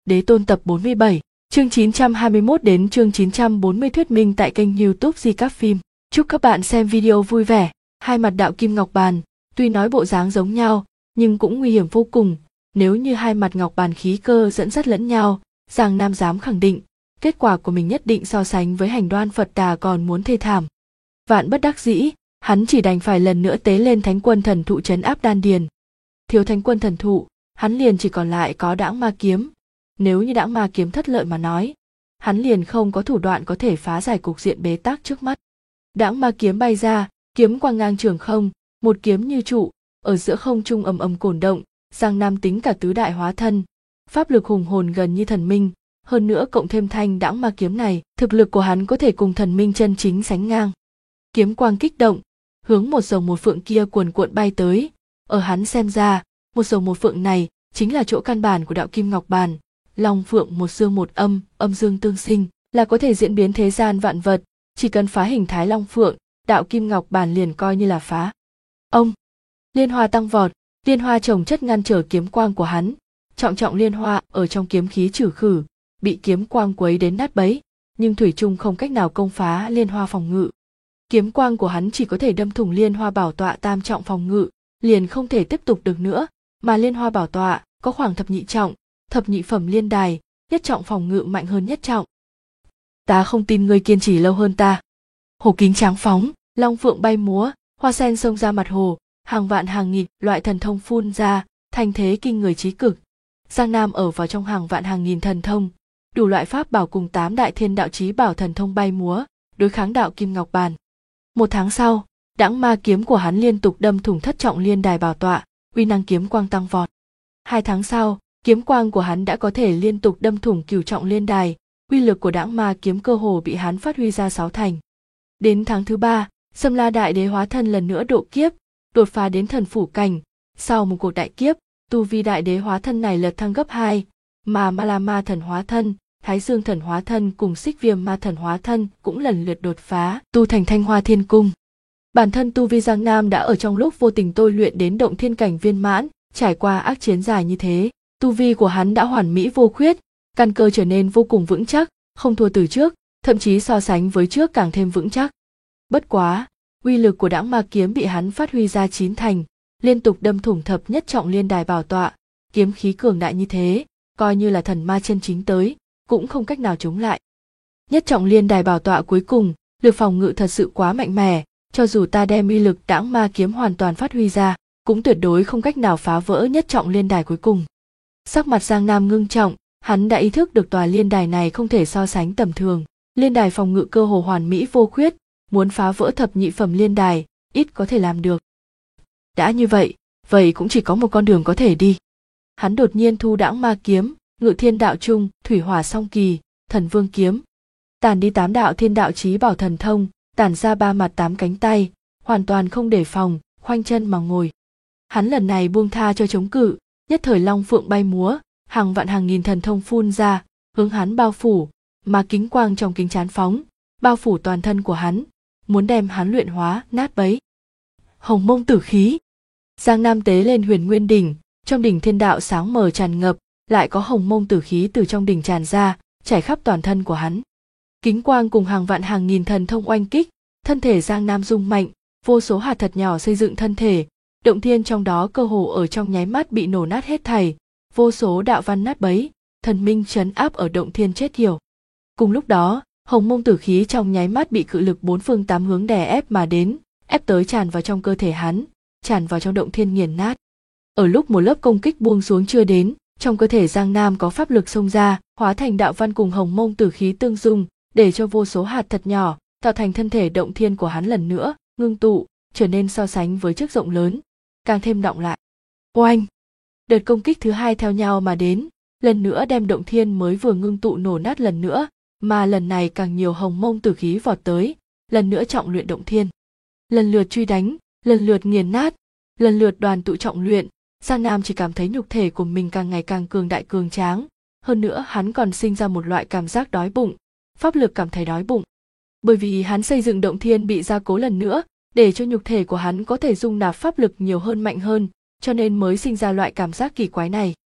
Đế Tôn tập 47, chương 921 đến chương 940 thuyết minh tại kênh YouTube Di Các Phim. Chúc các bạn xem video vui vẻ. Hai mặt đạo kim ngọc bàn, tuy nói bộ dáng giống nhau, nhưng cũng nguy hiểm vô cùng. Nếu như hai mặt ngọc bàn khí cơ dẫn dắt lẫn nhau, Giang Nam dám khẳng định, kết quả của mình nhất định so sánh với hành đoan Phật Đà còn muốn thê thảm. Vạn bất đắc dĩ, hắn chỉ đành phải lần nữa tế lên Thánh Quân Thần Thụ trấn áp đan điền. Thiếu Thánh Quân Thần Thụ, hắn liền chỉ còn lại có Đãng Ma Kiếm. Nếu như Đãng Ma Kiếm thất lợi mà nói, hắn liền không có thủ đoạn có thể phá giải cục diện bế tắc trước mắt. Đãng Ma Kiếm bay ra, kiếm quang ngang trường không, một kiếm như trụ, ở giữa không trung ầm ầm cổn động. Giang Nam tính cả tứ đại hóa thân, pháp lực hùng hồn gần như thần minh, hơn nữa cộng thêm thanh Đãng Ma Kiếm này, thực lực của hắn có thể cùng thần minh chân chính sánh ngang. Kiếm quang kích động, hướng một rồng một phượng kia cuồn cuộn bay tới. Ở hắn xem ra, một rồng một phượng này chính là chỗ căn bản của đạo kim ngọc bàn. Long phượng một dương một âm, âm dương tương sinh, là có thể diễn biến thế gian vạn vật. Chỉ cần phá hình thái long phượng, đạo kim ngọc bàn liền coi như là phá. Ông, liên hoa tăng vọt, liên hoa chồng chất ngăn trở kiếm quang của hắn. Trọng liên hoa ở trong kiếm khí trừ khử, bị kiếm quang quấy đến nát bấy, nhưng thủy chung không cách nào công phá liên hoa phòng ngự. Kiếm quang của hắn chỉ có thể đâm thủng liên hoa bảo tọa tam trọng phòng ngự, liền không thể tiếp tục được nữa, mà liên hoa bảo tọa có khoảng thập nhị trọng, thập nhị phẩm liên đài, nhất trọng phòng ngự mạnh hơn nhất trọng. Ta không tin ngươi kiên trì lâu hơn ta. Hồ kính tráng phóng, long phượng bay múa, hoa sen xông ra mặt hồ, hàng vạn hàng nghìn loại thần thông phun ra, thành thế kinh người chí cực. Giang Nam ở vào trong hàng vạn hàng nghìn thần thông, đủ loại pháp bảo cùng 8 đại thiên đạo chí bảo thần thông bay múa, đối kháng đạo kim ngọc bàn. Một tháng sau, Đãng Ma Kiếm của hắn liên tục đâm thủng thất trọng liên đài bảo tọa, uy năng kiếm quang tăng vọt. 2 tháng sau, kiếm quang của hắn đã có thể liên tục đâm thủng cửu trọng liên đài, uy lực của Đãng Ma Kiếm cơ hồ bị hắn phát huy ra 6 thành. Đến tháng thứ 3, Sâm La Đại Đế hóa thân lần nữa độ kiếp, đột phá đến thần phủ cảnh. Sau một cuộc đại kiếp, tu vi Đại Đế hóa thân này lật thăng gấp 2, mà Ma La Ma Thần hóa thân, Thái Dương Thần hóa thân cùng Xích Viêm Ma Thần hóa thân cũng lần lượt đột phá, tu thành Thanh Hoa Thiên Cung. Bản thân tu vi Giang Nam đã ở trong lúc vô tình tôi luyện đến động thiên cảnh viên mãn, trải qua ác chiến dài như thế, tu vi của hắn đã hoàn mỹ vô khuyết, căn cơ trở nên vô cùng vững chắc, không thua từ trước, thậm chí so sánh với trước càng thêm vững chắc. Bất quá, uy lực của Đãng Ma Kiếm bị hắn phát huy ra 9 thành, liên tục đâm thủng thập nhất trọng liên đài bảo tọa, kiếm khí cường đại như thế, coi như là thần ma chân chính tới, cũng không cách nào chống lại. Nhất trọng liên đài bảo tọa cuối cùng, lực phòng ngự thật sự quá mạnh mẽ, cho dù ta đem uy lực Đãng Ma Kiếm hoàn toàn phát huy ra, cũng tuyệt đối không cách nào phá vỡ nhất trọng liên đài cuối cùng. Sắc mặt Giang Nam ngưng trọng, hắn đã ý thức được tòa liên đài này không thể so sánh tầm thường, liên đài phòng ngự cơ hồ hoàn mỹ vô khuyết, muốn phá vỡ thập nhị phẩm liên đài, ít có thể làm được. Đã như vậy, vậy cũng chỉ có một con đường có thể đi. Hắn đột nhiên thu Đãng Ma Kiếm, Ngự Thiên Đạo Trung, Thủy Hỏa Song Kỳ, Thần Vương Kiếm, tàn đi 8 đạo thiên đạo chí bảo thần thông, tản ra 3 mặt 8 cánh tay, hoàn toàn không đề phòng, khoanh chân mà ngồi. Hắn lần này buông tha cho chống cự, nhất thời long phượng bay múa, hàng vạn hàng nghìn thần thông phun ra, hướng hắn bao phủ, mà kính quang trong kính chán phóng, bao phủ toàn thân của hắn, muốn đem hắn luyện hóa, nát bấy. Hồng Mông Tử Khí. Giang Nam tế lên Huyền Nguyên đỉnh, trong đỉnh thiên đạo sáng mờ tràn ngập, lại có Hồng Mông Tử Khí từ trong đỉnh tràn ra, chảy khắp toàn thân của hắn. Kính quang cùng hàng vạn hàng nghìn thần thông oanh kích, thân thể Giang Nam rung mạnh, vô số hạt thật nhỏ xây dựng thân thể, động thiên trong đó cơ hồ ở trong nháy mắt bị nổ nát hết thảy, vô số đạo văn nát bấy, thần minh trấn áp ở động thiên chết hiểu. Cùng lúc đó, Hồng Mông Tử Khí trong nháy mắt bị cự lực 4 phương 8 hướng đè ép mà đến, ép tới tràn vào trong cơ thể hắn, tràn vào trong động thiên nghiền nát. Ở lúc một lớp công kích buông xuống chưa đến, trong cơ thể Giang Nam có pháp lực xông ra, hóa thành đạo văn cùng Hồng Mông Tử Khí tương dung, để cho vô số hạt thật nhỏ tạo thành thân thể động thiên của hắn lần nữa ngưng tụ, trở nên so sánh với trước rộng lớn, càng thêm đọng lại. Oanh! Đợt công kích thứ 2 theo nhau mà đến, lần nữa đem động thiên mới vừa ngưng tụ nổ nát lần nữa, mà lần này càng nhiều Hồng Mông Tử Khí vọt tới, lần nữa trọng luyện động thiên. Lần lượt truy đánh, lần lượt nghiền nát, lần lượt đoàn tụ trọng luyện, Giang Nam chỉ cảm thấy nhục thể của mình càng ngày càng cường đại cường tráng, hơn nữa hắn còn sinh ra một loại cảm giác đói bụng, pháp lực cảm thấy đói bụng. Bởi vì hắn xây dựng động thiên bị gia cố lần nữa, để cho nhục thể của hắn có thể dung nạp pháp lực nhiều hơn mạnh hơn, cho nên mới sinh ra loại cảm giác kỳ quái này.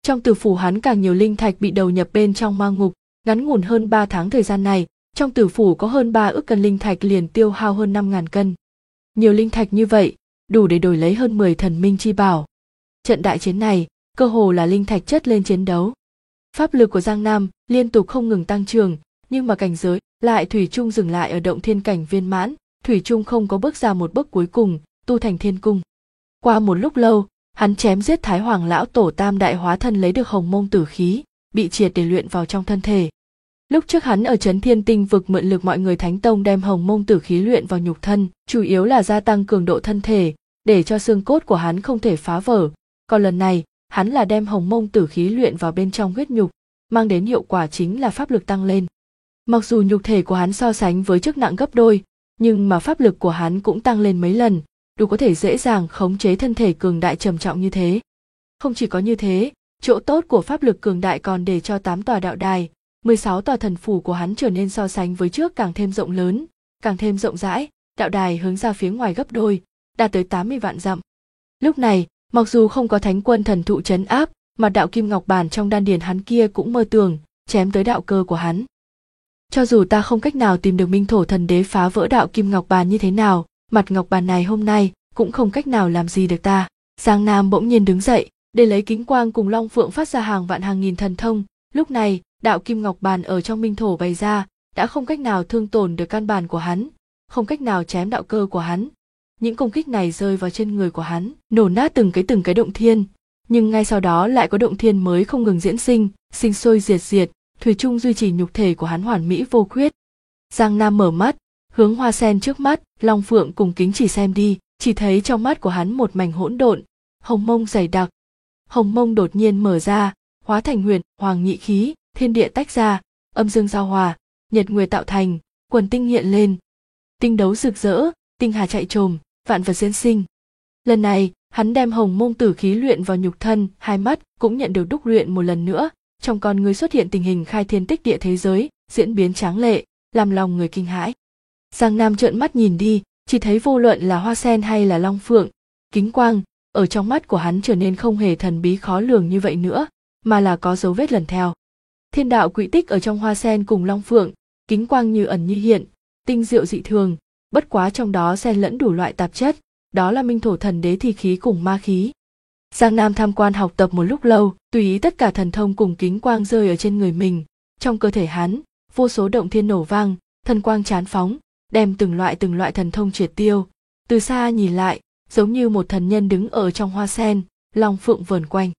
Trong tử phủ hắn càng nhiều linh thạch bị đầu nhập bên trong ma ngục, ngắn ngủn hơn 3 tháng thời gian này, trong tử phủ có hơn 3 ức cân linh thạch liền tiêu hao hơn 5.000 cân. Nhiều linh thạch như vậy, đủ để đổi lấy hơn 10 thần minh chi bảo. Trận đại chiến này, cơ hồ là linh thạch chất lên chiến đấu. Pháp lực của Giang Nam liên tục không ngừng tăng trưởng, nhưng mà cảnh giới lại thủy chung dừng lại ở động thiên cảnh viên mãn, thủy chung không có bước ra một bước cuối cùng, tu thành thiên cung. Qua một lúc lâu, hắn chém giết Thái Hoàng lão tổ tam đại hóa thân lấy được hồng mông tử khí, bị triệt để luyện vào trong thân thể. Lúc trước hắn ở Trấn Thiên Tinh vực mượn lực mọi người Thánh Tông đem hồng mông tử khí luyện vào nhục thân, chủ yếu là gia tăng cường độ thân thể, để cho xương cốt của hắn không thể phá vỡ. Còn lần này, hắn là đem hồng mông tử khí luyện vào bên trong huyết nhục, mang đến hiệu quả chính là pháp lực tăng lên. Mặc dù nhục thể của hắn so sánh với trước nặng gấp đôi, nhưng mà pháp lực của hắn cũng tăng lên mấy lần, đủ có thể dễ dàng khống chế thân thể cường đại trầm trọng như thế. Không chỉ có như thế, chỗ tốt của pháp lực cường đại còn để cho 8 tòa đạo đài, 16 tòa thần phủ của hắn trở nên so sánh với trước càng thêm rộng lớn, càng thêm rộng rãi, đạo đài hướng ra phía ngoài gấp đôi, đạt tới 80 vạn dặm. Lúc này, mặc dù không có thánh quân thần thụ trấn áp, mà đạo kim ngọc bản trong đan điền hắn kia cũng mơ tưởng chém tới đạo cơ của hắn. Cho dù ta không cách nào tìm được Minh Thổ Thần Đế phá vỡ đạo kim ngọc bàn như thế nào, mặt ngọc bàn này hôm nay cũng không cách nào làm gì được ta. Giang Nam bỗng nhiên đứng dậy, để lấy kính quang cùng Long Phượng phát ra hàng vạn hàng nghìn thần thông. Lúc này, đạo kim ngọc bàn ở trong Minh Thổ bày ra, đã không cách nào thương tổn được căn bản của hắn, không cách nào chém đạo cơ của hắn. Những công kích này rơi vào trên người của hắn, nổ nát từng cái động thiên, nhưng ngay sau đó lại có động thiên mới không ngừng diễn sinh, sinh sôi diệt diệt, thủy chung duy trì nhục thể của hắn hoàn mỹ vô khuyết. Giang Nam mở mắt, hướng hoa sen trước mắt, Long Phượng cùng kính chỉ xem đi, chỉ thấy trong mắt của hắn một mảnh hỗn độn, hồng mông dày đặc. Hồng mông đột nhiên mở ra, hóa thành huyền hoàng nhị khí, thiên địa tách ra, âm dương giao hòa, nhật nguyệt tạo thành, quần tinh hiện lên, tinh đấu rực rỡ, tinh hà chạy trồm, vạn vật diễn sinh. Lần này, hắn đem hồng mông tử khí luyện vào nhục thân, hai mắt cũng nhận được đúc luyện một lần nữa, trong con người xuất hiện tình hình khai thiên tích địa thế giới, diễn biến tráng lệ, làm lòng người kinh hãi. Giang Nam trợn mắt nhìn đi, chỉ thấy vô luận là hoa sen hay là Long Phượng, kính quang, ở trong mắt của hắn trở nên không hề thần bí khó lường như vậy nữa, mà là có dấu vết lần theo. Thiên đạo quỹ tích ở trong hoa sen cùng Long Phượng, kính quang như ẩn như hiện, tinh diệu dị thường, bất quá trong đó xen lẫn đủ loại tạp chất, đó là Minh Thổ Thần Đế thi khí cùng ma khí. Giang Nam tham quan học tập một lúc lâu, tùy ý tất cả thần thông cùng kính quang rơi ở trên người mình, trong cơ thể hắn, vô số động thiên nổ vang, thần quang chán phóng, đem từng loại thần thông triệt tiêu. Từ xa nhìn lại, giống như một thần nhân đứng ở trong hoa sen, Long Phượng vờn quanh.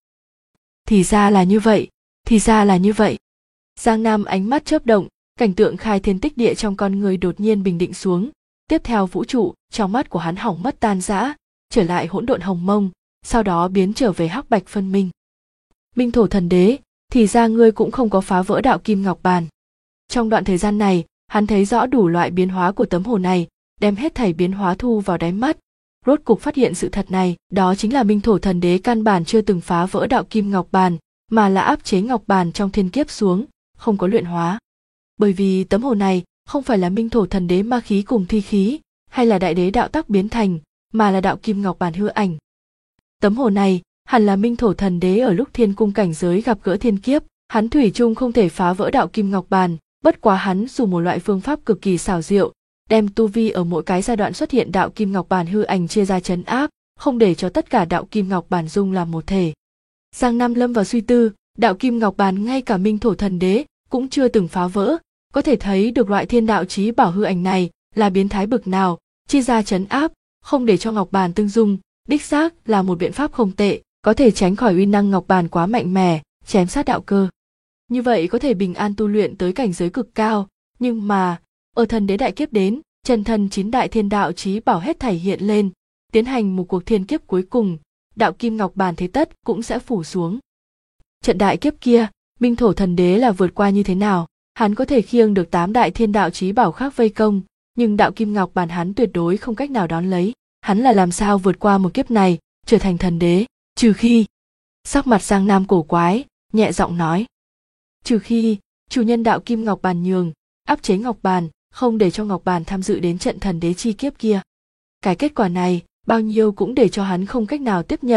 Thì ra là như vậy, thì ra là như vậy. Giang Nam ánh mắt chớp động, cảnh tượng khai thiên tích địa trong con người đột nhiên bình định xuống. Tiếp theo vũ trụ, trong mắt của hắn hỏng mất tan rã, trở lại hỗn độn hồng mông, sau đó biến trở về hắc bạch phân minh. Minh Thổ Thần Đế, thì ra ngươi cũng không có phá vỡ đạo kim ngọc bàn. Trong đoạn thời gian này, hắn thấy rõ đủ loại biến hóa của tấm hồ này, đem hết thảy biến hóa thu vào đáy mắt. Rốt cục phát hiện sự thật này, đó chính là Minh Thổ Thần Đế căn bản chưa từng phá vỡ đạo kim ngọc bàn, mà là áp chế ngọc bàn trong thiên kiếp xuống, không có luyện hóa. Bởi vì tấm hồ này không phải là Minh Thổ Thần Đế ma khí cùng thi khí, hay là đại đế đạo tắc biến thành, mà là đạo kim ngọc bàn hư ảnh. Tấm hồ này hẳn là Minh Thổ Thần Đế ở lúc thiên cung cảnh giới gặp gỡ thiên kiếp, hắn thủy chung không thể phá vỡ đạo kim ngọc bàn, bất quá hắn dùng một loại phương pháp cực kỳ xảo diệu, đem tu vi ở mỗi cái giai đoạn xuất hiện đạo kim ngọc bàn hư ảnh chia ra trấn áp, không để cho tất cả đạo kim ngọc bàn dung làm một thể. Giang Nam lâm vào suy tư, đạo kim ngọc bàn ngay cả Minh Thổ Thần Đế cũng chưa từng phá vỡ, có thể thấy được loại thiên đạo chí bảo hư ảnh này là biến thái bực nào, chia ra trấn áp, không để cho ngọc bàn tương dung, đích xác là một biện pháp không tệ, có thể tránh khỏi uy năng ngọc bàn quá mạnh mẽ, chém sát đạo cơ. Như vậy có thể bình an tu luyện tới cảnh giới cực cao, nhưng mà ở thần đế đại kiếp đến, chân thân 9 đại thiên đạo chí bảo hết thảy hiện lên, tiến hành một cuộc thiên kiếp cuối cùng, đạo kim ngọc bàn thế tất cũng sẽ phủ xuống. Trận đại kiếp kia, Minh Thổ Thần Đế là vượt qua như thế nào? Hắn có thể khiêng được 8 đại thiên đạo chí bảo khác vây công, nhưng đạo kim ngọc bàn hắn tuyệt đối không cách nào đón lấy. Hắn là làm sao vượt qua một kiếp này, trở thành thần đế, trừ khi... Sắc mặt Giang Nam cổ quái, nhẹ giọng nói. Trừ khi, chủ nhân đạo kim ngọc bàn nhường, áp chế ngọc bàn, không để cho ngọc bàn tham dự đến trận thần đế chi kiếp kia. Cái kết quả này, bao nhiêu cũng để cho hắn không cách nào tiếp nhận,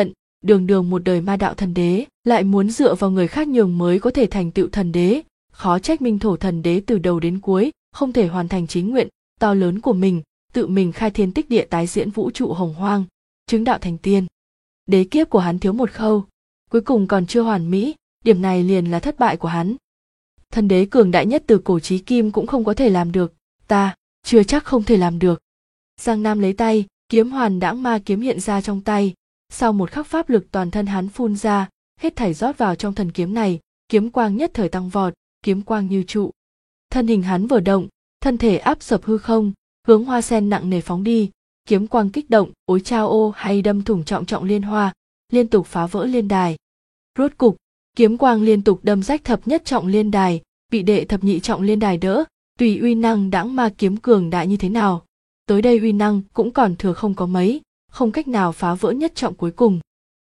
đường đường một đời ma đạo thần đế, lại muốn dựa vào người khác nhường mới có thể thành tựu thần đế, khó trách Minh Thổ thần đế từ đầu đến cuối không thể hoàn thành chí nguyện to lớn của mình, tự mình khai thiên tích địa tái diễn vũ trụ hồng hoang, chứng đạo thành tiên. Đế kiếp của hắn thiếu một khâu, cuối cùng còn chưa hoàn mỹ, điểm này liền là thất bại của hắn. Thần đế cường đại nhất từ cổ chí kim cũng không có thể làm được, ta chưa chắc không thể làm được. Giang Nam lấy tay, kiếm hoàn đãng ma kiếm hiện ra trong tay, sau một khắc pháp lực toàn thân hắn phun ra, hết thảy rót vào trong thần kiếm này, kiếm quang nhất thời tăng vọt, kiếm quang như trụ. Thân hình hắn vừa động, thân thể áp sập hư không, hướng hoa sen nặng nề phóng đi, kiếm quang kích động, ối chao ô hay đâm thủng trọng trọng liên hoa, liên tục phá vỡ liên đài. Rốt cục, kiếm quang liên tục đâm rách thập nhất trọng liên đài, bị đệ thập nhị trọng liên đài đỡ, tùy uy năng đãng ma kiếm cường đại như thế nào, tới đây uy năng cũng còn thừa không có mấy, không cách nào phá vỡ nhất trọng cuối cùng.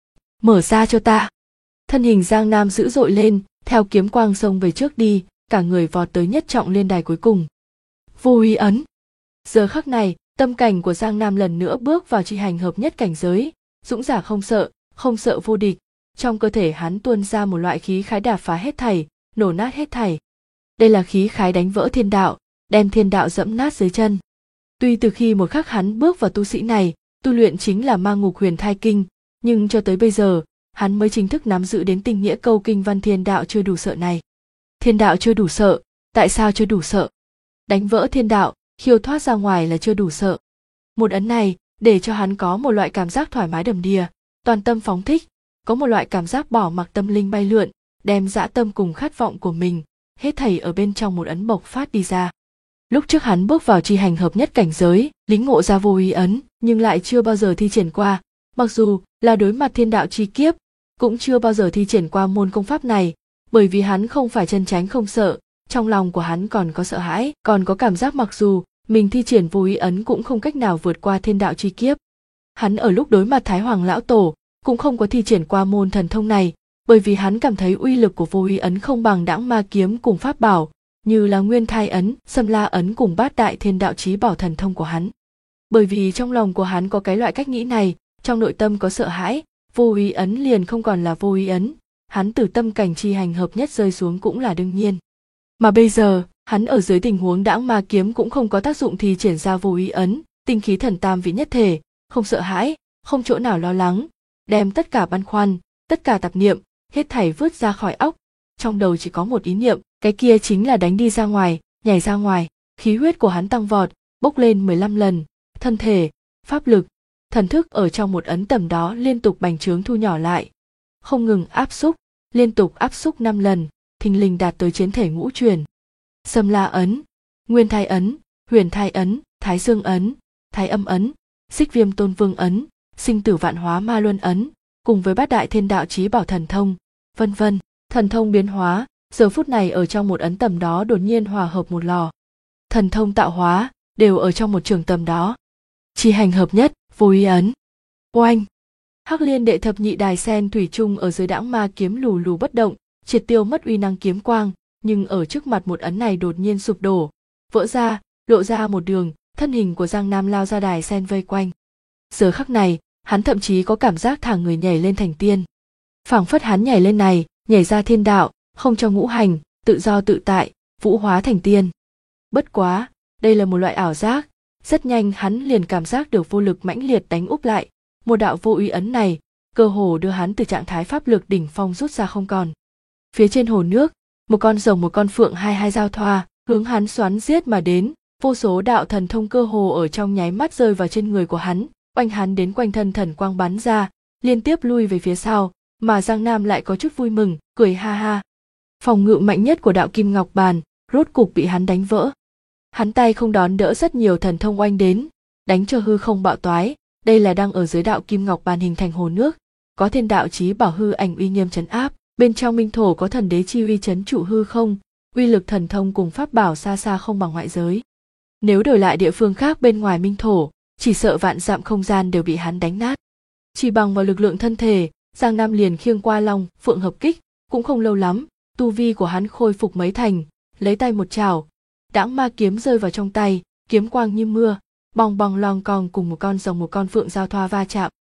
Mở ra cho ta. Thân hình Giang Nam dữ dội lên, theo kiếm quang xông về trước đi, cả người vọt tới nhất trọng liên đài cuối cùng. Vô uy ấn. Giờ khắc này, tâm cảnh của Giang Nam lần nữa bước vào chi hành hợp nhất cảnh giới, dũng giả không sợ vô địch, trong cơ thể hắn tuôn ra một loại khí khái đạp phá hết thảy, nổ nát hết thảy. Đây là khí khái đánh vỡ thiên đạo, đem thiên đạo dẫm nát dưới chân. Tuy từ khi một khắc hắn bước vào tu sĩ này, tu luyện chính là Ma Ngục Huyền Thai Kinh, nhưng cho tới bây giờ, hắn mới chính thức nắm giữ đến tinh nghĩa câu kinh văn thiên đạo chưa đủ sợ này. Thiên đạo chưa đủ sợ, tại sao chưa đủ sợ? Đánh vỡ thiên đạo, khiêu thoát ra ngoài là chưa đủ sợ. Một ấn này, để cho hắn có một loại cảm giác thoải mái đầm đìa, toàn tâm phóng thích, có một loại cảm giác bỏ mặc tâm linh bay lượn, đem dã tâm cùng khát vọng của mình, hết thảy ở bên trong một ấn bộc phát đi ra. Lúc trước hắn bước vào chi hành hợp nhất cảnh giới, lĩnh ngộ ra vô ý ấn, nhưng lại chưa bao giờ thi triển qua, mặc dù là đối mặt thiên đạo chi kiếp, cũng chưa bao giờ thi triển qua môn công pháp này, bởi vì hắn không phải chân tránh không sợ, trong lòng của hắn còn có sợ hãi, còn có cảm giác mặc dù mình thi triển vô ý ấn cũng không cách nào vượt qua thiên đạo chi kiếp. Hắn ở lúc đối mặt Thái Hoàng lão tổ, cũng không có thi triển qua môn thần thông này, bởi vì hắn cảm thấy uy lực của vô ý ấn không bằng đãng ma kiếm cùng pháp bảo, như là Nguyên Thai ấn, Xâm La ấn cùng Bát Đại Thiên Đạo Chí Bảo thần thông của hắn. Bởi vì trong lòng của hắn có cái loại cách nghĩ này, trong nội tâm có sợ hãi, vô ý ấn liền không còn là vô ý ấn, hắn từ tâm cảnh chi hành hợp nhất rơi xuống cũng là đương nhiên. Mà bây giờ, hắn ở dưới tình huống đãng ma kiếm cũng không có tác dụng thì triển ra vô ý ấn, tinh khí thần tam vị nhất thể, không sợ hãi, không chỗ nào lo lắng, đem tất cả băn khoăn, tất cả tạp niệm, hết thảy vứt ra khỏi óc, trong đầu chỉ có một ý niệm, cái kia chính là đánh đi ra ngoài, nhảy ra ngoài, khí huyết của hắn tăng vọt, bốc lên 15 lần, thân thể, pháp lực, thần thức ở trong một ấn tầm đó liên tục bành trướng thu nhỏ lại, không ngừng áp xúc, liên tục áp xúc 5 lần, thình lình đạt tới chiến thể ngũ truyền. Xâm La ấn, Nguyên Thai ấn, Huyền Thai ấn, Thái Dương ấn, Thái Âm ấn, Xích Viêm Tôn Vương ấn, Sinh Tử Vạn Hóa Ma Luân ấn, cùng với Bát Đại Thiên Đạo Chí Bảo thần thông, vân vân, thần thông biến hóa, giờ phút này ở trong một ấn tầm đó đột nhiên hòa hợp một lò. Thần thông tạo hóa đều ở trong một trường tầm đó. Chi hành hợp nhất, vô ý ấn. Oanh! Hắc Liên đệ thập nhị đài sen thủy chung ở dưới đãng ma kiếm lù lù bất động, triệt tiêu mất uy năng kiếm quang, nhưng ở trước mặt một ấn này đột nhiên sụp đổ, vỡ ra, lộ ra một đường, thân hình của Giang Nam lao ra đài sen vây quanh. Giờ khắc này, hắn thậm chí có cảm giác thả người nhảy lên thành tiên. Phảng phất hắn nhảy lên này, nhảy ra thiên đạo, không cho ngũ hành, tự do tự tại, vũ hóa thành tiên. Bất quá, đây là một loại ảo giác, rất nhanh hắn liền cảm giác được vô lực mãnh liệt đánh úp lại, một đạo vô ý ấn này, cơ hồ đưa hắn từ trạng thái pháp lực đỉnh phong rút ra không còn. Phía trên hồ nước, một con rồng một con phượng hai giao thoa, hướng hắn xoắn giết mà đến, vô số đạo thần thông cơ hồ ở trong nháy mắt rơi vào trên người của hắn, oanh hắn đến quanh thân thần quang bắn ra, liên tiếp lui về phía sau, mà Giang Nam lại có chút vui mừng, cười ha ha. Phòng ngự mạnh nhất của đạo Kim Ngọc Bàn, rốt cục bị hắn đánh vỡ. Hắn tay không đón đỡ rất nhiều thần thông oanh đến, đánh cho hư không bạo toái, đây là đang ở dưới đạo Kim Ngọc Bàn hình thành hồ nước, có Thiên Đạo Chí Bảo hư ảnh uy nghiêm trấn áp, bên trong minh thổ có thần đế chi uy trấn trụ hư không, uy lực thần thông cùng pháp bảo xa xa không bằng ngoại giới. Nếu đổi lại địa phương khác bên ngoài minh thổ, chỉ sợ vạn dặm không gian đều bị hắn đánh nát. Chỉ bằng vào lực lượng thân thể, Giang Nam liền khiêng qua Long Phượng hợp kích, cũng không lâu lắm, tu vi của hắn khôi phục mấy thành, lấy tay một chảo, đãng ma kiếm rơi vào trong tay, kiếm quang như mưa, bong bong long cong cùng một con rồng một con phượng giao thoa va chạm.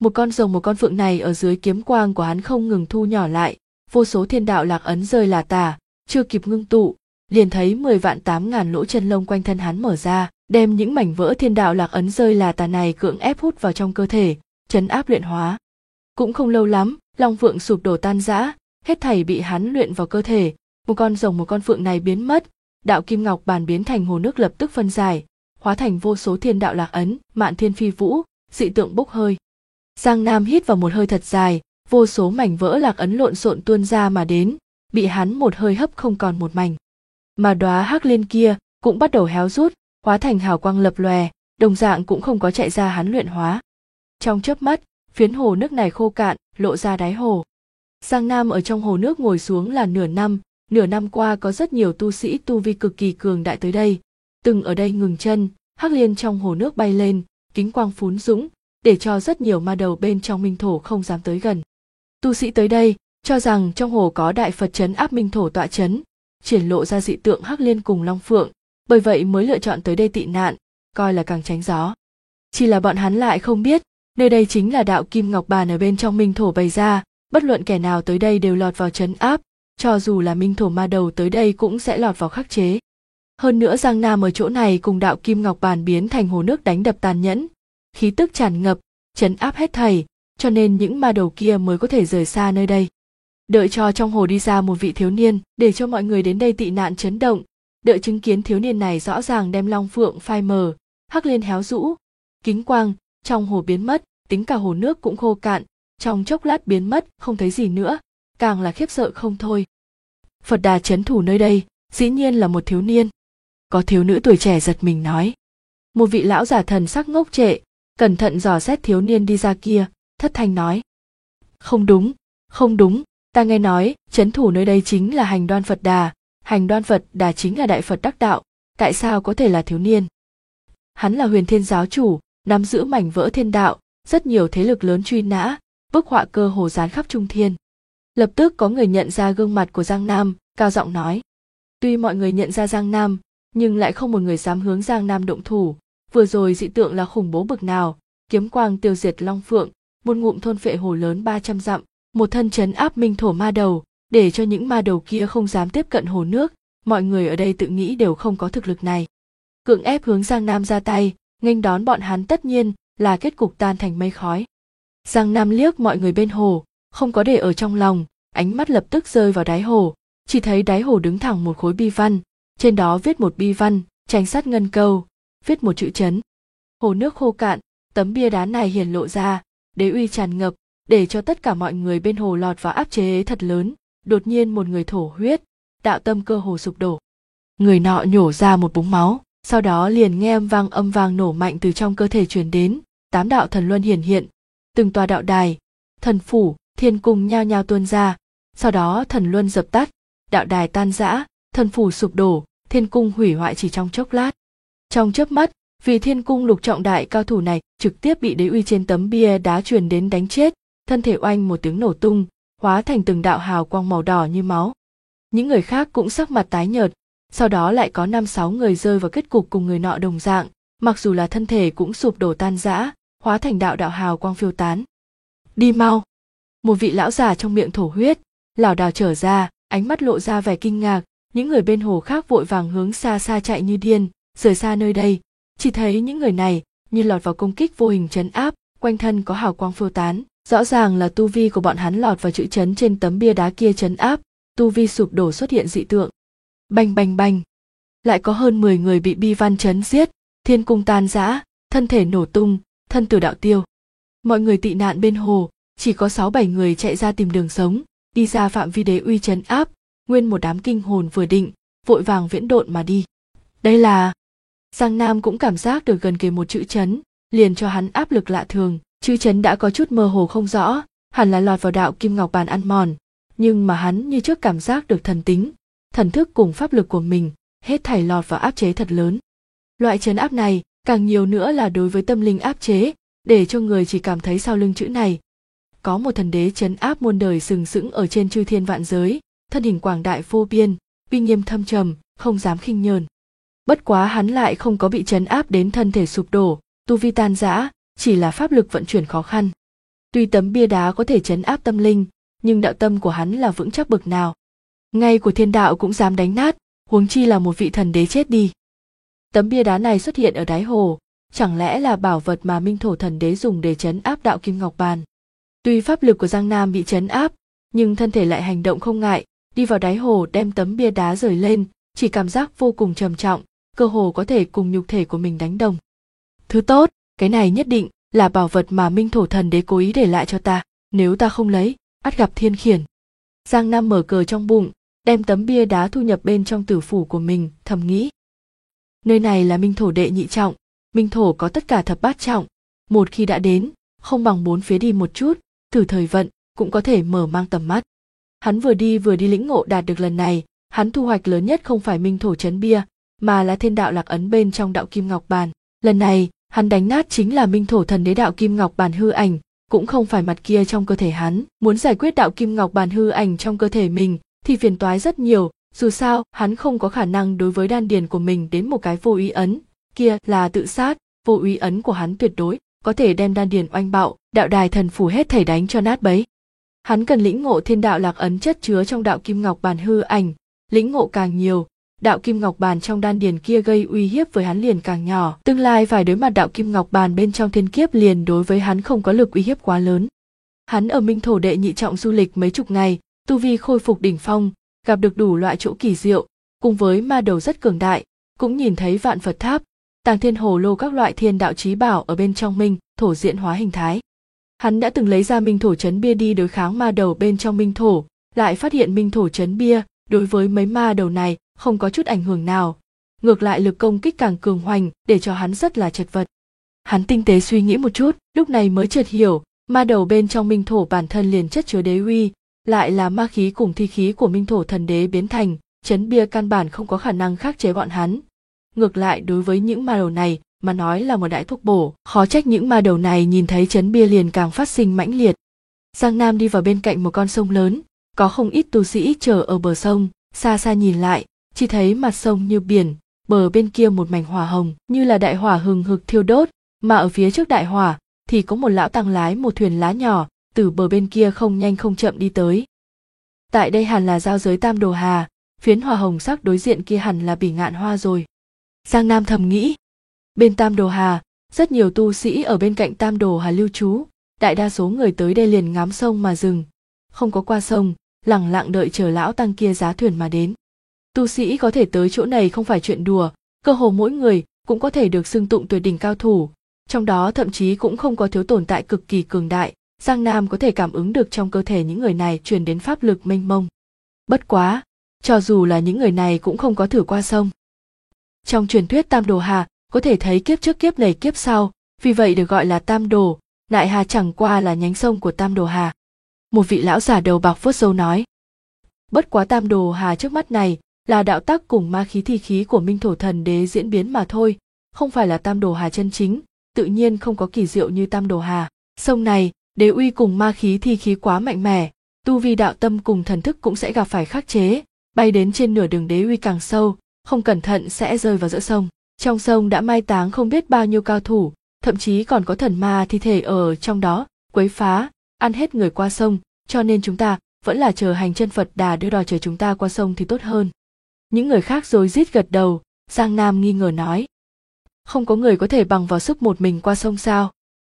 Một con rồng một con phượng này ở dưới kiếm quang của hắn không ngừng thu nhỏ lại, vô số thiên đạo lạc ấn rơi là tả, chưa kịp ngưng tụ, liền thấy 10 vạn 8 ngàn lỗ chân lông quanh thân hắn mở ra, đem những mảnh vỡ thiên đạo lạc ấn rơi là tà này cưỡng ép hút vào trong cơ thể, trấn áp luyện hóa. Cũng không lâu lắm, long phượng sụp đổ tan rã, hết thảy bị hắn luyện vào cơ thể, một con rồng một con phượng này biến mất, đạo kim ngọc bàn biến thành hồ nước lập tức phân giải, hóa thành vô số thiên đạo lạc ấn, mạn thiên phi vũ, dị tượng bốc hơi. Giang Nam hít vào một hơi thật dài, vô số mảnh vỡ lạc ấn lộn xộn tuôn ra mà đến, bị hắn một hơi hấp không còn một mảnh. Mà đóa hắc liên kia cũng bắt đầu héo rút, hóa thành hào quang lập lòe, đồng dạng cũng không có chạy ra hắn luyện hóa. Trong chớp mắt, phiến hồ nước này khô cạn, lộ ra đáy hồ. Giang Nam ở trong hồ nước ngồi xuống là nửa năm qua có rất nhiều tu sĩ tu vi cực kỳ cường đại tới đây, từng ở đây ngừng chân, hắc liên trong hồ nước bay lên, kính quang phún dũng, để cho rất nhiều ma đầu bên trong minh thổ không dám tới gần. Tu sĩ tới đây cho rằng trong hồ có đại Phật trấn áp minh thổ tọa trấn, triển lộ ra dị tượng hắc liên cùng long phượng, bởi vậy mới lựa chọn tới đây tị nạn, coi là càng tránh gió. Chỉ là bọn hắn lại không biết, nơi đây chính là đạo kim ngọc bàn ở bên trong minh thổ bày ra, bất luận kẻ nào tới đây đều lọt vào trấn áp, cho dù là minh thổ ma đầu tới đây cũng sẽ lọt vào khắc chế. Hơn nữa Giang Nam ở chỗ này cùng đạo kim ngọc bàn biến thành hồ nước đánh đập tàn nhẫn, khí tức tràn ngập, trấn áp hết thảy, cho nên những ma đầu kia mới có thể rời xa nơi đây. Đợi cho trong hồ đi ra một vị thiếu niên, để cho mọi người đến đây tị nạn chấn động, đợi chứng kiến thiếu niên này rõ ràng đem long phượng phai mờ, hắc liên héo rũ, kính quang trong hồ biến mất, tính cả hồ nước cũng khô cạn, trong chốc lát biến mất không thấy gì nữa, càng là khiếp sợ không thôi. Phật Đà trấn thủ nơi đây, dĩ nhiên là một thiếu niên. Có thiếu nữ tuổi trẻ giật mình nói. Một vị lão giả thần sắc ngốc trệ, cẩn thận dò xét thiếu niên đi ra kia, thất thanh nói. Không đúng, ta nghe nói, trấn thủ nơi đây chính là Hành Đoan Phật Đà chính là Đại Phật đắc đạo, tại sao có thể là thiếu niên? Hắn là Huyền Thiên giáo chủ, nắm giữ mảnh vỡ thiên đạo, rất nhiều thế lực lớn truy nã, bức họa cơ hồ dán khắp trung thiên. Lập tức có người nhận ra gương mặt của Giang Nam, cao giọng nói. Tuy mọi người nhận ra Giang Nam, nhưng lại không một người dám hướng Giang Nam động thủ, vừa rồi dị tượng là khủng bố bực nào, kiếm quang tiêu diệt long phượng, một ngụm thôn phệ hồ lớn 300 dặm, một thân trấn áp minh thổ ma đầu, để cho những ma đầu kia không dám tiếp cận hồ nước, mọi người ở đây tự nghĩ đều không có thực lực này. Cưỡng ép hướng Giang Nam ra tay, nghênh đón bọn hắn tất nhiên là kết cục tan thành mây khói. Giang Nam liếc mọi người bên hồ, không có để ở trong lòng, ánh mắt lập tức rơi vào đáy hồ, chỉ thấy đáy hồ đứng thẳng một khối bi văn, trên đó viết một bi văn, tranh sắt ngân câu, viết một chữ trấn. Hồ nước khô cạn, tấm bia đá này hiển lộ ra, đế uy tràn ngập, để cho tất cả mọi người bên hồ lọt vào áp chế thật lớn. Đột nhiên một người thổ huyết, đạo tâm cơ hồ sụp đổ. Người nọ nhổ ra một búng máu, sau đó liền nghe âm vang nổ mạnh từ trong cơ thể truyền đến, 8 đạo thần luân hiển hiện, từng tòa đạo đài, thần phủ, thiên cung nhao nhao tuôn ra, sau đó thần luân dập tắt, đạo đài tan rã, thần phủ sụp đổ, thiên cung hủy hoại chỉ trong chốc lát. Trong chớp mắt, vì thiên cung lục trọng đại cao thủ này trực tiếp bị đế uy trên tấm bia đá truyền đến đánh chết, thân thể oanh một tiếng nổ tung, hóa thành từng đạo hào quang màu đỏ như máu. Những người khác cũng sắc mặt tái nhợt, sau đó lại có 5-6 người rơi vào kết cục cùng người nọ đồng dạng, mặc dù là thân thể cũng sụp đổ tan rã, hóa thành đạo đạo hào quang phiêu tán. Đi mau! Một vị lão già trong miệng thổ huyết, lảo đảo trở ra, ánh mắt lộ ra vẻ kinh ngạc, những người bên hồ khác vội vàng hướng xa xa chạy như điên, rời xa nơi đây, chỉ thấy những người này như lọt vào công kích vô hình trấn áp, quanh thân có hào quang phiêu tán. Rõ ràng là tu vi của bọn hắn lọt vào chữ trấn trên tấm bia đá kia trấn áp, tu vi sụp đổ xuất hiện dị tượng. Bành bành bành. Lại có hơn 10 người bị bi văn trấn giết, thiên cung tan rã, thân thể nổ tung, thân tử đạo tiêu. Mọi người tị nạn bên hồ, chỉ có 6-7 người chạy ra tìm đường sống, đi ra phạm vi đế uy trấn áp, nguyên một đám kinh hồn vừa định, vội vàng viễn độn mà đi. Đây là... Giang Nam cũng cảm giác được gần kề một chữ trấn, liền cho hắn áp lực lạ thường. Chữ trấn đã có chút mơ hồ không rõ, hẳn là lọt vào đạo kim ngọc bàn ăn mòn, nhưng mà hắn như trước cảm giác được thần tính, thần thức cùng pháp lực của mình, hết thảy lọt vào áp chế thật lớn. Loại trấn áp này, càng nhiều nữa là đối với tâm linh áp chế, để cho người chỉ cảm thấy sau lưng chữ này. Có một thần đế trấn áp muôn đời sừng sững ở trên chư thiên vạn giới, thân hình quảng đại vô biên, uy nghiêm thâm trầm, không dám khinh nhờn. Bất quá hắn lại không có bị trấn áp đến thân thể sụp đổ, tu vi tan rã, chỉ là pháp lực vận chuyển khó khăn. Tuy tấm bia đá có thể trấn áp tâm linh, nhưng đạo tâm của hắn là vững chắc bực nào. Ngay của thiên đạo cũng dám đánh nát, huống chi là một vị thần đế chết đi. Tấm bia đá này xuất hiện ở đáy hồ, chẳng lẽ là bảo vật mà Minh Thổ thần đế dùng để trấn áp đạo Kim Ngọc Bàn. Tuy pháp lực của Giang Nam bị trấn áp, nhưng thân thể lại hành động không ngại, đi vào đáy hồ đem tấm bia đá rời lên, chỉ cảm giác vô cùng trầm trọng, cơ hồ có thể cùng nhục thể của mình đánh đồng. Thứ tốt, cái này nhất định là bảo vật mà Minh Thổ thần đế cố ý để lại cho ta, nếu ta không lấy, ắt gặp thiên khiển. Giang Nam mở cờ trong bụng, đem tấm bia đá thu nhập bên trong tử phủ của mình, thầm nghĩ. Nơi này là Minh Thổ đệ nhị trọng, Minh Thổ có tất cả thập bát trọng, một khi đã đến, không bằng bốn phía đi một chút, thử thời vận, cũng có thể mở mang tầm mắt. Hắn vừa đi lĩnh ngộ đạt được lần này, hắn thu hoạch lớn nhất không phải Minh Thổ trấn bia, mà là thiên đạo lạc ấn bên trong đạo Kim Ngọc Bàn. Lần này, hắn đánh nát chính là Minh Thổ thần đế đạo Kim Ngọc Bàn hư ảnh, cũng không phải mặt kia trong cơ thể hắn. Muốn giải quyết đạo Kim Ngọc Bàn hư ảnh trong cơ thể mình thì phiền toái rất nhiều, dù sao hắn không có khả năng đối với đan điền của mình đến một cái vô úy ấn, kia là tự sát, vô úy ấn của hắn tuyệt đối có thể đem đan điền oanh bạo, đạo đài thần phủ hết thảy đánh cho nát bấy. Hắn cần lĩnh ngộ thiên đạo lạc ấn chất chứa trong đạo Kim Ngọc Bàn hư ảnh, lĩnh ngộ càng nhiều, đạo Kim Ngọc Bàn trong đan điền kia gây uy hiếp với hắn liền càng nhỏ. Tương lai phải đối mặt đạo Kim Ngọc Bàn bên trong thiên kiếp liền đối với hắn không có lực uy hiếp quá lớn. Hắn ở Minh Thổ đệ nhị trọng du lịch mấy chục ngày, tu vi khôi phục đỉnh phong, gặp được đủ loại chỗ kỳ diệu, cùng với ma đầu rất cường đại, cũng nhìn thấy vạn Phật tháp, Tàng Thiên Hồ Lô các loại thiên đạo chí bảo ở bên trong Minh Thổ diễn hóa hình thái. Hắn đã từng lấy ra Minh Thổ trấn bia đi đối kháng ma đầu bên trong Minh Thổ, lại phát hiện Minh Thổ trấn bia đối với mấy ma đầu này không có chút ảnh hưởng nào, ngược lại lực công kích càng cường hoành để cho hắn rất là chật vật. Hắn tinh tế suy nghĩ một chút, lúc này mới chợt hiểu, ma đầu bên trong Minh Thổ bản thân liền chất chứa đế uy, lại là ma khí cùng thi khí của Minh Thổ thần đế biến thành, trấn bia căn bản không có khả năng khắc chế bọn hắn. Ngược lại đối với những ma đầu này mà nói là một đại thuốc bổ, khó trách những ma đầu này nhìn thấy trấn bia liền càng phát sinh mãnh liệt. Giang Nam đi vào bên cạnh một con sông lớn, có không ít tu sĩ chờ ở bờ sông, xa xa nhìn lại, chỉ thấy mặt sông như biển, bờ bên kia một mảnh hỏa hồng, như là đại hỏa hừng hực thiêu đốt, mà ở phía trước đại hỏa thì có một lão tăng lái một thuyền lá nhỏ, từ bờ bên kia không nhanh không chậm đi tới. Tại đây hẳn là giao giới Tam Đồ Hà, phiến hỏa hồng sắc đối diện kia hẳn là Bỉ Ngạn Hoa rồi. Giang Nam thầm nghĩ. Bên Tam Đồ Hà, rất nhiều tu sĩ ở bên cạnh Tam Đồ Hà lưu trú, đại đa số người tới đây liền ngắm sông mà dừng, không có qua sông, lẳng lặng đợi chờ lão tăng kia giá thuyền mà đến. Tu sĩ có thể tới chỗ này không phải chuyện đùa, cơ hồ mỗi người cũng có thể được xưng tụng tuyệt đỉnh cao thủ, trong đó thậm chí cũng không có thiếu tồn tại cực kỳ cường đại. Giang Nam có thể cảm ứng được trong cơ thể những người này truyền đến pháp lực mênh mông. Bất quá, cho dù là những người này cũng không có thử qua sông. Trong truyền thuyết Tam Đồ Hà có thể thấy kiếp trước kiếp này kiếp sau, vì vậy được gọi là Tam Đồ, Nại Hà chẳng qua là nhánh sông của Tam Đồ Hà. Một vị lão giả đầu bạc vuốt râu nói. Bất quá Tam Đồ Hà trước mắt này là đạo tắc cùng ma khí thi khí của Minh Thổ thần đế diễn biến mà thôi, không phải là Tam Đồ Hà chân chính, tự nhiên không có kỳ diệu như Tam Đồ Hà. Sông này, đế uy cùng ma khí thi khí quá mạnh mẽ, tu vi đạo tâm cùng thần thức cũng sẽ gặp phải khắc chế, bay đến trên nửa đường đế uy càng sâu, không cẩn thận sẽ rơi vào giữa sông. Trong sông đã mai táng không biết bao nhiêu cao thủ, thậm chí còn có thần ma thi thể ở trong đó, quấy phá, ăn hết người qua sông, cho nên chúng ta vẫn là chờ hành chân Phật Đà đưa đò chờ chúng ta qua sông thì tốt hơn. Những người khác rối rít gật đầu, Giang Nam nghi ngờ nói. Không có người có thể bằng vào sức một mình qua sông sao?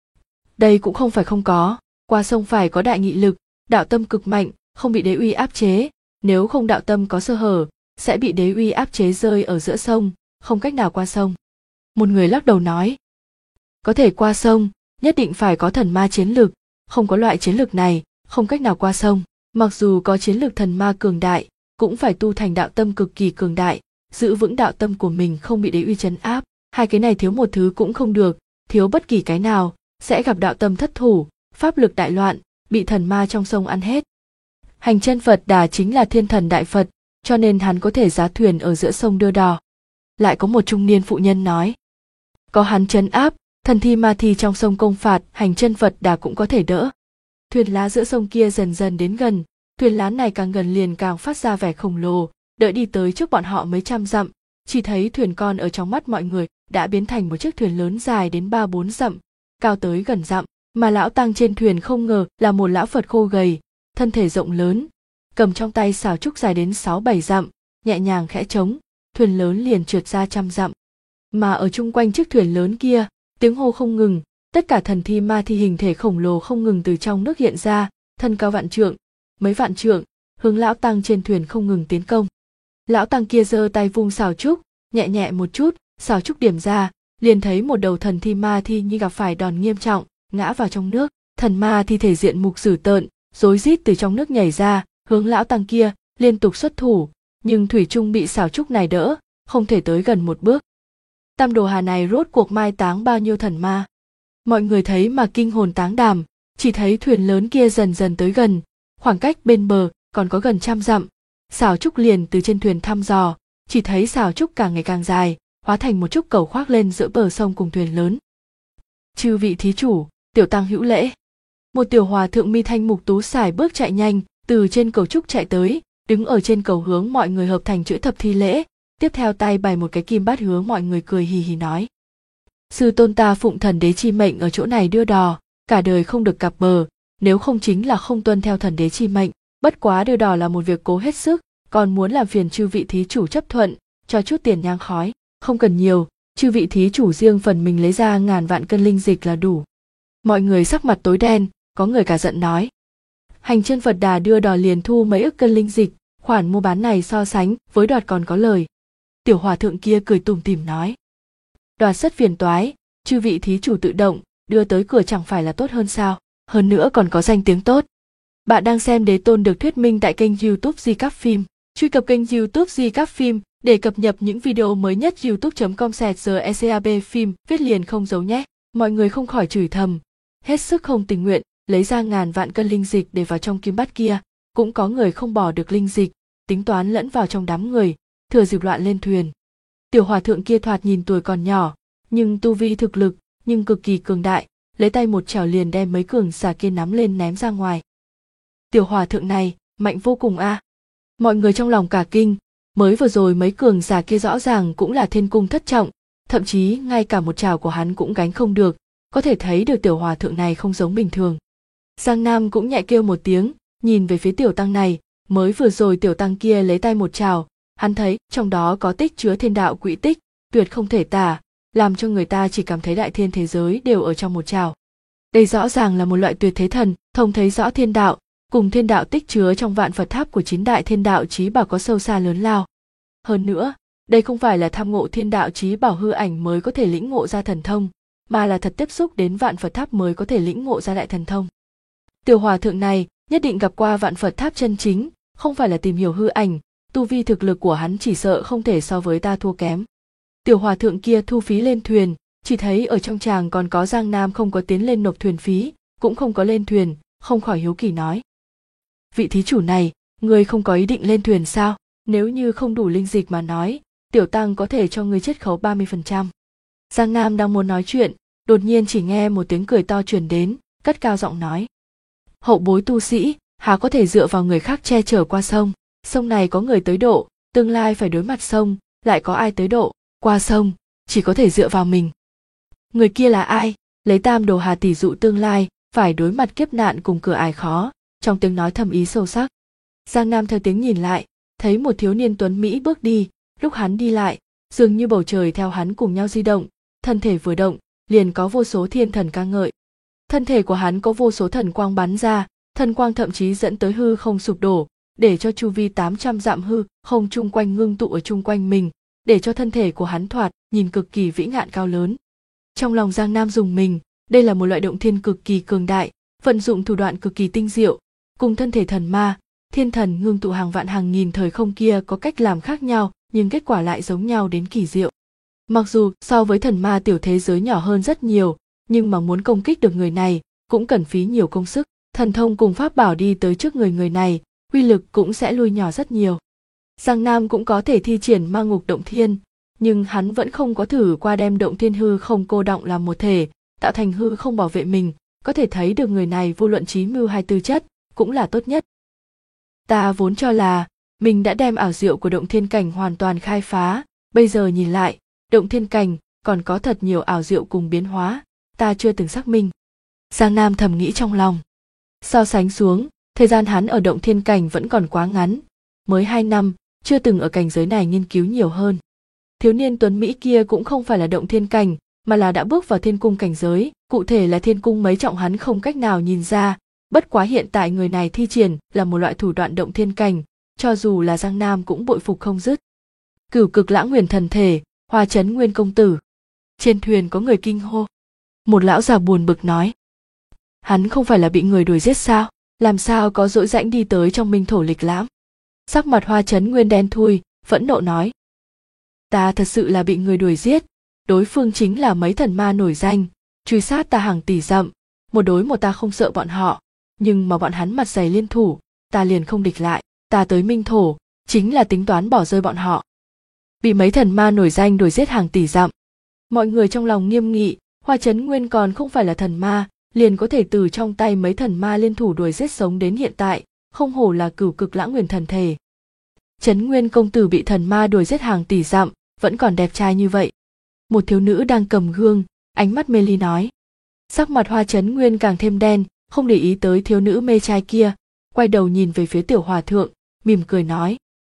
Đây cũng không phải không có, qua sông phải có đại nghị lực, đạo tâm cực mạnh, không bị đế uy áp chế, nếu không đạo tâm có sơ hở, sẽ bị đế uy áp chế rơi ở giữa sông, không cách nào qua sông. Một người lắc đầu nói. Có thể qua sông, nhất định phải có thần ma chiến lực, không có loại chiến lực này, không cách nào qua sông. Mặc dù có chiến lực thần ma cường đại, cũng phải tu thành đạo tâm cực kỳ cường đại, giữ vững đạo tâm của mình không bị đế uy trấn áp. Hai cái này thiếu một thứ cũng không được, thiếu bất kỳ cái nào, sẽ gặp đạo tâm thất thủ, pháp lực đại loạn, bị thần ma trong sông ăn hết. Hành chân Phật Đà chính là thiên thần đại Phật, cho nên hắn có thể giá thuyền ở giữa sông đưa đò. Lại có một trung niên phụ nhân nói. Có hắn trấn áp, thần thi ma thi trong sông công phạt, hành chân Phật Đà cũng có thể đỡ. Thuyền lá giữa sông kia dần dần đến gần, thuyền lá này càng gần liền càng phát ra vẻ khổng lồ, đợi đi tới trước bọn họ mấy trăm dặm, chỉ thấy thuyền con ở trong mắt mọi người đã biến thành một chiếc thuyền lớn dài đến 3-4 dặm, cao tới gần dặm. Mà lão tăng trên thuyền không ngờ là một lão Phật khô gầy, thân thể rộng lớn, cầm trong tay sào trúc dài đến 6-7 dặm, nhẹ nhàng khẽ trống, thuyền lớn liền trượt ra trăm dặm. Mà ở chung quanh chiếc thuyền lớn kia, tiếng hô không ngừng, tất cả thần thi ma thi hình thể khổng lồ không ngừng từ trong nước hiện ra, thân cao vạn trượng, mấy vạn trượng, hướng lão tăng trên thuyền không ngừng tiến công. Lão tăng kia giơ tay vung sào trúc, nhẹ nhẹ một chút, sào trúc điểm ra, liền thấy một đầu thần thi ma thi như gặp phải đòn nghiêm trọng, ngã vào trong nước. Thần ma thi thể diện mục dữ tợn, rối rít từ trong nước nhảy ra, hướng lão tăng kia liên tục xuất thủ, nhưng thủy chung bị sào trúc này đỡ, không thể tới gần một bước. Tam đồ hà này rốt cuộc mai táng bao nhiêu thần ma? Mọi người thấy mà kinh hồn táng đảm, chỉ thấy thuyền lớn kia dần dần tới gần, khoảng cách bên bờ còn có gần 100 dặm. Sào trúc liền từ trên thuyền thăm dò, chỉ thấy sào trúc càng ngày càng dài, hóa thành một trúc cầu khoác lên giữa bờ sông cùng thuyền lớn. Chư vị thí chủ, tiểu tăng hữu lễ. Một tiểu hòa thượng mi thanh mục tú sải bước chạy nhanh, từ trên cầu trúc chạy tới, đứng ở trên cầu hướng mọi người hợp thành chữ thập thi lễ, tiếp theo tay bày một cái kim bát hướng mọi người cười hì hì nói: sư tôn ta phụng thần đế chi mệnh ở chỗ này đưa đò, cả đời không được cặp bờ, nếu không chính là không tuân theo thần đế chi mệnh. Bất quá đưa đò là một việc cố hết sức, còn muốn làm phiền chư vị thí chủ chấp thuận, cho chút tiền nhang khói, không cần nhiều, chư vị thí chủ riêng phần mình lấy ra 1000 vạn cân linh dịch là đủ. Mọi người sắc mặt tối đen, có người cả giận nói: hành chân Phật Đà đưa đò liền thu mấy ức cân linh dịch, khoản mua bán này so sánh với đoạt còn có lời. Tiểu hòa thượng kia cười tủm tỉm nói: đoạt rất phiền toái, chư vị thí chủ tự động đưa tới cửa chẳng phải là tốt hơn sao, hơn nữa còn có danh tiếng tốt. Bạn đang xem Đế Tôn được thuyết minh tại kênh YouTube Di Cáp Phim. Truy cập kênh YouTube Di Cáp Phim để cập nhật những video mới nhất. youtube.com/secab phim viết liền không giấu nhé. Mọi người không khỏi chửi thầm, hết sức không tình nguyện lấy ra 1000 vạn cân linh dịch để vào trong kim bát kia. Cũng có người không bỏ được linh dịch, tính toán lẫn vào trong đám người, thừa dịp loạn lên thuyền. Tiểu hòa thượng kia thoạt nhìn tuổi còn nhỏ, nhưng tu vi thực lực nhưng cực kỳ cường đại, lấy tay một chảo liền đem mấy cường giả kia nắm lên ném ra ngoài. Tiểu hòa thượng này mạnh vô cùng a. Mọi người trong lòng cả kinh, mới vừa rồi mấy cường giả kia rõ ràng cũng là thiên cung thất trọng, thậm chí ngay cả một chảo của hắn cũng gánh không được, có thể thấy được tiểu hòa thượng này không giống bình thường. Giang Nam cũng nhẹ kêu một tiếng, nhìn về phía tiểu tăng này, mới vừa rồi tiểu tăng kia lấy tay một chảo, hắn thấy trong đó có tích chứa thiên đạo quỹ tích, tuyệt không thể tả, làm cho người ta chỉ cảm thấy đại thiên thế giới đều ở trong một chảo. Đây rõ ràng là một loại tuyệt thế thần, thông thấy rõ thiên đạo, cùng thiên đạo tích chứa trong vạn Phật tháp của 9 đại thiên đạo chí bảo có sâu xa lớn lao. Hơn nữa, đây không phải là tham ngộ thiên đạo chí bảo hư ảnh mới có thể lĩnh ngộ ra thần thông, mà là thật tiếp xúc đến vạn Phật tháp mới có thể lĩnh ngộ ra đại thần thông. Tiểu hòa thượng này nhất định gặp qua vạn Phật tháp chân chính, không phải là tìm hiểu hư ảnh, tu vi thực lực của hắn chỉ sợ không thể so với ta thua kém. Tiểu hòa thượng kia thu phí lên thuyền, chỉ thấy ở trong tràng còn có Giang Nam không có tiến lên nộp thuyền phí, cũng không có lên thuyền, không khỏi hiếu kỳ nói: vị thí chủ này, ngươi không có ý định lên thuyền sao? Nếu như không đủ linh dịch mà nói, tiểu tăng có thể cho ngươi chiết khấu 30%. Giang Nam đang muốn nói chuyện, đột nhiên chỉ nghe một tiếng cười to truyền đến, cất cao giọng nói: hậu bối tu sĩ, há có thể dựa vào người khác che chở qua sông? Sông này có người tới độ, tương lai phải đối mặt sông, lại có ai tới độ, qua sông, chỉ có thể dựa vào mình. Người kia là ai? Lấy tam đồ hà tỷ dụ tương lai, phải đối mặt kiếp nạn cùng cửa ải khó, trong tiếng nói thầm ý sâu sắc. Giang Nam theo tiếng nhìn lại, thấy một thiếu niên tuấn Mỹ bước đi, lúc hắn đi lại, dường như bầu trời theo hắn cùng nhau di động, thân thể vừa động, liền có vô số thiên thần ca ngợi. Thân thể của hắn có vô số thần quang bắn ra, thần quang thậm chí dẫn tới hư không sụp đổ, để cho chu vi 800 dặm hư không chung quanh ngưng tụ ở chung quanh mình, để cho thân thể của hắn thoạt nhìn cực kỳ vĩ ngạn cao lớn. Trong lòng Giang Nam rùng mình, đây là một loại động thiên cực kỳ cường đại, vận dụng thủ đoạn cực kỳ tinh diệu, cùng thân thể thần ma, thiên thần ngưng tụ hàng vạn hàng nghìn thời không kia có cách làm khác nhau, nhưng kết quả lại giống nhau đến kỳ diệu. Mặc dù so với thần ma tiểu thế giới nhỏ hơn rất nhiều, nhưng mà muốn công kích được người này, cũng cần phí nhiều công sức, thần thông cùng pháp bảo đi tới trước người này, uy lực cũng sẽ lui nhỏ rất nhiều. Giang Nam cũng có thể thi triển ma ngục động thiên, nhưng hắn vẫn không có thử qua đem động thiên hư không cô đọng làm một thể, tạo thành hư không bảo vệ mình, có thể thấy được người này vô luận trí mưu hay tư chất, cũng là tốt nhất. Ta vốn cho là mình đã đem ảo diệu của động thiên cảnh hoàn toàn khai phá, bây giờ nhìn lại, động thiên cảnh còn có thật nhiều ảo diệu cùng biến hóa, ta chưa từng xác minh. Giang Nam thầm nghĩ trong lòng. So sánh xuống, thời gian hắn ở động thiên cảnh vẫn còn quá ngắn, mới 2 năm, chưa từng ở cảnh giới này nghiên cứu nhiều hơn. Thiếu niên tuấn Mỹ kia cũng không phải là động thiên cảnh, mà là đã bước vào thiên cung cảnh giới, cụ thể là thiên cung mấy trọng hắn không cách nào nhìn ra, bất quá hiện tại người này thi triển là một loại thủ đoạn động thiên cảnh, cho dù là Giang Nam cũng bội phục không dứt. Cửu Cực Lãng Huyền Thần Thể, Hoa Chấn Nguyên công tử. Trên thuyền có người kinh hô. Một lão già buồn bực nói. Hắn không phải là bị người đuổi giết sao, làm sao có dỗi rãnh đi tới trong minh thổ lịch lãm. Sắc mặt Hoa Chấn Nguyên đen thui, phẫn nộ nói. Ta thật sự là bị người đuổi giết, đối phương chính là mấy thần ma nổi danh, truy sát ta hàng tỷ dặm, một đối một ta không sợ bọn họ, nhưng mà bọn hắn mặt dày liên thủ, ta liền không địch lại, ta tới minh thổ, chính là tính toán bỏ rơi bọn họ. Bị mấy thần ma nổi danh đuổi giết hàng tỷ dặm. Mọi người trong lòng nghiêm nghị, Hoa Chấn Nguyên còn không phải là thần ma, liền có thể từ trong tay mấy thần ma liên thủ đuổi giết sống đến hiện tại, không hổ là Cửu Cực Lãng Huyền Thần Thể. Chấn Nguyên công tử bị thần ma đuổi giết hàng tỷ dặm, vẫn còn đẹp trai như vậy. Một thiếu nữ đang cầm gương, ánh mắt mê ly nói. Sắc mặt Hoa Chấn Nguyên càng thêm đen, không để ý tới thiếu nữ mê trai kia, quay đầu nhìn về phía Tiểu Hòa Thượng, mỉm cười nói.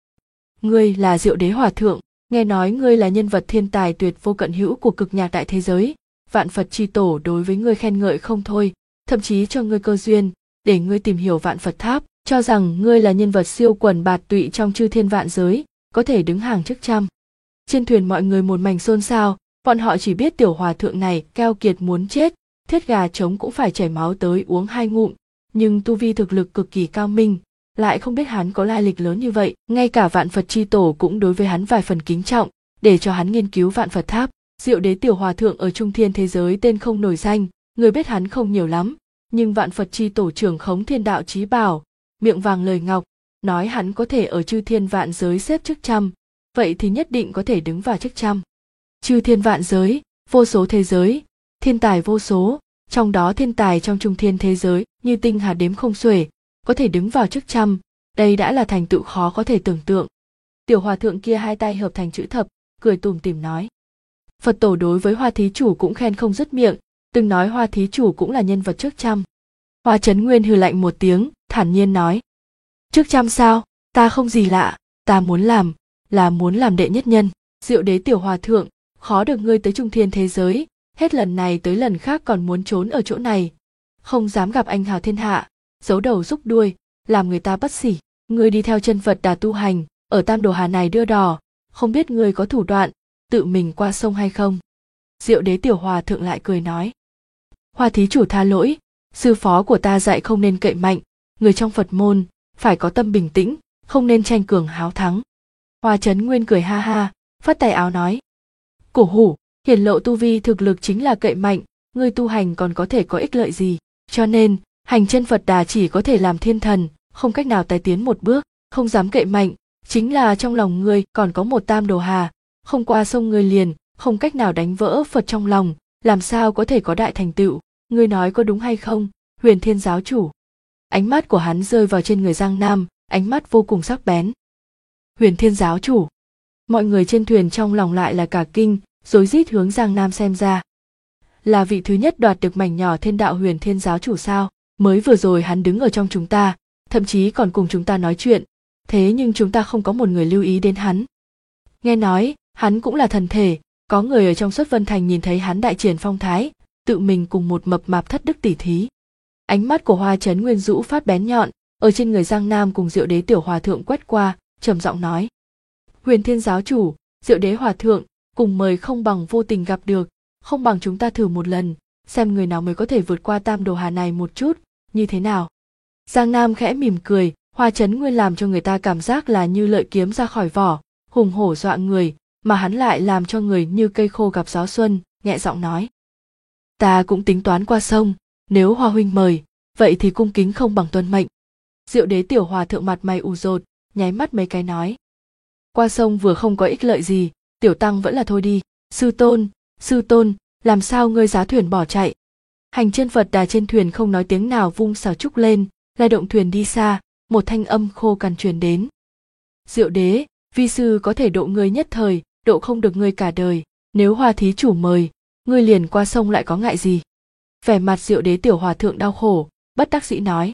Ngươi là Diệu Đế Hòa Thượng, nghe nói ngươi là nhân vật thiên tài tuyệt vô cận hữu của cực nhạc đại thế giới, vạn Phật chi tổ đối với ngươi khen ngợi không thôi, thậm chí cho ngươi cơ duyên, để ngươi tìm hiểu vạn Phật tháp, cho rằng ngươi là nhân vật siêu quần bạt tụy trong chư thiên vạn giới, có thể đứng hàng trước trăm. Trên thuyền mọi người một mảnh xôn xao, bọn họ chỉ biết Tiểu Hòa Thượng này keo kiệt muốn chết, thiết gà trống cũng phải chảy máu tới uống 2 ngụm, nhưng tu vi thực lực cực kỳ cao minh, lại không biết hắn có lai lịch lớn như vậy, ngay cả vạn Phật chi tổ cũng đối với hắn vài phần kính trọng, để cho hắn nghiên cứu vạn Phật tháp. Diệu Đế Tiểu Hòa Thượng ở trung thiên thế giới tên không nổi danh, người biết hắn không nhiều lắm, nhưng vạn Phật chi tổ trưởng khống thiên đạo chí bảo, miệng vàng lời ngọc, nói hắn có thể ở chư thiên vạn giới xếp trước trăm, vậy thì nhất định có thể đứng vào trước trăm. Chư thiên vạn giới, vô số thế giới, thiên tài vô số, trong đó thiên tài trong trung thiên thế giới như tinh hà đếm không xuể, có thể đứng vào trước trăm, đây đã là thành tựu khó có thể tưởng tượng. Tiểu Hòa Thượng kia hai tay hợp thành chữ thập, cười tủm tỉm nói. Phật tổ đối với Hoa thí chủ cũng khen không dứt miệng, từng nói Hoa thí chủ cũng là nhân vật trước trăm. Hoa Chấn Nguyên hừ lạnh một tiếng, thản nhiên nói. Trước trăm sao, ta không gì lạ, ta muốn làm đệ nhất nhân. Diệu Đế Tiểu Hòa Thượng, khó được ngươi tới trung thiên thế giới, hết lần này tới lần khác còn muốn trốn ở chỗ này, không dám gặp anh hào thiên hạ, giấu đầu rúc đuôi, làm người ta bất xỉ. Ngươi đi theo chân Phật Đà tu hành, ở Tam Đồ Hà này đưa đò, không biết ngươi có thủ đoạn, tự mình qua sông hay không? Diệu Đế Tiểu Hòa Thượng lại cười nói. Hoa thí chủ tha lỗi, sư phó của ta dạy không nên cậy mạnh, người trong Phật môn phải có tâm bình tĩnh, không nên tranh cường háo thắng. Hoa Chấn Nguyên cười ha ha, phất tay áo nói. Cổ hủ, hiển lộ tu vi thực lực chính là cậy mạnh, ngươi tu hành còn có thể có ích lợi gì, cho nên hành chân Phật Đà chỉ có thể làm thiên thần, không cách nào tái tiến một bước, không dám cậy mạnh, chính là trong lòng ngươi còn có một Tam Đồ Hà, không qua sông ngươi liền, không cách nào đánh vỡ Phật trong lòng, làm sao có thể có đại thành tựu, ngươi nói có đúng hay không, Huyền Thiên giáo chủ? Ánh mắt của hắn rơi vào trên người Giang Nam, ánh mắt vô cùng sắc bén. Huyền Thiên giáo chủ. Mọi người trên thuyền trong lòng lại là cả kinh, rối rít hướng Giang Nam xem ra. Là vị thứ nhất đoạt được mảnh nhỏ thiên đạo Huyền Thiên giáo chủ sao? Mới vừa rồi hắn đứng ở trong chúng ta, thậm chí còn cùng chúng ta nói chuyện, thế nhưng chúng ta không có một người lưu ý đến hắn. Nghe nói, hắn cũng là thần thể, có người ở trong Xuất Vân Thành nhìn thấy hắn đại triển phong thái, tự mình cùng một mập mạp thất đức tỷ thí. Ánh mắt của Hoa Chấn Nguyên rũ phát bén nhọn, ở trên người Giang Nam cùng Diệu Đế Tiểu Hòa Thượng quét qua, trầm giọng nói. Huyền Thiên giáo chủ, Diệu Đế Hòa Thượng, cùng mời không bằng vô tình gặp được, không bằng chúng ta thử một lần, xem người nào mới có thể vượt qua Tam Đồ Hà này một chút, như thế nào? Giang Nam khẽ mỉm cười, Hoa Chấn Nguyên làm cho người ta cảm giác là như lợi kiếm ra khỏi vỏ, hùng hổ dọa người, mà hắn lại làm cho người như cây khô gặp gió xuân, nhẹ giọng nói. Ta cũng tính toán qua sông, nếu Hoa huynh mời, vậy thì cung kính không bằng tuân mệnh. Diệu Đế Tiểu Hòa Thượng mặt mày ù dột, nháy mắt mấy cái nói. Qua sông vừa không có ích lợi gì, tiểu tăng vẫn là thôi đi. Sư tôn, làm sao ngươi giá thuyền bỏ chạy? Hành chân Phật Đà trên thuyền không nói tiếng nào vung sào trúc lên, lai động thuyền đi xa, một thanh âm khô cằn truyền đến. Diệu Đế, vi sư có thể độ ngươi nhất thời, độ không được ngươi cả đời, nếu Hoa thí chủ mời, ngươi liền qua sông lại có ngại gì? Vẻ mặt Diệu Đế tiểu hòa thượng đau khổ, bất đắc dĩ nói.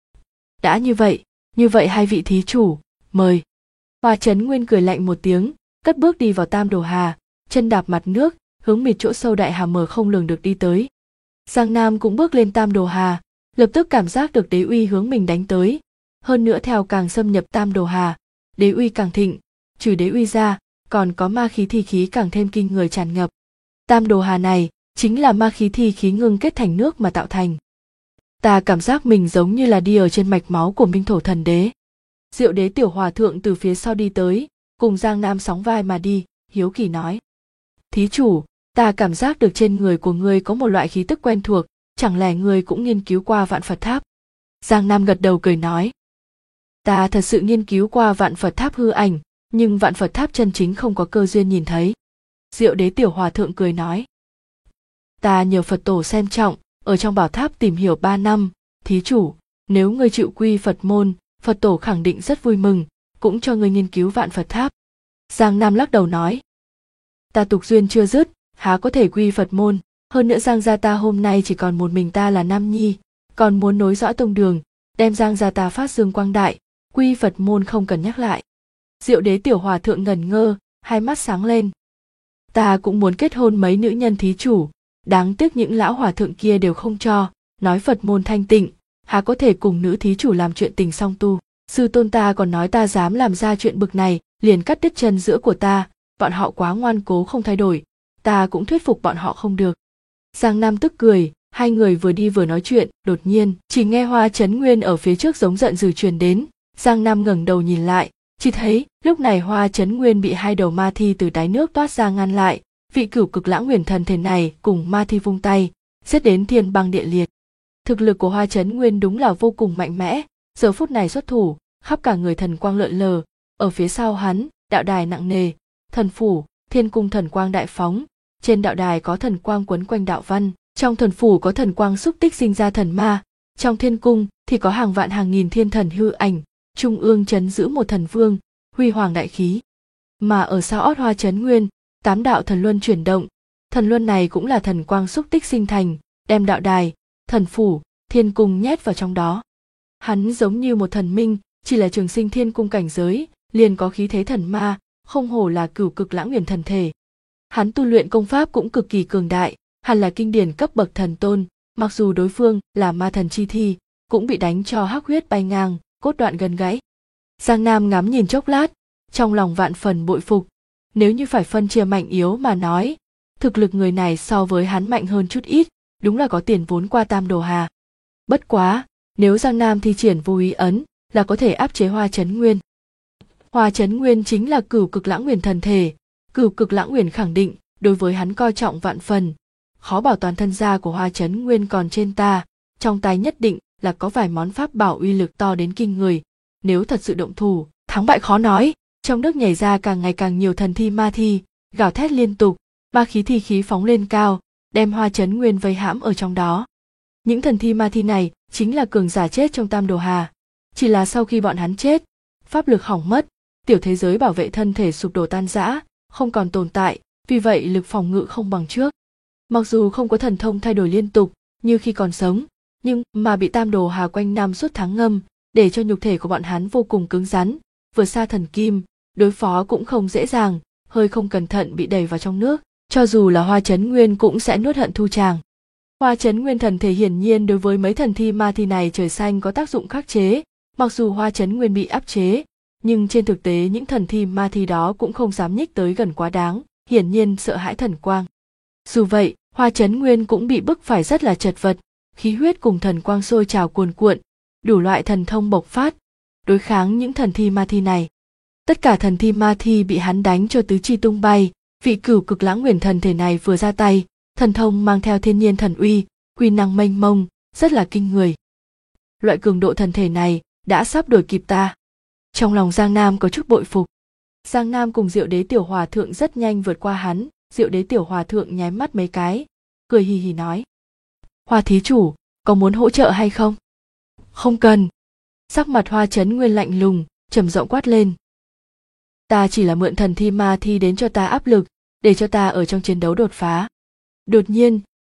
Đã như vậy hai vị thí chủ, mời. Hoa Chấn Nguyên cười lạnh một tiếng, cất bước đi vào Tam Đồ Hà, chân đạp mặt nước, hướng mịt chỗ sâu đại hà mờ không lường được đi tới. Giang Nam cũng bước lên Tam Đồ Hà, lập tức cảm giác được đế uy hướng mình đánh tới. Hơn nữa theo càng xâm nhập Tam Đồ Hà, đế uy càng thịnh, trừ đế uy ra, còn có ma khí thi khí càng thêm kinh người tràn ngập. Tam Đồ Hà này chính là ma khí thi khí ngưng kết thành nước mà tạo thành. Ta cảm giác mình giống như là đi ở trên mạch máu của Minh Thổ Thần Đế. Diệu Đế tiểu hòa thượng từ phía sau đi tới, cùng Giang Nam sóng vai mà đi, hiếu kỳ nói. Thí chủ, ta cảm giác được trên người của ngươi có một loại khí tức quen thuộc, chẳng lẽ ngươi cũng nghiên cứu qua Vạn Phật Tháp? Giang Nam gật đầu cười nói. Ta thật sự nghiên cứu qua Vạn Phật Tháp hư ảnh, nhưng Vạn Phật Tháp chân chính không có cơ duyên nhìn thấy. Diệu Đế tiểu hòa thượng cười nói. Ta nhờ Phật tổ xem trọng, ở trong bảo tháp tìm hiểu 3 năm, thí chủ, nếu ngươi chịu quy Phật môn, Phật tổ khẳng định rất vui mừng, cũng cho ngươi nghiên cứu Vạn Phật Tháp. Giang Nam lắc đầu nói. Ta tục duyên chưa dứt, há có thể quy Phật môn, hơn nữa Giang gia ta hôm nay chỉ còn một mình ta là Nam Nhi, còn muốn nối dõi tông đường, đem Giang gia ta phát dương quang đại, quy Phật môn không cần nhắc lại. Diệu Đế tiểu hòa thượng ngẩn ngơ, hai mắt sáng lên. Ta cũng muốn kết hôn mấy nữ nhân thí chủ, đáng tiếc những lão hòa thượng kia đều không cho, nói Phật môn thanh tịnh, há có thể cùng nữ thí chủ làm chuyện tình song tu. Sư tôn ta còn nói ta dám làm ra chuyện bực này, liền cắt đứt chân giữa của ta, bọn họ quá ngoan cố không thay đổi, ta cũng thuyết phục bọn họ không được. Giang Nam tức cười, hai người vừa đi vừa nói chuyện, đột nhiên, chỉ nghe Hoa Chấn Nguyên ở phía trước giống giận dữ truyền đến, Giang Nam ngẩng đầu nhìn lại, chỉ thấy, lúc này Hoa Chấn Nguyên bị hai đầu ma thi từ đáy nước toát ra ngăn lại, vị Cửu Cực Lãng Huyền Thần Thể này cùng ma thi vung tay, giết đến thiên băng địa liệt. Thực lực của Hoa Chấn Nguyên đúng là vô cùng mạnh mẽ, giờ phút này xuất thủ, khắp cả người thần quang lượn lờ, ở phía sau hắn, đạo đài nặng nề, thần phủ, thiên cung thần quang đại phóng, trên đạo đài có thần quang quấn quanh đạo văn, trong thần phủ có thần quang xúc tích sinh ra thần ma, trong thiên cung thì có hàng vạn hàng nghìn thiên thần hư ảnh, trung ương trấn giữ một thần vương, huy hoàng đại khí. Mà ở sau ót Hoa Chấn Nguyên, 8 đạo thần luân chuyển động, thần luân này cũng là thần quang xúc tích sinh thành, đem đạo đài, thần phủ, thiên cung nhét vào trong đó. Hắn giống như một thần minh, chỉ là trường sinh thiên cung cảnh giới, liền có khí thế thần ma, không hổ là Cửu Cực Lãng Huyền Thần Thể. Hắn tu luyện công pháp cũng cực kỳ cường đại, hẳn là kinh điển cấp bậc thần tôn, mặc dù đối phương là ma thần chi thi, cũng bị đánh cho hắc huyết bay ngang, cốt đoạn gần gãy. Giang Nam ngắm nhìn chốc lát, trong lòng vạn phần bội phục, nếu như phải phân chia mạnh yếu mà nói, thực lực người này so với hắn mạnh hơn chút ít, đúng là có tiền vốn qua Tam Đồ Hà. Bất quá, nếu Giang Nam thi triển vô ý ấn, là có thể áp chế Hoa Chấn Nguyên. Hoa Chấn Nguyên chính là Cửu Cực Lãng Huyền Thần Thể, Cửu Cực Lãng Huyền khẳng định, đối với hắn coi trọng vạn phần, khó bảo toàn thân gia của Hoa Chấn Nguyên còn trên ta, trong tay nhất định là có vài món pháp bảo uy lực to đến kinh người, nếu thật sự động thủ, thắng bại khó nói. Trong nước nhảy ra càng ngày càng nhiều thần thi ma thi, gào thét liên tục, ma khí thi khí phóng lên cao, đem Hoa Chấn Nguyên vây hãm ở trong đó. Những thần thi ma thi này chính là cường giả chết trong Tam Đồ Hà, chỉ là sau khi bọn hắn chết, pháp lực hỏng mất, tiểu thế giới bảo vệ thân thể sụp đổ tan rã, không còn tồn tại, vì vậy lực phòng ngự không bằng trước. Mặc dù không có thần thông thay đổi liên tục như khi còn sống, nhưng mà bị Tam Đồ Hà quanh năm suốt tháng ngâm, để cho nhục thể của bọn hắn vô cùng cứng rắn, vượt xa thần kim, đối phó cũng không dễ dàng, hơi không cẩn thận bị đẩy vào trong nước, cho dù là Hoa Chấn Nguyên cũng sẽ nuốt hận thu tràng. Hoa Chấn Nguyên thần thể hiển nhiên đối với mấy thần thi ma thi này trời xanh có tác dụng khắc chế, mặc dù Hoa Chấn Nguyên bị áp chế, nhưng trên thực tế những thần thi ma thi đó cũng không dám nhích tới gần quá đáng, hiển nhiên sợ hãi thần quang. Dù vậy, Hoa Chấn Nguyên cũng bị bức phải rất là chật vật, khí huyết cùng thần quang sôi trào cuồn cuộn, đủ loại thần thông bộc phát, đối kháng những thần thi ma thi này. Tất cả thần thi ma thi bị hắn đánh cho tứ chi tung bay, vị Cửu Cực Lãng Huyền Thần Thể này vừa ra tay, thần thông mang theo thiên nhiên thần uy, quy năng mênh mông, rất là kinh người. Loại cường độ thần thể này đã sắp đuổi kịp ta. Trong lòng Giang Nam có chút bội phục. Giang Nam cùng Diệu Đế tiểu hòa thượng rất nhanh vượt qua hắn, Diệu Đế tiểu hòa thượng nháy mắt mấy cái, cười hì hì nói: "Hoa thí chủ, có muốn hỗ trợ hay không?" "Không cần." Sắc mặt Hoa Chấn Nguyên lạnh lùng, trầm giọng quát lên: "Ta chỉ là mượn thần thi ma thi đến cho ta áp lực, để cho ta ở trong chiến đấu đột phá." Đột nhiên,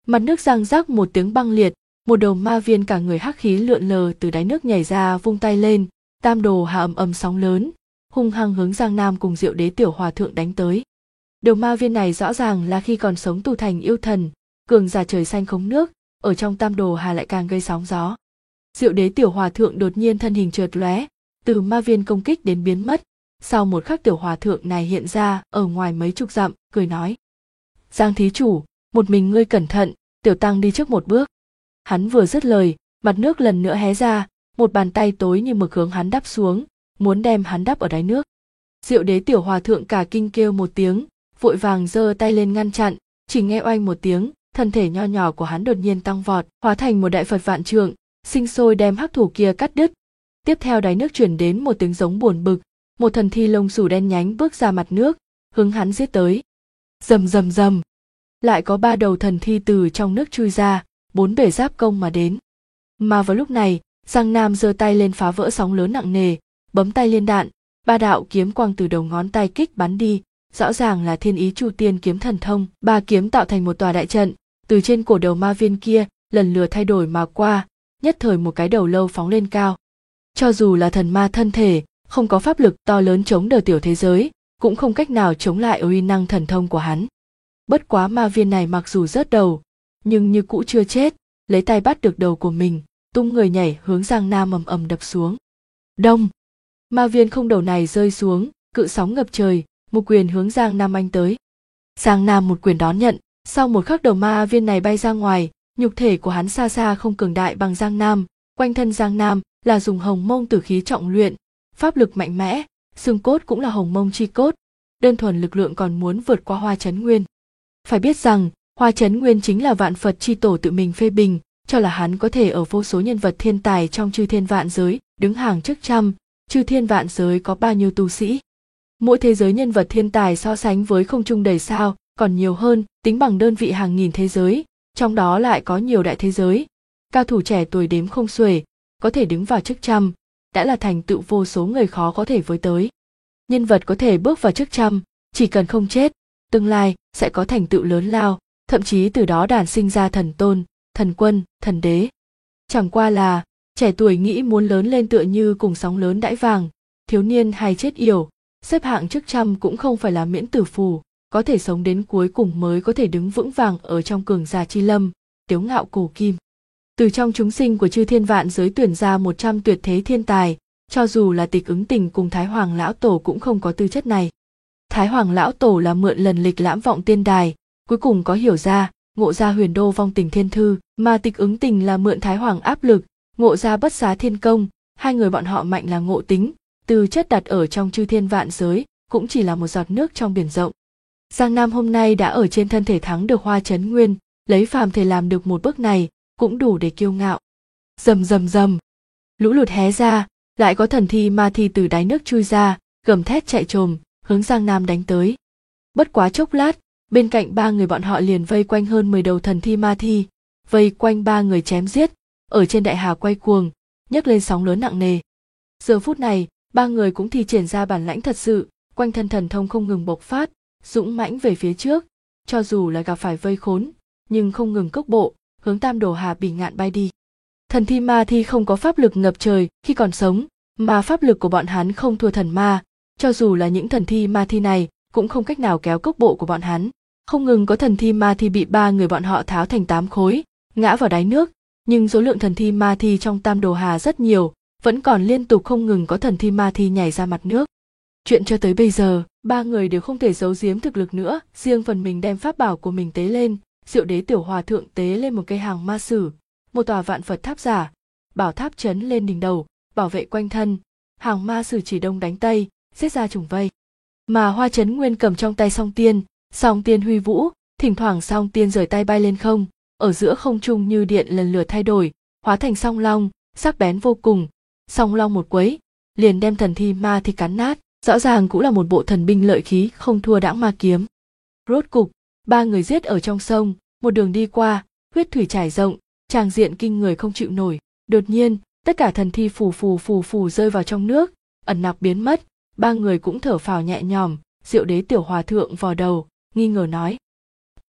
Mặt nước răng rắc một tiếng băng liệt, một đầu ma viên cả người hắc khí lượn lờ từ đáy nước nhảy ra, vung tay lên, tam đồ hà ầm ầm sóng lớn, hung hăng hướng Giang Nam cùng Diệu Đế Tiểu Hòa Thượng đánh tới. Đầu ma viên này rõ ràng là khi còn sống tu thành yêu thần, cường giả trời xanh khống nước, ở trong tam đồ hà lại càng gây sóng gió. Diệu Đế Tiểu Hòa Thượng đột nhiên thân hình chợt lóe, từ ma viên công kích đến biến mất. Sau một khắc Tiểu Hòa Thượng này hiện ra ở ngoài mấy chục dặm, cười nói: Giang thí chủ, một mình ngươi cẩn thận, tiểu tăng đi trước một bước. Hắn vừa dứt lời, mặt nước lần nữa hé ra, một bàn tay tối như mực hướng hắn đắp xuống, muốn đem hắn đắp ở đáy nước. Diệu Đế Tiểu Hòa Thượng cả kinh kêu một tiếng, vội vàng giơ tay lên ngăn chặn, chỉ nghe oanh một tiếng, thân thể nho nhỏ của hắn đột nhiên tăng vọt, hóa thành một đại Phật vạn trượng, sinh sôi đem hắc thủ kia cắt đứt. Tiếp theo đáy nước truyền đến một tiếng giống buồn bực, một thần thi lông xù đen nhánh bước ra mặt nước, hướng hắn giết tới. Rầm rầm rầm, lại có 3 đầu thần thi từ trong nước chui ra, 4 bể giáp công mà đến. Mà vào lúc này, Giang Nam giơ tay lên phá vỡ sóng lớn nặng nề, bấm tay liên đạn, 3 đạo kiếm quang từ đầu ngón tay kích bắn đi, rõ ràng là Thiên Ý Chu Tiên kiếm thần thông. 3 kiếm tạo thành một tòa đại trận, từ trên cổ đầu ma viên kia lần lượt thay đổi mà qua, nhất thời một cái đầu lâu phóng lên cao. Cho dù là thần ma thân thể, không có pháp lực to lớn chống đỡ tiểu thế giới, cũng không cách nào chống lại uy năng thần thông của hắn. Bất quá ma viên này mặc dù rớt đầu, nhưng như cũ chưa chết, lấy tay bắt được đầu của mình, tung người nhảy hướng Giang Nam ầm ầm đập xuống. Đông! Ma viên không đầu này rơi xuống, cự sóng ngập trời, một quyền hướng Giang Nam anh tới. Giang Nam một quyền đón nhận, sau một khắc đầu ma viên này bay ra ngoài, nhục thể của hắn xa xa không cường đại bằng Giang Nam, quanh thân Giang Nam là dùng hồng mông tử khí trọng luyện, pháp lực mạnh mẽ, xương cốt cũng là hồng mông chi cốt, đơn thuần lực lượng còn muốn vượt qua Hoa Chấn Nguyên. Phải biết rằng, Hoa Chấn Nguyên chính là vạn Phật chi tổ tự mình phê bình, cho là hắn có thể ở vô số nhân vật thiên tài trong chư thiên vạn giới, đứng hàng trước trăm, chư thiên vạn giới có bao nhiêu tu sĩ. Mỗi thế giới nhân vật thiên tài so sánh với không trung đầy sao, còn nhiều hơn, tính bằng đơn vị hàng nghìn thế giới, trong đó lại có nhiều đại thế giới. Cao thủ trẻ tuổi đếm không xuể, có thể đứng vào trước trăm, đã là thành tựu vô số người khó có thể với tới. Nhân vật có thể bước vào trước trăm, chỉ cần không chết, tương lai sẽ có thành tựu lớn lao, thậm chí từ đó đản sinh ra thần tôn, thần quân, thần đế. Chẳng qua là, trẻ tuổi nghĩ muốn lớn lên tựa như cùng sóng lớn đãi vàng, thiếu niên hay chết yểu, xếp hạng trước trăm cũng không phải là miễn tử phù, có thể sống đến cuối cùng mới có thể đứng vững vàng ở trong cường giả chi lâm, tiếu ngạo cổ kim. Từ trong chúng sinh của chư thiên vạn giới tuyển ra 100 tuyệt thế thiên tài, cho dù là Tịch Ứng Tình cùng Thái Hoàng Lão Tổ cũng không có tư chất này. Thái Hoàng Lão Tổ là mượn lần lịch lãm vọng tiên đài, cuối cùng có hiểu ra, ngộ ra huyền đô vong tình thiên thư, mà Tịch Ứng Tình là mượn Thái Hoàng áp lực, ngộ ra bất xá thiên công, hai người bọn họ mạnh là ngộ tính, tư chất đặt ở trong chư thiên vạn giới, cũng chỉ là một giọt nước trong biển rộng. Giang Nam hôm nay đã ở trên thân thể thắng được Hoa Chấn Nguyên, lấy phàm thể làm được một bước này, cũng đủ để kiêu ngạo. Rầm rầm rầm, lũ lụt hé ra, lại có thần thi ma thi từ đáy nước chui ra, gầm thét chạy trồm, hướng Giang Nam đánh tới. Bất quá chốc lát, bên cạnh 3 người bọn họ liền vây quanh hơn 10 đầu thần thi ma thi, vây quanh 3 người chém giết, ở trên đại hà quay cuồng, nhấc lên sóng lớn nặng nề. Giờ phút này, 3 người cũng thi triển ra bản lãnh thật sự, quanh thân thần thông không ngừng bộc phát, dũng mãnh về phía trước, cho dù là gặp phải vây khốn, nhưng không ngừng cước bộ, hướng Tam Đồ Hà Bỉ Ngạn bay đi. Thần thi ma thi không có pháp lực ngập trời khi còn sống, mà pháp lực của bọn hắn không thua thần ma, cho dù là những thần thi ma thi này cũng không cách nào kéo cước bộ của bọn hắn. Không ngừng có thần thi ma thi bị 3 người bọn họ tháo thành 8 khối, ngã vào đáy nước, nhưng số lượng thần thi ma thi trong Tam Đồ Hà rất nhiều, vẫn còn liên tục không ngừng có thần thi ma thi nhảy ra mặt nước. Chuyện cho tới bây giờ, 3 người đều không thể giấu giếm thực lực nữa, riêng phần mình đem pháp bảo của mình tế lên, Diệu Đế Tiểu Hòa Thượng tế lên một cây hàng ma sử, một tòa vạn Phật tháp giả, bảo tháp chấn lên đỉnh đầu, bảo vệ quanh thân, hàng ma sử chỉ đông đánh tây, giết ra trùng vây. Mà Hoa Chấn Nguyên cầm trong tay song tiên huy vũ, thỉnh thoảng song tiên rời tay bay lên không, ở giữa không trung như điện lần lượt thay đổi, hóa thành song long, sắc bén vô cùng, song long một quấy, liền đem thần thi ma thi cắn nát, rõ ràng cũng là một bộ thần binh lợi khí không thua đãng ma kiếm. Rốt cục, 3 người giết ở trong sông, một đường đi qua, huyết thủy trải rộng, tràng diện kinh người không chịu nổi. Đột nhiên, tất cả thần thi phù rơi vào trong nước, ẩn nặc biến mất. 3 người cũng thở phào nhẹ nhõm. Diệu Đế Tiểu Hòa Thượng vò đầu, nghi ngờ nói: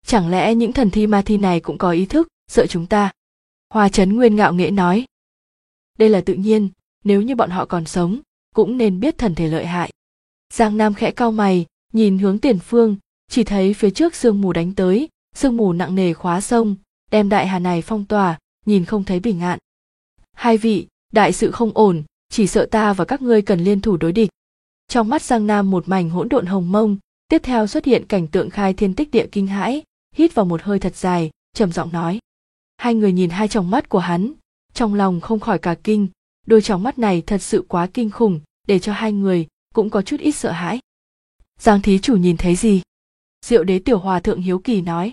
chẳng lẽ những thần thi ma thi này cũng có ý thức, sợ chúng ta? Hoa Chấn Nguyên ngạo nghễ nói. Đây là tự nhiên, nếu như bọn họ còn sống, cũng nên biết thần thể lợi hại. Giang Nam khẽ cau mày, nhìn hướng tiền phương, chỉ thấy phía trước sương mù đánh tới, sương mù nặng nề khóa sông, đem đại hà này phong tỏa, nhìn không thấy Bình Ngạn. Hai vị, đại sự không ổn, chỉ sợ ta và các ngươi cần liên thủ đối địch. Trong mắt Giang Nam một mảnh hỗn độn hồng mông, tiếp theo xuất hiện cảnh tượng khai thiên tích địa kinh hãi, hít vào một hơi thật dài, trầm giọng nói. Hai người nhìn hai tròng mắt của hắn, trong lòng không khỏi cả kinh, đôi tròng mắt này thật sự quá kinh khủng, để cho hai người cũng có chút ít sợ hãi. Giang thí chủ nhìn thấy gì? Diệu Đế Tiểu Hòa Thượng hiếu kỳ nói.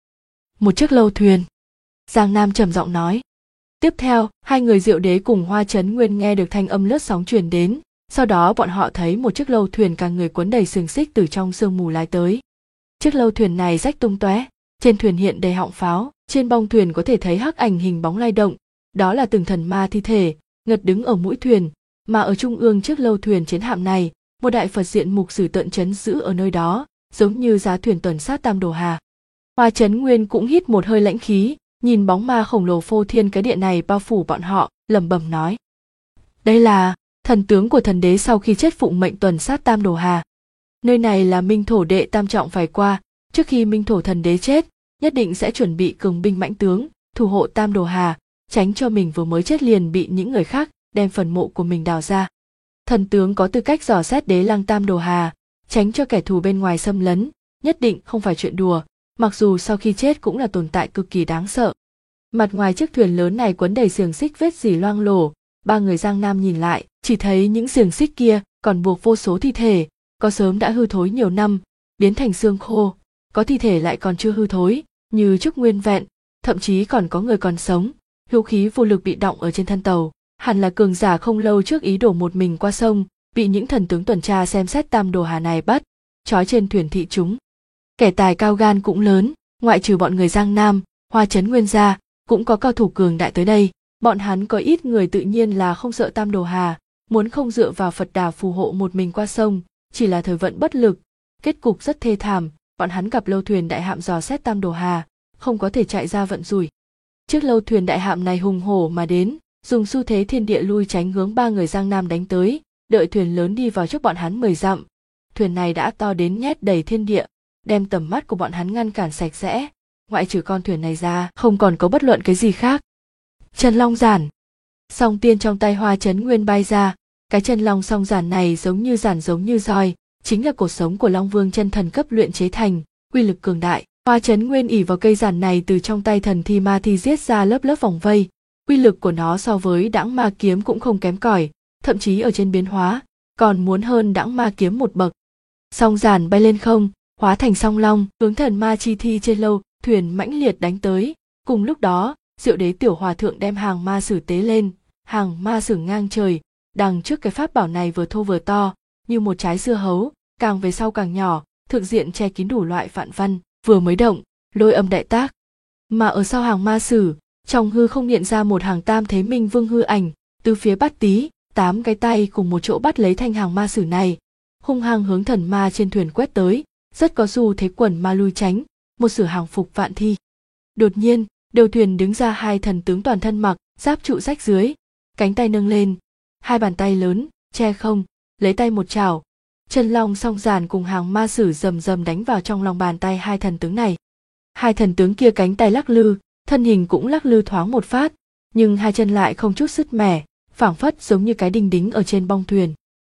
Một chiếc lâu thuyền. Giang Nam trầm giọng nói. Tiếp theo, hai người Diệu Đế cùng Hoa Chấn Nguyên nghe được thanh âm lướt sóng truyền đến, sau đó bọn họ thấy một chiếc lâu thuyền cả người cuốn đầy xiềng xích từ trong sương mù lái tới. Chiếc lâu thuyền này rách tung tóe, trên thuyền hiện đầy họng pháo, trên bong thuyền có thể thấy hắc ảnh hình bóng lay động, đó là từng thần ma thi thể, ngật đứng ở mũi thuyền, mà ở trung ương chiếc lâu thuyền chiến hạm này, một đại Phật diện mục sử tận chấn giữ ở nơi đó, giống như giá thuyền tuần sát Tam Đồ Hà. Hoa Chấn Nguyên cũng hít một hơi lãnh khí, nhìn bóng ma khổng lồ phô thiên cái địa này bao phủ bọn họ, lẩm bẩm nói: đây là thần tướng của thần đế sau khi chết phụng mệnh tuần sát Tam Đồ Hà. Nơi này là Minh Thổ đệ tam trọng phải qua, trước khi Minh Thổ thần đế chết, nhất định sẽ chuẩn bị cường binh mãnh tướng, thủ hộ Tam Đồ Hà, tránh cho mình vừa mới chết liền bị những người khác đem phần mộ của mình đào ra. Thần tướng có tư cách dò xét đế lăng Tam Đồ Hà, tránh cho kẻ thù bên ngoài xâm lấn, nhất định không phải chuyện đùa, mặc dù sau khi chết cũng là tồn tại cực kỳ đáng sợ. Mặt ngoài chiếc thuyền lớn này quấn đầy xiềng xích vết dỉ loang lổ, ba người Giang Nam nhìn lại, chỉ thấy những xiềng xích kia còn buộc vô số thi thể, có sớm đã hư thối nhiều năm, biến thành xương khô, có thi thể lại còn chưa hư thối, như trước nguyên vẹn, thậm chí còn có người còn sống, hữu khí vô lực bị đọng ở trên thân tàu, hẳn là cường giả không lâu trước ý đổ một mình qua sông, bị những thần tướng tuần tra xem xét Tam Đồ Hà này bắt, trói trên thuyền thị chúng. Kẻ tài cao gan cũng lớn, ngoại trừ bọn người Giang Nam, Hoa Chấn Nguyên ra, cũng có cao thủ cường đại tới đây, bọn hắn có ít người tự nhiên là không sợ Tam Đồ Hà, muốn không dựa vào Phật Đà phù hộ một mình qua sông, chỉ là thời vận bất lực, kết cục rất thê thảm, bọn hắn gặp lâu thuyền đại hạm dò xét Tam Đồ Hà, không có thể chạy ra vận rủi. Chiếc lâu thuyền đại hạm này hùng hổ mà đến, dùng xu thế thiên địa lui tránh hướng ba người Giang Nam đánh tới, đợi thuyền lớn đi vào trước bọn hắn 10 dặm. Thuyền này đã to đến nhét đầy thiên địa, đem tầm mắt của bọn hắn ngăn cản sạch sẽ, ngoại trừ con thuyền này ra, không còn có bất luận cái gì khác. Chân long giản. Song tiên trong tay Hoa Chấn Nguyên bay ra, cái chân long song giản này giống như roi, chính là cột sống của Long Vương chân thần cấp luyện chế thành, uy lực cường đại. Hoa Chấn Nguyên ỉ vào cây giản này từ trong tay thần thi ma thi giết ra lớp lớp vòng vây, uy lực của nó so với Đãng Ma kiếm cũng không kém cỏi, thậm chí ở trên biến hóa còn muốn hơn Đãng Ma kiếm một bậc. Song giản bay lên không, hóa thành song long, hướng thần ma chi thi trên lâu thuyền mãnh liệt đánh tới. Cùng lúc đó, Diệu Đế Tiểu Hòa Thượng đem hàng ma sử tế lên, hàng ma sử ngang trời, đằng trước cái pháp bảo này vừa thô vừa to, như một trái dưa hấu, càng về sau càng nhỏ, thượng diện che kín đủ loại phạn văn, vừa mới động, lôi âm đại tác. Mà ở sau hàng ma sử, trong hư không hiện ra một hàng tam thế minh vương hư ảnh, từ phía bắt tí, 8 cái tay cùng một chỗ bắt lấy thanh hàng ma sử này, hung hăng hướng thần ma trên thuyền quét tới, rất có xu thế quần ma lui tránh, một sử hàng phục vạn thi. Đột nhiên, đầu thuyền đứng ra hai thần tướng toàn thân mặc giáp trụ rách dưới, cánh tay nâng lên, hai bàn tay lớn che không, lấy tay một chảo, chân long song giản cùng hàng ma sử rầm rầm đánh vào trong lòng bàn tay hai thần tướng này. Hai thần tướng kia cánh tay lắc lư, thân hình cũng lắc lư thoáng một phát, nhưng hai chân lại không chút sứt mẻ, phảng phất giống như cái đinh đính ở trên bong thuyền.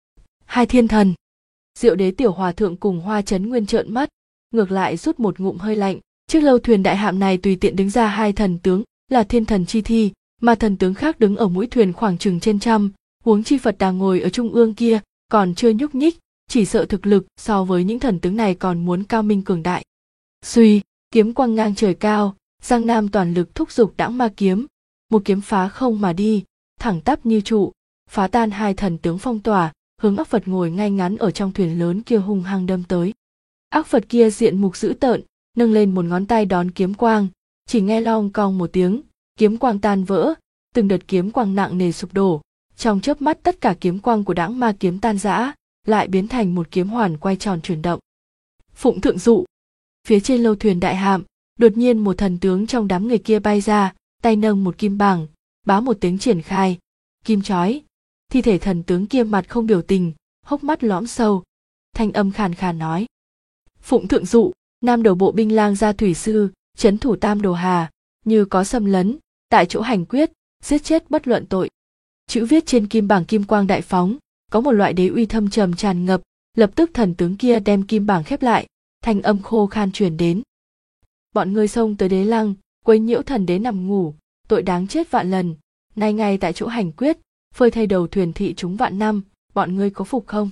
Hai thiên thần. Diệu Đế Tiểu Hòa Thượng cùng Hoa Chấn Nguyên trợn mắt, ngược lại rút một ngụm hơi lạnh. Chiếc lâu thuyền đại hạm này tùy tiện đứng ra hai thần tướng, là thiên thần chi thi, mà thần tướng khác đứng ở mũi thuyền khoảng chừng trên trăm, huống chi Phật Đà ngồi ở trung ương kia, còn chưa nhúc nhích, chỉ sợ thực lực so với những thần tướng này còn muốn cao minh cường đại. Suy, kiếm quang ngang trời cao, Giang Nam toàn lực thúc giục Đãng Ma kiếm, một kiếm phá không mà đi, thẳng tắp như trụ, phá tan hai thần tướng phong tỏa, hướng ác Phật ngồi ngay ngắn ở trong thuyền lớn kia hung hăng đâm tới. Ác Phật kia diện mục dữ tợn, nâng lên một ngón tay đón kiếm quang, chỉ nghe long cong một tiếng, kiếm quang tan vỡ, từng đợt kiếm quang nặng nề sụp đổ, trong chớp mắt tất cả kiếm quang của Đãng Ma kiếm tan rã, lại biến thành một kiếm hoàn quay tròn chuyển động. Phụng Thượng Dụ. Phía trên lâu thuyền đại hạm, đột nhiên một thần tướng trong đám người kia bay ra, tay nâng một kim bảng, bá một tiếng triển khai, kim chói. Thi thể thần tướng kia mặt không biểu tình, hốc mắt lõm sâu, thanh âm khàn khàn nói: Phụng thượng dụ, Nam đầu bộ binh lang gia thủy sư, trấn thủ Tam Đồ Hà, như có xâm lấn, tại chỗ hành quyết, giết chết bất luận tội. Chữ viết trên kim bảng kim quang đại phóng, có một loại đế uy thâm trầm tràn ngập. Lập tức thần tướng kia đem kim bảng khép lại, thanh âm khô khan truyền đến: Bọn ngươi xông tới đế lăng, quấy nhiễu thần đế nằm ngủ, tội đáng chết vạn lần. Nay ngay tại chỗ hành quyết, phơi thay đầu thuyền thị chúng vạn năm, bọn ngươi có phục không?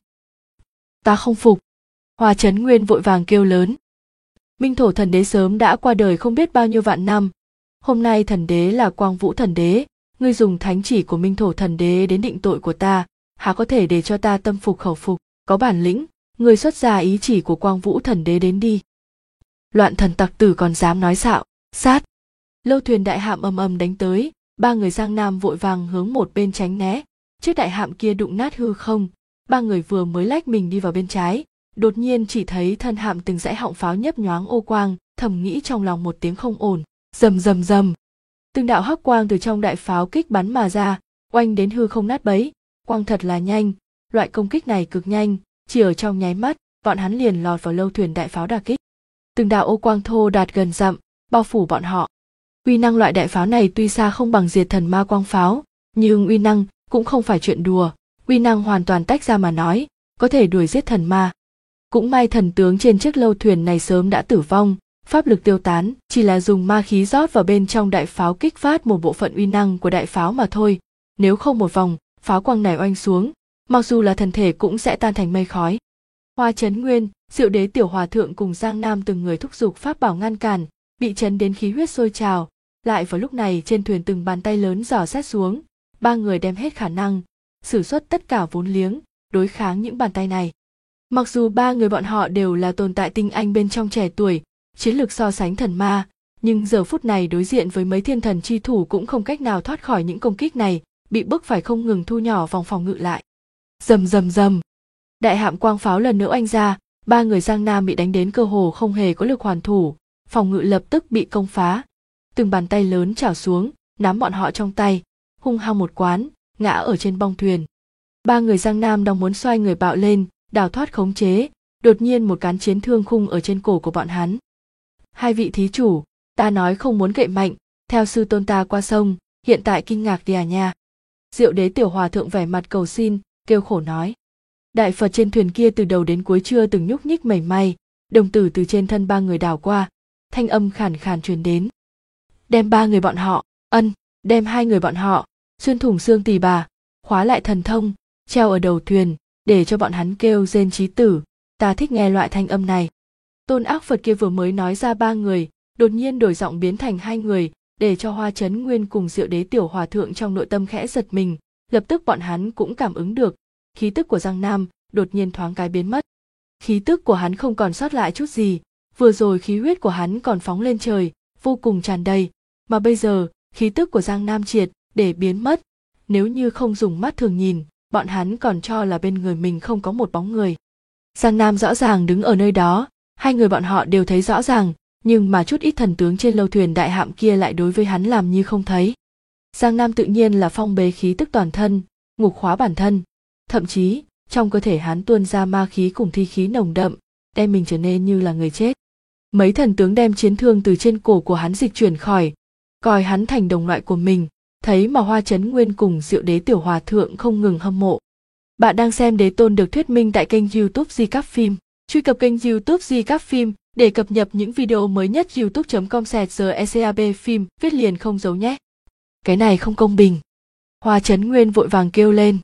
Ta không phục. Hoa Chấn Nguyên vội vàng kêu lớn. Minh thổ thần đế sớm đã qua đời không biết bao nhiêu vạn năm. Hôm nay thần đế là Quang Vũ thần đế, ngươi dùng thánh chỉ của Minh thổ thần đế đến định tội của ta, há có thể để cho ta tâm phục khẩu phục? Có bản lĩnh, người xuất ra ý chỉ của Quang Vũ thần đế đến đi. Loạn thần tặc tử còn dám nói xạo, sát. Lâu thuyền đại hạm ầm ầm đánh tới, ba người Giang Nam vội vàng hướng một bên tránh né. Chiếc đại hạm kia đụng nát hư không, ba người vừa mới lách mình đi vào bên trái, đột nhiên chỉ thấy thân hạm từng dãy họng pháo nhấp nhoáng ô quang, thầm nghĩ trong lòng một tiếng không ổn. Rầm rầm rầm, từng đạo hắc quang từ trong đại pháo kích bắn mà ra, oanh đến hư không nát bấy. Quang thật là nhanh, loại công kích này cực nhanh, chỉ ở trong nháy mắt, bọn hắn liền lọt vào lâu thuyền đại pháo đả kích. Từng đạo ô quang thô đạt gần dặm, bao phủ bọn họ. Uy năng loại đại pháo này tuy xa không bằng diệt thần ma quang pháo, nhưng uy năng cũng không phải chuyện đùa, uy năng hoàn toàn tách ra mà nói, có thể đuổi giết thần ma. Cũng may thần tướng trên chiếc lâu thuyền này sớm đã tử vong, pháp lực tiêu tán, chỉ là dùng ma khí rót vào bên trong đại pháo kích phát một bộ phận uy năng của đại pháo mà thôi, nếu không một vòng, pháo quang này oanh xuống, mặc dù là thần thể cũng sẽ tan thành mây khói. Hoa Chấn Nguyên, Diệu Đế Tiểu Hòa Thượng cùng Giang Nam từng người thúc giục pháp bảo ngăn cản, bị chấn đến khí huyết sôi trào. Lại vào lúc này trên thuyền từng bàn tay lớn dò xét xuống, ba người đem hết khả năng, sử xuất tất cả vốn liếng, đối kháng những bàn tay này. Mặc dù ba người bọn họ đều là tồn tại tinh anh bên trong trẻ tuổi, chiến lược so sánh thần ma, nhưng giờ phút này đối diện với mấy thiên thần chi thủ cũng không cách nào thoát khỏi những công kích này, bị bức phải không ngừng thu nhỏ vòng phòng ngự lại. Rầm rầm rầm, đại hạm quang pháo lần nữa oanh ra, ba người Giang Nam bị đánh đến cơ hồ không hề có lực hoàn thủ, phòng ngự lập tức bị công phá. Từng bàn tay lớn chảo xuống, nắm bọn họ trong tay, hung hăng một quán, ngã ở trên bong thuyền. Ba người Giang Nam đang muốn xoay người bạo lên, đào thoát khống chế, đột nhiên một cán chiến thương khung ở trên cổ của bọn hắn. Hai vị thí chủ, ta nói không muốn cậy mạnh, theo sư tôn ta qua sông, hiện tại kinh ngạc đi à nha. Diệu Đế Tiểu Hòa Thượng vẻ mặt cầu xin, kêu khổ nói. Đại Phật trên thuyền kia từ đầu đến cuối chưa từng nhúc nhích mảy may, đồng tử từ trên thân ba người đảo qua, thanh âm khàn khàn truyền đến. Đem ba người bọn họ, đem hai người bọn họ, xuyên thủng xương tỳ bà, khóa lại thần thông, treo ở đầu thuyền, để cho bọn hắn kêu rên chí tử, ta thích nghe loại thanh âm này. Tôn Ác Phật kia vừa mới nói ra ba người, đột nhiên đổi giọng biến thành hai người, để cho Hoa Chấn Nguyên cùng Diệu Đế Tiểu Hòa Thượng trong nội tâm khẽ giật mình, lập tức bọn hắn cũng cảm ứng được, khí tức của Giang Nam đột nhiên thoáng cái biến mất. Khí tức của hắn không còn sót lại chút gì, vừa rồi khí huyết của hắn còn phóng lên trời, vô cùng tràn đầy, mà bây giờ, khí tức của Giang Nam triệt để biến mất, nếu như không dùng mắt thường nhìn, bọn hắn còn cho là bên người mình không có một bóng người. Giang Nam rõ ràng đứng ở nơi đó, hai người bọn họ đều thấy rõ ràng, nhưng mà chút ít thần tướng trên lâu thuyền đại hạm kia lại đối với hắn làm như không thấy. Giang Nam tự nhiên là phong bế khí tức toàn thân, ngục khóa bản thân, thậm chí trong cơ thể hắn tuôn ra ma khí cùng thi khí nồng đậm, đem mình trở nên như là người chết. Mấy thần tướng đem chiến thương từ trên cổ của hắn dịch chuyển khỏi, coi hắn thành đồng loại của mình, thấy mà Hoa Chấn Nguyên cùng Diệu Đế Tiểu Hòa Thượng không ngừng hâm mộ. Bạn đang xem Đế Tôn được thuyết minh tại kênh YouTube Recap Phim. Truy cập kênh YouTube Recap Phim để cập nhật những video mới nhất. youtube.com/recap phim viết liền không dấu nhé. Cái này không công bình. Hoa Chấn Nguyên vội vàng kêu lên.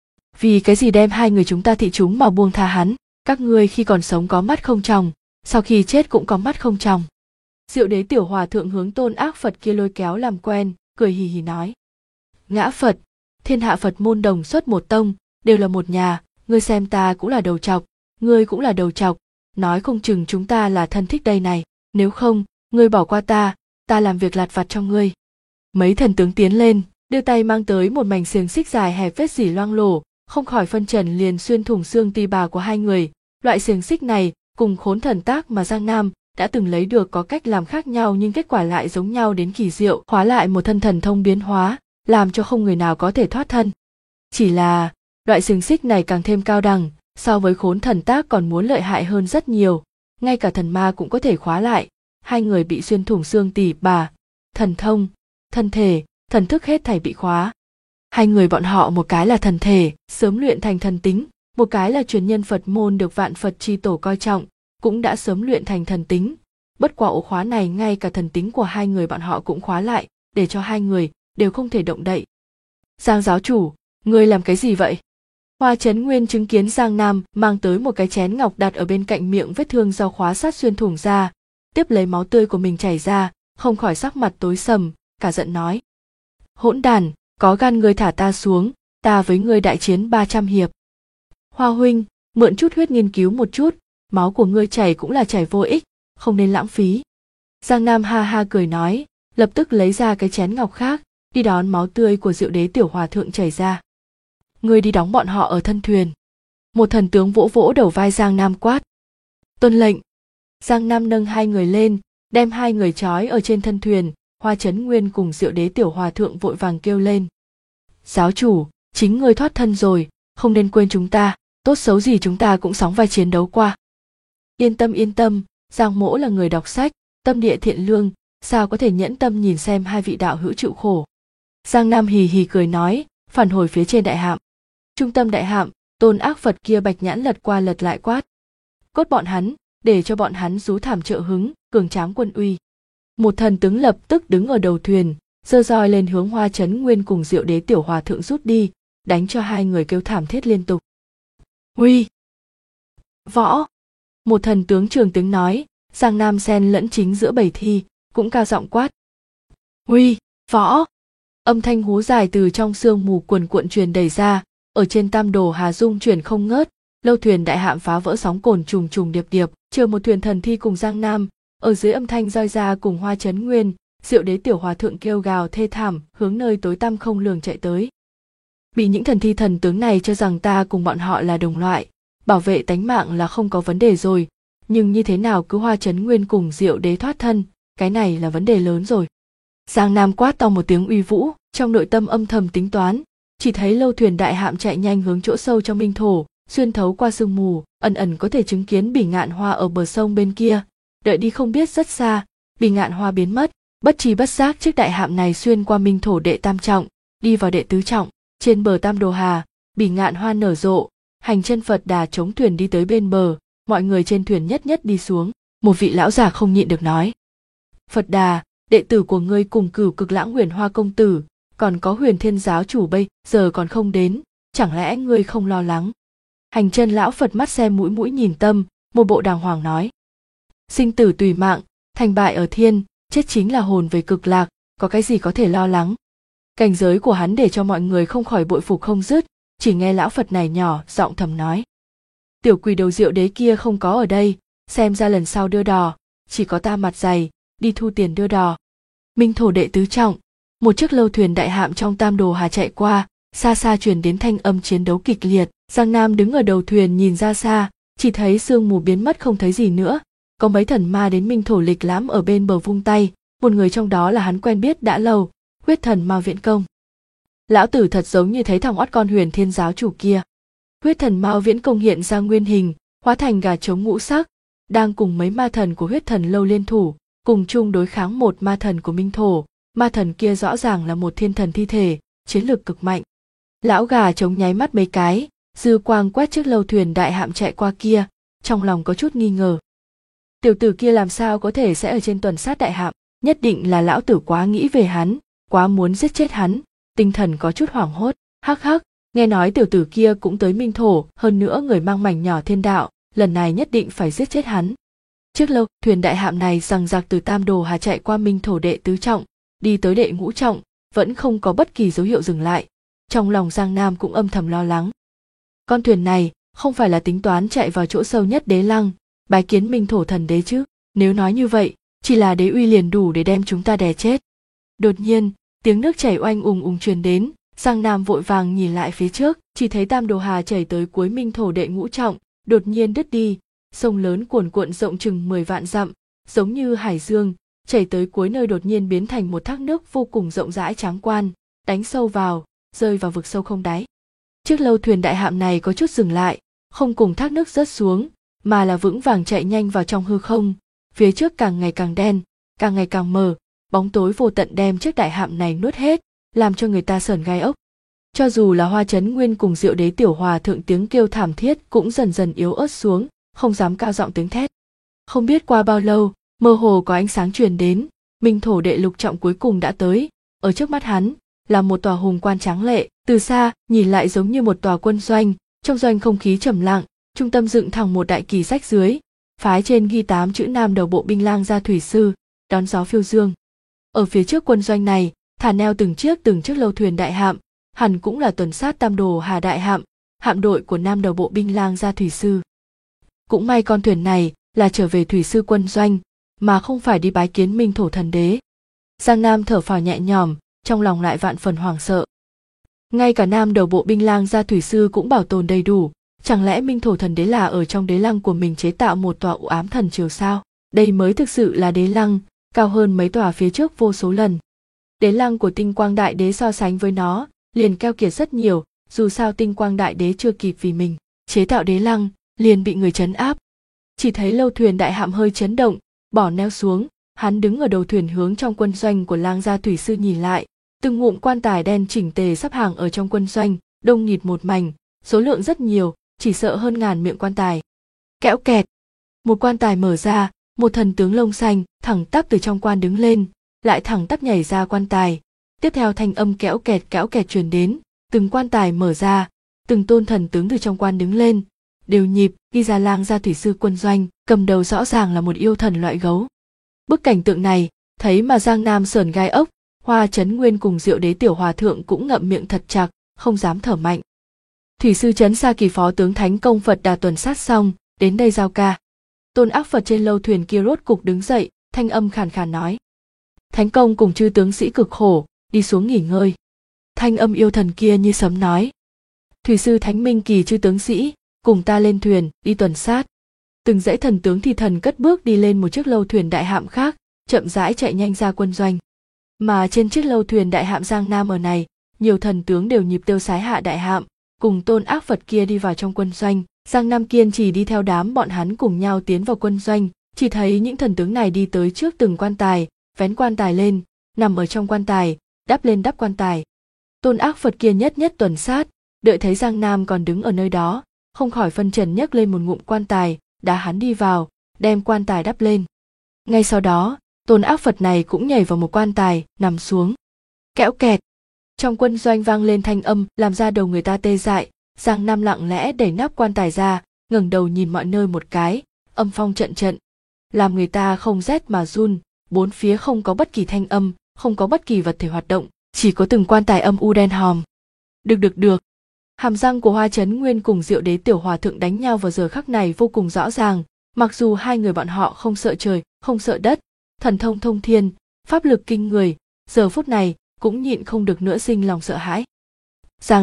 Vì cái gì đem hai người chúng ta thị chúng mà buông tha hắn? Các ngươi khi còn sống có mắt không tròng, sau khi chết cũng có mắt không tròng. Diệu Đế Tiểu Hòa Thượng hướng Tôn Ác Phật kia lôi kéo làm quen, cười hì hì nói. Ngã Phật, thiên hạ Phật môn đồng xuất một tông, đều là một nhà, ngươi xem ta cũng là đầu trọc, ngươi cũng là đầu trọc, nói không chừng chúng ta là thân thích đây này, nếu không, ngươi bỏ qua ta làm việc lặt vặt cho ngươi. Mấy thần tướng tiến lên, đưa tay mang tới một mảnh xiềng xích dài hẹp vết dỉ loang lổ, không khỏi phân trần liền xuyên thủng xương tỳ bà của hai người. Loại xiềng xích này cùng khốn thần tác mà Giang Nam đã từng lấy được có cách làm khác nhau nhưng kết quả lại giống nhau đến kỳ diệu, hóa lại một thân thần thông biến hóa, làm cho không người nào có thể thoát thân. Chỉ là, loại xiềng xích này càng thêm cao đẳng, so với khốn thần tác còn muốn lợi hại hơn rất nhiều, ngay cả thần ma cũng có thể khóa lại. Hai người bị xuyên thủng xương tỉ bà, thần thông, thân thể, thần thức hết thảy bị khóa. Hai người bọn họ một cái là thần thể, sớm luyện thành thần tính, một cái là truyền nhân Phật môn được vạn Phật chi tổ coi trọng, cũng đã sớm luyện thành thần tính. Bất quả ổ khóa này ngay cả thần tính của hai người bọn họ cũng khóa lại, để cho hai người đều không thể động đậy. Giang giáo chủ, ngươi làm cái gì vậy? Hoa Chấn Nguyên chứng kiến Giang Nam mang tới một cái chén ngọc đặt ở bên cạnh miệng vết thương do khóa sắt xuyên thủng ra, tiếp lấy máu tươi của mình chảy ra, không khỏi sắc mặt tối sầm, cả giận nói. Hỗn đàn, có gan ngươi thả ta xuống, ta với ngươi đại chiến 300 hiệp. Hoa huynh, mượn chút huyết nghiên cứu một chút, máu của ngươi chảy cũng là chảy vô ích, không nên lãng phí. Giang Nam ha ha cười nói, lập tức lấy ra cái chén ngọc khác, đi đón máu tươi của Diệu Đế tiểu hòa thượng chảy ra. Ngươi đi đóng bọn họ ở thân thuyền. Một thần tướng vỗ vỗ đầu vai Giang Nam quát. Tuân lệnh. Giang Nam nâng hai người lên, đem hai người trói ở trên thân thuyền. Hoa Chấn Nguyên cùng Diệu Đế tiểu hòa thượng vội vàng kêu lên. Giáo chủ, chính ngươi thoát thân rồi, không nên quên chúng ta, tốt xấu gì chúng ta cũng sóng vai chiến đấu qua. Yên tâm, Giang mỗ là người đọc sách, tâm địa thiện lương, sao có thể nhẫn tâm nhìn xem hai vị đạo hữu chịu khổ. Giang Nam hì hì cười nói, phản hồi phía trên đại hạm. Trung tâm đại hạm, tôn ác Phật kia bạch nhãn lật qua lật lại quát. Cốt bọn hắn, để cho bọn hắn rú thảm trợ hứng, cường tráng quân uy. Một thần tướng lập tức đứng ở đầu thuyền, giơ roi lên hướng Hoa Chấn Nguyên cùng Diệu Đế tiểu hòa thượng rút đi, đánh cho hai người kêu thảm thiết liên tục. Huy! Võ! Một thần tướng trường tướng nói, Giang Nam xen lẫn chính giữa bầy thi, cũng cao giọng quát. Huy! Võ! Âm thanh hú dài từ trong sương mù cuồn cuộn truyền đầy ra, ở trên Tam Đồ Hà Dung chuyển không ngớt, lâu thuyền đại hạm phá vỡ sóng cồn trùng trùng điệp điệp, chờ một thuyền thần thi cùng Giang Nam, ở dưới âm thanh roi ra cùng Hoa Chấn Nguyên, Diệu Đế tiểu hòa thượng kêu gào thê thảm, hướng nơi tối tăm không lường chạy tới. Bị những thần thi thần tướng này cho rằng ta cùng bọn họ là đồng loại, bảo vệ tánh mạng là không có vấn đề rồi, nhưng như thế nào cứ Hoa Chấn Nguyên cùng Diệu Đế thoát thân, cái này là vấn đề lớn rồi. Giang Nam quát to một tiếng uy vũ, trong nội tâm âm thầm tính toán, chỉ thấy lâu thuyền đại hạm chạy nhanh hướng chỗ sâu trong minh thổ, xuyên thấu qua sương mù, ẩn ẩn có thể chứng kiến Bỉ Ngạn Hoa ở bờ sông bên kia. Đợi đi không biết rất xa, Bỉ Ngạn Hoa biến mất, bất tri bất giác chiếc đại hạm này xuyên qua minh thổ đệ tam trọng, đi vào đệ tứ trọng. Trên bờ Tam Đồ Hà, Bỉ Ngạn Hoa nở rộ, hành chân Phật Đà chống thuyền đi tới bên bờ, mọi người trên thuyền nhất nhất đi xuống. Một vị lão già không nhịn được nói: Phật Đà, đệ tử của ngươi cùng Cửu Cực Lãng Huyền Hoa công tử, còn có Huyền Thiên giáo chủ bây giờ còn không đến, chẳng lẽ ngươi không lo lắng? Hành chân lão Phật mắt xem mũi mũi nhìn tâm, một bộ đàng hoàng nói: Sinh tử tùy mạng, thành bại ở thiên, chết chính là hồn về cực lạc, có cái gì có thể lo lắng? Cảnh giới của hắn để cho mọi người không khỏi bội phục không dứt, chỉ nghe lão Phật này nhỏ giọng thầm nói: Tiểu quỷ đầu Diệu Đế kia không có ở đây, xem ra lần sau đưa đò, chỉ có ta mặt dày, đi thu tiền đưa đò. Minh thổ đệ tứ trọng, một chiếc lâu thuyền đại hạm trong Tam Đồ Hà chạy qua, xa xa truyền đến thanh âm chiến đấu kịch liệt. Giang Nam đứng ở đầu thuyền nhìn ra xa, chỉ thấy sương mù biến mất không thấy gì nữa, có mấy thần ma đến minh thổ lịch lãm ở bên bờ vung tay, một người trong đó là hắn quen biết đã lâu, Huyết Thần Mao Viễn Công. Lão tử thật giống như thấy thằng oắt con Huyền Thiên giáo chủ kia. Huyết Thần Mao Viễn Công hiện ra nguyên hình, hóa thành gà trống ngũ sắc, đang cùng mấy ma thần của Huyết Thần lâu liên thủ, cùng chung đối kháng một ma thần của minh thổ. Ma thần kia rõ ràng là một thiên thần thi thể, chiến lực cực mạnh. Lão gà trống nháy mắt mấy cái, dư quang quét chiếc lâu thuyền đại hạm chạy qua kia, trong lòng có chút nghi ngờ. Tiểu tử kia làm sao có thể sẽ ở trên tuần sát đại hạm, nhất định là lão tử quá nghĩ về hắn, quá muốn giết chết hắn, tinh thần có chút hoảng hốt. Hắc hắc, nghe nói tiểu tử kia cũng tới minh thổ, hơn nữa người mang mảnh nhỏ thiên đạo, lần này nhất định phải giết chết hắn. Chiếc lâu thuyền đại hạm này giằng giặc từ Tam Đồ Hà chạy qua minh thổ đệ tứ trọng, đi tới đệ ngũ trọng, vẫn không có bất kỳ dấu hiệu dừng lại. Trong lòng Giang Nam cũng âm thầm lo lắng. Con thuyền này không phải là tính toán chạy vào chỗ sâu nhất Đế Lăng, bái kiến minh thổ thần đế chứ? Nếu nói như vậy, chỉ là đế uy liền đủ để đem chúng ta đè chết. Đột nhiên, tiếng nước chảy oanh ùng truyền đến, Giang Nam vội vàng nhìn lại phía trước, chỉ thấy Tam Đồ Hà chảy tới cuối minh thổ đệ ngũ trọng, đột nhiên đứt đi, sông lớn cuồn cuộn rộng chừng 10 vạn dặm, giống như hải dương, chảy tới cuối nơi đột nhiên biến thành một thác nước vô cùng rộng rãi tráng quan, đánh sâu vào, rơi vào vực sâu không đáy. Chiếc lâu thuyền đại hạm này có chút dừng lại, không cùng thác nước rớt xuống, mà là vững vàng chạy nhanh vào trong hư không. Phía trước càng ngày càng đen, càng ngày càng mờ, bóng tối vô tận đem chiếc đại hạm này nuốt hết, làm cho người ta sởn gai ốc. Cho dù là Hoa Chấn Nguyên cùng Diệu Đế Tiểu Hòa Thượng tiếng kêu thảm thiết cũng dần dần yếu ớt xuống, không dám cao giọng tiếng thét. Không biết qua bao lâu, mơ hồ có ánh sáng truyền đến, Minh Thổ đệ lục trọng cuối cùng đã tới, ở trước mắt hắn là một tòa hùng quan tráng lệ, từ xa nhìn lại giống như một tòa quân doanh, trong doanh không khí trầm lặng, trung tâm dựng thẳng một đại kỳ rách dưới, phái trên ghi 8 chữ Nam Đầu Bộ Binh Lang Gia Thủy Sư, đón gió phiêu dương. Ở phía trước quân doanh này, thả neo từng chiếc lâu thuyền đại hạm, hẳn cũng là tuần sát Tam Đồ Hà đại hạm, hạm đội của Nam Đầu Bộ Binh Lang Gia Thủy Sư. Cũng may con thuyền này là trở về thủy sư quân doanh, mà không phải đi bái kiến Minh Thổ thần đế. Giang Nam thở phào nhẹ nhõm, trong lòng lại vạn phần hoảng sợ. Ngay cả Nam Đầu Bộ Binh Lang Gia Thủy Sư cũng bảo tồn đầy đủ, chẳng lẽ Minh Thổ thần đế là ở trong đế lăng của mình chế tạo một tòa u ám thần triều sao? Đây mới thực sự là đế lăng, cao hơn mấy tòa phía trước vô số lần. Đế lăng của Tinh Quang Đại Đế so sánh với nó, liền keo kiệt rất nhiều, dù sao Tinh Quang Đại Đế chưa kịp vì mình chế tạo đế lăng, liền bị người trấn áp. Chỉ thấy lâu thuyền đại hạm hơi chấn động, bỏ neo xuống, hắn đứng ở đầu thuyền hướng trong quân doanh của Lang Gia Thủy Sư nhìn lại, từng ngụm quan tài đen chỉnh tề sắp hàng ở trong quân doanh, đông nghịt một mảnh, số lượng rất nhiều, chỉ sợ hơn ngàn miệng quan tài. Kẽo kẹt, một quan tài mở ra, một thần tướng lông xanh thẳng tắp từ trong quan đứng lên, lại thẳng tắp nhảy ra quan tài. Tiếp theo thanh âm kẽo kẹt truyền đến, từng quan tài mở ra, từng tôn thần tướng từ trong quan đứng lên, đều nhịp ghi ra Lang Gia Thủy Sư quân doanh, cầm đầu rõ ràng là một yêu thần loại gấu. Bức cảnh tượng này thấy mà Giang Nam sởn gai ốc, Hoa Chấn Nguyên cùng Diệu Đế Tiểu Hòa Thượng cũng ngậm miệng thật chặt, không dám thở mạnh. Thủy sư Trấn Sa Kỳ phó tướng Thánh Công Phật Đà tuần sát xong, đến đây giao ca. Tôn Ác Phật trên lâu thuyền kia rốt cục đứng dậy, thanh âm khàn khàn nói: Thánh Công cùng chư tướng sĩ cực khổ, đi xuống nghỉ ngơi. Thanh âm yêu thần kia như sấm nói: Thủy sư Thánh Minh Kỳ chư tướng sĩ, cùng ta lên thuyền, đi tuần sát. Từng dãy thần tướng thì thần cất bước đi lên một chiếc lâu thuyền đại hạm khác, chậm rãi chạy nhanh ra quân doanh. Mà trên chiếc lâu thuyền đại hạm Giang Nam ở này, nhiều thần tướng đều nhịp tiêu sái hạ đại hạm, cùng Tôn Ác Phật kia đi vào trong quân doanh. Giang Nam kiên trì đi theo đám bọn hắn cùng nhau tiến vào quân doanh, chỉ thấy những thần tướng này đi tới trước từng quan tài, vén quan tài lên, nằm ở trong quan tài, đắp lên đắp quan tài. Tôn Ác Phật kia nhất tuần sát, đợi thấy Giang Nam còn đứng ở nơi đó, không khỏi phân trần nhấc lên một ngụm quan tài, đá hắn đi vào, đem quan tài đắp lên. Ngay sau đó, Tôn Ác Phật này cũng nhảy vào một quan tài, nằm xuống. Kẽo kẹt. Trong quân doanh vang lên thanh âm làm ra đầu người ta tê dại. Giang Nam lặng lẽ đẩy nắp quan tài ra, ngẩng đầu nhìn mọi nơi một cái, âm phong trận, làm người ta không rét mà run. Bốn phía không có bất kỳ thanh âm, không có bất kỳ vật thể hoạt động, chỉ có từng quan tài âm u đen hòm. Được. Hàm răng của Hoa Chấn Nguyên cùng Diệu Đế Tiểu Hòa Thượng đánh nhau vào giờ khắc này vô cùng rõ ràng, mặc dù hai người bọn họ không sợ trời, không sợ đất, thần thông thông thiên, pháp lực kinh người, giờ phút này cũng nhịn không được nữa sinh lòng sợ hãi. Giang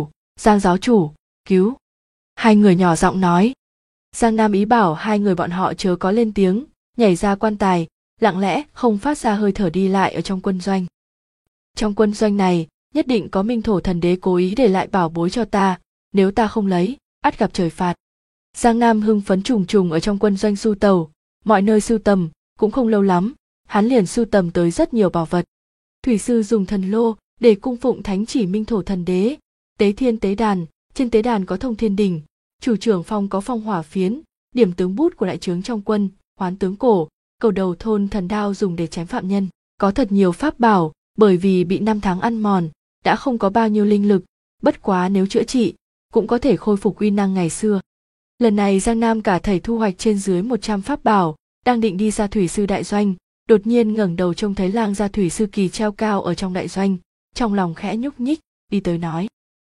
giáo chủ, cứu. Hai người nhỏ giọng nói. Giang Nam ý bảo hai người bọn họ chớ có lên tiếng, nhảy ra quan tài, lặng lẽ không phát ra hơi thở đi lại ở trong quân doanh. Trong quân doanh này, nhất định có Minh Thổ thần đế cố ý để lại bảo bối cho ta, nếu ta không lấy, ắt gặp trời phạt. Giang Nam hưng phấn trùng ở trong quân doanh sưu tầm, mọi nơi sưu tầm, cũng không lâu lắm, hắn liền sưu tầm tới rất nhiều bảo vật. Thủy sư dùng thần lô để cung phụng thánh chỉ Minh Thổ thần đế, tế thiên tế đàn, trên tế đàn có thông thiên đỉnh, chủ trưởng phong có phong hỏa phiến, điểm tướng bút của đại trướng trong quân, hoán tướng cổ, cầu đầu thôn thần đao dùng để chém phạm nhân, có thật nhiều pháp bảo, bởi vì bị 5 tháng ăn mòn, đã không có bao nhiêu linh lực, bất quá nếu chữa trị, cũng có thể khôi phục uy năng ngày xưa. Lần này Giang Nam cả thảy thu hoạch trên dưới 100 pháp bảo, đang định đi ra thủy sư đại doanh, đột nhiên ngẩng đầu trông thấy Lang Gia Thủy Sư Kỳ treo cao ở trong đại doanh, trong lòng khẽ nhúc nhích, đi tới nói: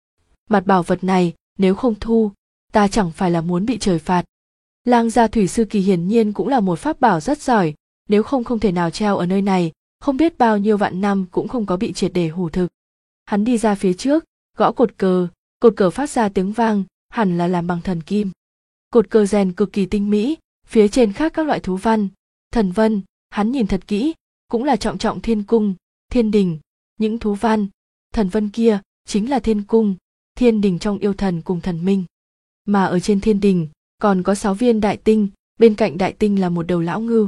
Mặt bảo vật này, nếu không thu, ta chẳng phải là muốn bị trời phạt. Lang Gia Thủy Sư Kỳ hiển nhiên cũng là một pháp bảo rất giỏi, nếu không thể nào treo ở nơi này, không biết bao nhiêu vạn năm cũng không có bị triệt để hủ thực. Hắn đi ra phía trước, gõ cột cờ phát ra tiếng vang, hẳn là làm bằng thần kim. Cột cờ rèn cực kỳ tinh mỹ, phía trên khắc các loại thú văn, thần vân, hắn nhìn thật kỹ, cũng là trọng trọng thiên cung, thiên đình, những thú văn, thần vân kia chính là thiên cung, thiên đình trong yêu thần cùng thần minh. Mà ở trên thiên đình còn có 6 viên đại tinh, bên cạnh đại tinh là một đầu lão ngưu.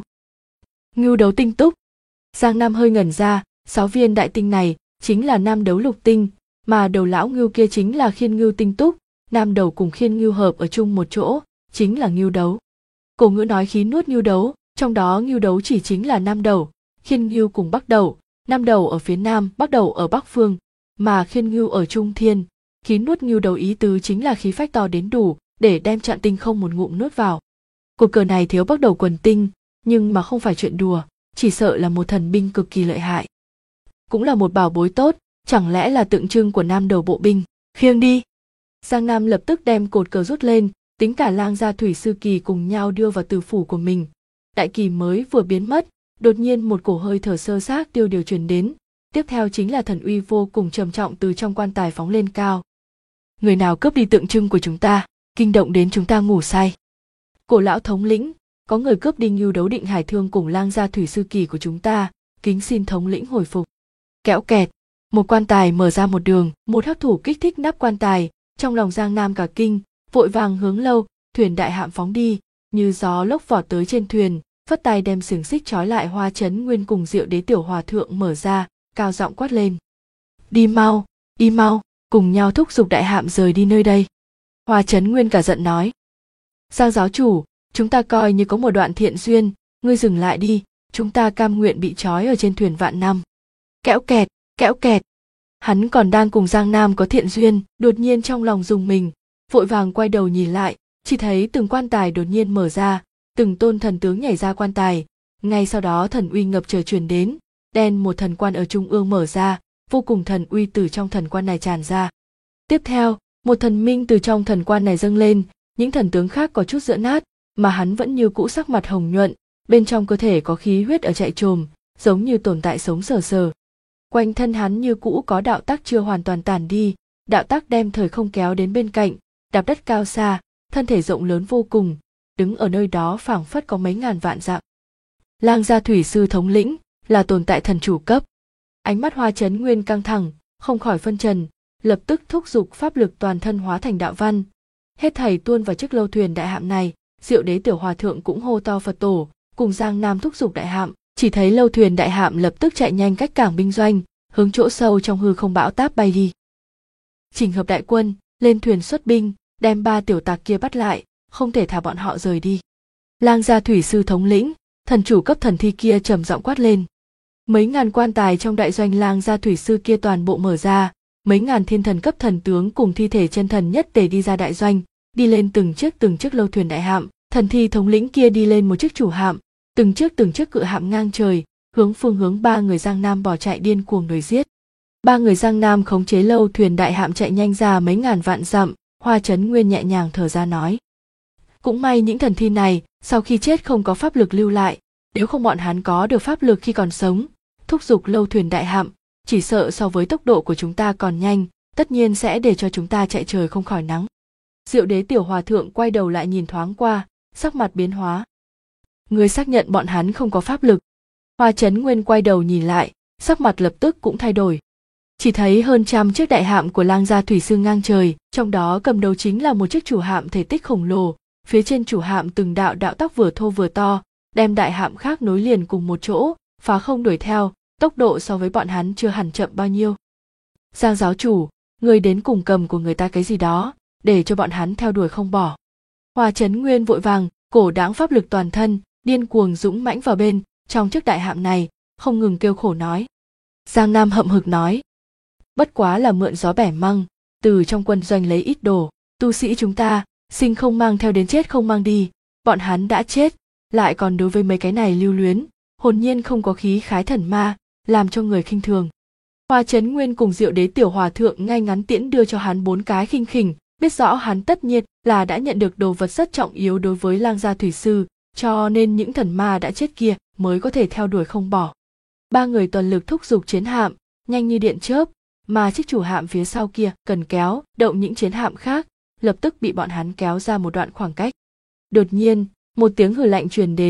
Ngưu đấu tinh túc. Giang Nam hơi ngẩn ra, 6 viên đại tinh này chính là nam đấu lục tinh, mà đầu lão ngưu kia chính là khiên ngưu tinh túc, nam đầu cùng khiên ngưu hợp ở chung một chỗ, chính là ngưu đấu. Cổ ngữ nói khí nuốt ngưu đấu, trong đó ngưu đấu chỉ chính là nam đầu, khiên ngưu cùng bắc đầu, nam đầu ở phía nam, bắc đầu ở bắc phương, mà khiên ngưu ở trung thiên. Khí nuốt ngưu đầu ý tứ chính là khí phách to đến đủ để đem trọn tinh không một ngụm nuốt vào. Cuộc cờ này thiếu bắc đầu quần tinh, nhưng mà không phải chuyện đùa, chỉ sợ là một thần binh cực kỳ lợi hại. Cũng là một bảo bối tốt, chẳng lẽ là tượng trưng của nam đầu bộ binh. Khiêng đi. Giang Nam lập tức đem cột cờ rút lên, tính cả Lang gia thủy sư kỳ cùng nhau đưa vào tử phủ của mình. Đại kỳ mới vừa biến mất, đột nhiên một cổ hơi thở sơ xác tiêu điều truyền đến, tiếp theo chính là thần uy vô cùng trầm trọng từ trong quan tài phóng lên cao. Người nào cướp đi tượng trưng của chúng ta, kinh động đến chúng ta ngủ say. Cổ lão thống lĩnh, có người cướp đi Ngưu Đấu Định Hải Thương cùng Lang gia thủy sư kỳ của chúng ta, kính xin thống lĩnh hồi phục. Kẽo kẹt, một quan tài mở ra một đường, một hắc thủ kích thích nắp quan tài, trong lòng Giang Nam cả kinh, vội vàng hướng lâu thuyền đại hạm phóng đi, như gió lốc vọt tới trên thuyền, phất tay đem xiềng xích trói lại Hoa Chấn Nguyên cùng Diệu Đế Tiểu Hòa Thượng mở ra, cao giọng quát lên: đi mau, cùng nhau thúc giục đại hạm rời đi nơi đây. Hoa Chấn Nguyên cả giận nói: Giang giáo chủ, chúng ta coi như có một đoạn thiện duyên, ngươi dừng lại đi, chúng ta cam nguyện bị trói ở trên thuyền vạn năm. Kẽo kẹt. Hắn còn đang cùng Giang Nam có thiện duyên, đột nhiên trong lòng rùng mình, vội vàng quay đầu nhìn lại, chỉ thấy từng quan tài đột nhiên mở ra, từng tôn thần tướng nhảy ra quan tài, ngay sau đó thần uy ngập trời truyền đến, đen một thần quan ở trung ương mở ra, vô cùng thần uy từ trong thần quan này tràn ra. Tiếp theo, một thần minh từ trong thần quan này dâng lên, những thần tướng khác có chút giỡ nát, mà hắn vẫn như cũ sắc mặt hồng nhuận, bên trong cơ thể có khí huyết ở chạy trồm, giống như tồn tại sống sờ sờ. Quanh thân hắn như cũ có đạo tắc chưa hoàn toàn tàn đi, đạo tắc đem thời không kéo đến bên cạnh, đạp đất cao xa, thân thể rộng lớn vô cùng, đứng ở nơi đó phảng phất có mấy ngàn vạn dặm. Lang gia thủy sư thống lĩnh là tồn tại thần chủ cấp. Ánh mắt Hoa Chấn Nguyên căng thẳng, không khỏi phân trần, lập tức thúc giục pháp lực toàn thân hóa thành đạo văn, hết thảy tuôn vào chiếc lâu thuyền đại hạm này. Diệu Đế Tiểu Hòa Thượng cũng hô to Phật tổ, cùng Giang Nam thúc giục đại hạm, chỉ thấy lâu thuyền đại hạm lập tức chạy nhanh cách cảng binh doanh, hướng chỗ sâu trong hư không bão táp bay đi. Chỉnh hợp đại quân, lên thuyền xuất binh, đem 3 tiểu tặc kia bắt lại, không thể thả bọn họ rời đi. Lang gia thủy sư thống lĩnh, thần chủ cấp thần thi kia trầm giọng quát lên. Mấy ngàn quan tài trong đại doanh Lang gia thủy sư kia toàn bộ mở ra, mấy ngàn thiên thần cấp thần tướng cùng thi thể chân thần nhất tề đi ra đại doanh, đi lên từng chiếc lâu thuyền đại hạm. Thần thi thống lĩnh kia đi lên một chiếc chủ hạm, từng chiếc cự hạm ngang trời, phương hướng 3 người Giang Nam bỏ chạy điên cuồng đuổi giết. 3 người Giang Nam khống chế lâu thuyền đại hạm chạy nhanh ra mấy ngàn vạn dặm. Hoa Chấn Nguyên nhẹ nhàng thở ra nói: cũng may những thần thi này sau khi chết không có pháp lực lưu lại, nếu không bọn hắn có được pháp lực khi còn sống, thúc giục lâu thuyền đại hạm, chỉ sợ so với tốc độ của chúng ta còn nhanh, tất nhiên sẽ để cho chúng ta chạy trời không khỏi nắng. Diệu Đế Tiểu Hòa Thượng quay đầu lại nhìn thoáng qua, sắc mặt biến hóa. Người xác nhận bọn hắn không có pháp lực. Hoa Chấn Nguyên quay đầu nhìn lại, sắc mặt lập tức cũng thay đổi. Chỉ thấy hơn trăm chiếc đại hạm của Lang gia thủy sư ngang trời, trong đó cầm đầu chính là một chiếc chủ hạm thể tích khổng lồ, phía trên chủ hạm từng đạo tắc vừa thô vừa to, đem đại hạm khác nối liền cùng một chỗ, phá không đuổi theo, tốc độ so với bọn hắn chưa hẳn chậm bao nhiêu. Giang giáo chủ, người đến cùng cầm của người ta cái gì đó, để cho bọn hắn theo đuổi không bỏ. Hoa Chấn Nguyên vội vàng, cổ đãng pháp lực toàn thân, điên cuồng dũng mãnh vào bên trong chiếc đại hạm này, không ngừng kêu khổ nói. Giang Nam hậm hực nói: bất quá là mượn gió bẻ măng, từ trong quân doanh lấy ít đồ, tu sĩ chúng ta sinh không mang theo đến chết không mang đi, bọn hắn đã chết, lại còn đối với mấy cái này lưu luyến, hồn nhiên không có khí khái thần ma, làm cho người khinh thường. Hoa Chấn Nguyên cùng Diệu Đế Tiểu Hòa Thượng ngay ngắn tiễn đưa cho hắn 4 cái khinh khỉnh, biết rõ hắn tất nhiên là đã nhận được đồ vật rất trọng yếu đối với Lang gia thủy sư, cho nên những thần ma đã chết kia mới có thể theo đuổi không bỏ. 3 người toàn lực thúc giục chiến hạm, nhanh như điện chớp, mà chiếc chủ hạm phía sau kia cần kéo động những chiến hạm khác, lập tức bị bọn hắn kéo ra một đoạn khoảng cách. Đột nhiên, một tiếng hừ lạnh truyền đến,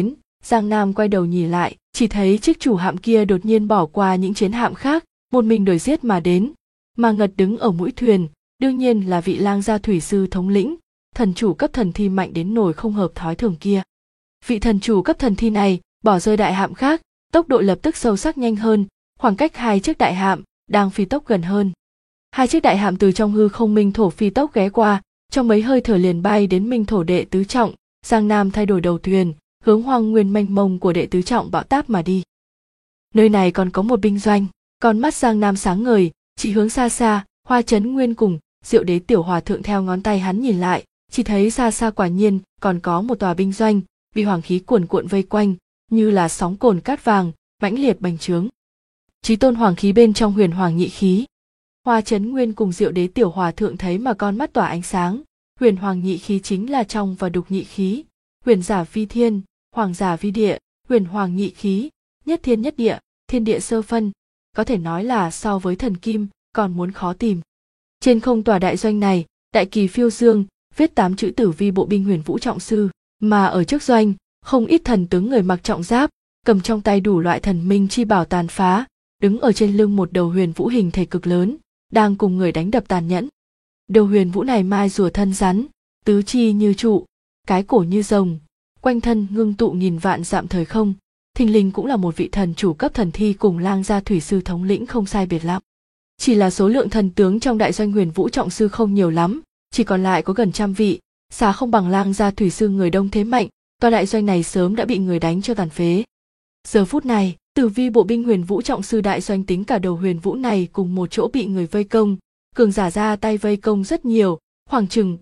Giang Nam quay đầu nhìn lại, chỉ thấy chiếc chủ hạm kia đột nhiên bỏ qua những chiến hạm khác, một mình đuổi giết mà đến. Mà Ngật đứng ở mũi thuyền, đương nhiên là vị lang gia thủy sư thống lĩnh, thần chủ cấp thần thi mạnh đến nỗi không hợp thói thường kia. Vị thần chủ cấp thần thi này bỏ rơi đại hạm khác, tốc độ lập tức sâu sắc nhanh hơn, khoảng cách hai chiếc đại hạm đang phi tốc gần hơn. Hai chiếc đại hạm từ trong hư không minh thổ phi tốc ghé qua, trong mấy hơi thở liền bay đến minh thổ đệ tứ trọng. Giang Nam thay đổi đầu thuyền, hướng hoang nguyên mênh mông của đệ tứ trọng bão táp mà đi. Nơi này còn có một binh doanh, con mắt Giang Nam sáng ngời, chỉ hướng xa xa, Hoa Chấn Nguyên cùng Diệu Đế Tiểu Hòa Thượng theo ngón tay hắn nhìn lại, chỉ thấy xa xa quả nhiên còn có một tòa binh doanh, bị hoàng khí cuồn cuộn vây quanh, như là sóng cồn cát vàng, mãnh liệt bành trướng. Chí tôn hoàng khí bên trong huyền hoàng nhị khí. Hoa Chấn Nguyên cùng Diệu Đế Tiểu Hòa Thượng thấy mà con mắt tỏa ánh sáng, huyền hoàng nhị khí chính là trong và đục nhị khí, huyền giả vi thiên, hoàng giả vi địa, huyền hoàng nhị khí, nhất thiên nhất địa, thiên địa sơ phân, có thể nói là so với thần kim còn muốn khó tìm. Trên không tòa đại doanh này, đại kỳ phiêu dương, viết 8 chữ Tử Vi bộ binh Huyền Vũ trọng sư, mà ở trước doanh, không ít thần tướng người mặc trọng giáp, cầm trong tay đủ loại thần minh chi bảo tàn phá, đứng ở trên lưng một đầu huyền vũ hình thể cực lớn, đang cùng người đánh đập tàn nhẫn. Đầu huyền vũ này mai rùa thân rắn, tứ chi như trụ, cái cổ như rồng, quanh thân ngưng tụ nghìn vạn dặm thời không, thình lình cũng là một vị thần chủ cấp thần thi cùng lang gia thủy sư thống lĩnh không sai biệt lắm. Chỉ là số lượng thần tướng trong đại doanh Huyền Vũ trọng sư không nhiều lắm, chỉ còn lại có gần 100 vị, xa không bằng lang gia thủy sư người đông thế mạnh, tòa đại doanh này sớm đã bị người đánh cho tàn phế. Giờ phút này, Tử Vi bộ binh Huyền Vũ trọng sư đại doanh tính cả đầu huyền vũ này cùng một chỗ bị người vây công, cường giả ra tay vây công rất nhiều, khoảng chừng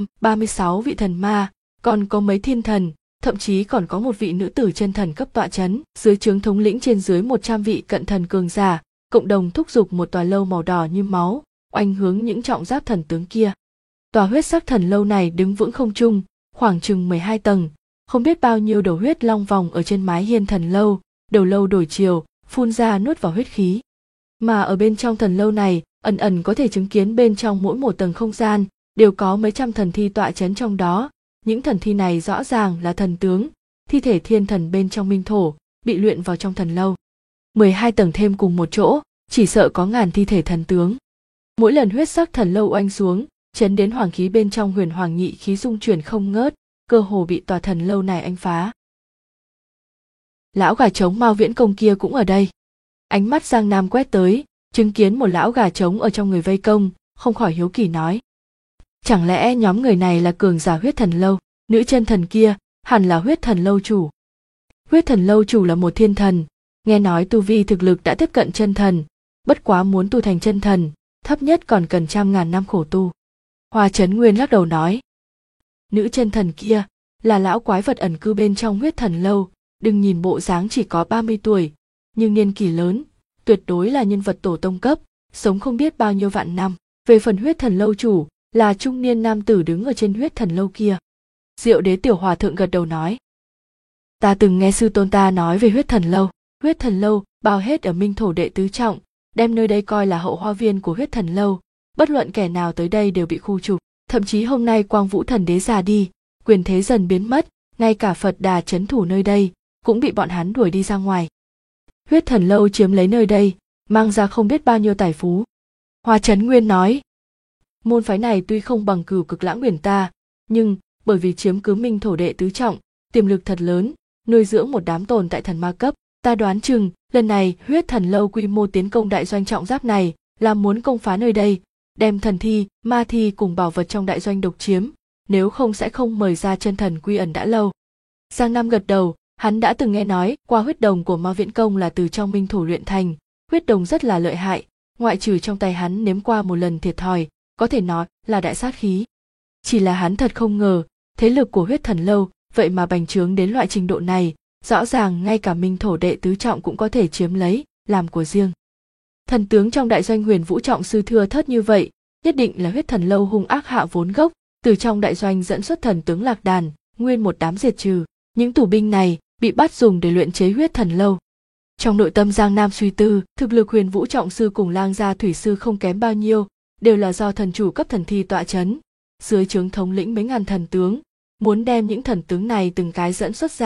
35-36 vị thần ma, còn có mấy thiên thần, thậm chí còn có một vị nữ tử chân thần cấp tọa chấn, dưới trướng thống lĩnh trên dưới 100 vị cận thần cường giả, cộng đồng thúc giục một tòa lâu màu đỏ như máu, oanh hướng những trọng giáp thần tướng kia. Tòa huyết sắc thần lâu này đứng vững không trung, khoảng chừng 12 tầng, không biết bao nhiêu đầu huyết long vòng ở trên mái hiên thần lâu, đầu lâu đổi chiều, phun ra nuốt vào huyết khí. Mà ở bên trong thần lâu này, ẩn ẩn có thể chứng kiến bên trong mỗi một tầng không gian, đều có mấy trăm thần thi tọa chấn trong đó. Những thần thi này rõ ràng là thần tướng, thi thể thiên thần bên trong minh thổ, bị luyện vào trong thần lâu. 12 tầng thêm cùng một chỗ, chỉ sợ có ngàn thi thể thần tướng. Mỗi lần huyết sắc thần lâu oanh xuống, chấn đến hoàng khí bên trong huyền hoàng nhị khí dung chuyển không ngớt, cơ hồ bị tòa thần lâu này anh phá. Lão gà trống Mao Viễn Công kia cũng ở đây. Ánh mắt Giang Nam quét tới, chứng kiến một lão gà trống ở trong người vây công, không khỏi hiếu kỳ nói. Chẳng lẽ nhóm người này là cường giả huyết thần lâu, nữ chân thần kia, hẳn là huyết thần lâu chủ. Huyết thần lâu chủ là một thiên thần, nghe nói tu vi thực lực đã tiếp cận chân thần, bất quá muốn tu thành chân thần, thấp nhất còn cần 100.000 năm khổ tu. Hoa Chấn Nguyên lắc đầu nói. Nữ chân thần kia, là lão quái vật ẩn cư bên trong huyết thần lâu, đừng nhìn bộ dáng chỉ có 30 tuổi, nhưng niên kỷ lớn, tuyệt đối là nhân vật tổ tông cấp, sống không biết bao nhiêu vạn năm. Về phần huyết thần lâu chủ, là trung niên nam tử đứng ở trên huyết thần lâu kia. Diệu Đế Tiểu Hòa Thượng gật đầu nói. Ta từng nghe sư tôn ta nói về huyết thần lâu. Huyết thần lâu bao hết ở minh thổ đệ tứ trọng, đem nơi đây coi là hậu hoa viên của huyết thần lâu, bất luận kẻ nào tới đây đều bị khu trục. Thậm chí hôm nay Quang Vũ thần đế già đi, quyền thế dần biến mất, ngay cả Phật Đà trấn thủ nơi đây cũng bị bọn hắn đuổi đi ra ngoài. Huyết thần lâu chiếm lấy nơi đây, mang ra không biết bao nhiêu tài phú. Hoa Chấn Nguyên nói. Môn phái này tuy không bằng Cửu Cực Lãng Uyển ta, nhưng bởi vì chiếm cứ minh thổ đệ tứ trọng, tiềm lực thật lớn, nuôi dưỡng một đám tồn tại thần ma cấp. Ta đoán chừng lần này huyết thần lâu quy mô tiến công đại doanh trọng giáp này là muốn công phá nơi đây, đem thần thi, ma thi cùng bảo vật trong đại doanh độc chiếm, nếu không sẽ không mời ra chân thần quy ẩn đã lâu. Giang Nam gật đầu, hắn đã từng nghe nói qua huyết đồng của Mao Viễn Công là từ trong minh thổ luyện thành, huyết đồng rất là lợi hại, ngoại trừ trong tay hắn nếm qua một lần thiệt thòi, có thể nói là đại sát khí. Chỉ là hắn thật không ngờ, thế lực của huyết thần lâu vậy mà bành trướng đến loại trình độ này, rõ ràng ngay cả minh thổ đệ tứ trọng cũng có thể chiếm lấy, làm của riêng. Thần tướng trong đại doanh Huyền Vũ trọng sư thưa thớt như vậy, nhất định là huyết thần lâu hung ác hạ vốn gốc, từ trong đại doanh dẫn xuất thần tướng lạc đàn, nguyên một đám diệt trừ. Những tù binh này bị bắt dùng để luyện chế huyết thần lâu. Trong nội tâm Giang Nam suy tư, thực lực Huyền Vũ trọng sư cùng lang gia thủy sư không kém bao nhiêu, đều là do thần chủ cấp thần thi tọa chấn, dưới trướng thống lĩnh mấy ngàn thần tướng, muốn đem những thần tướng này từng cái dẫn xuất ra,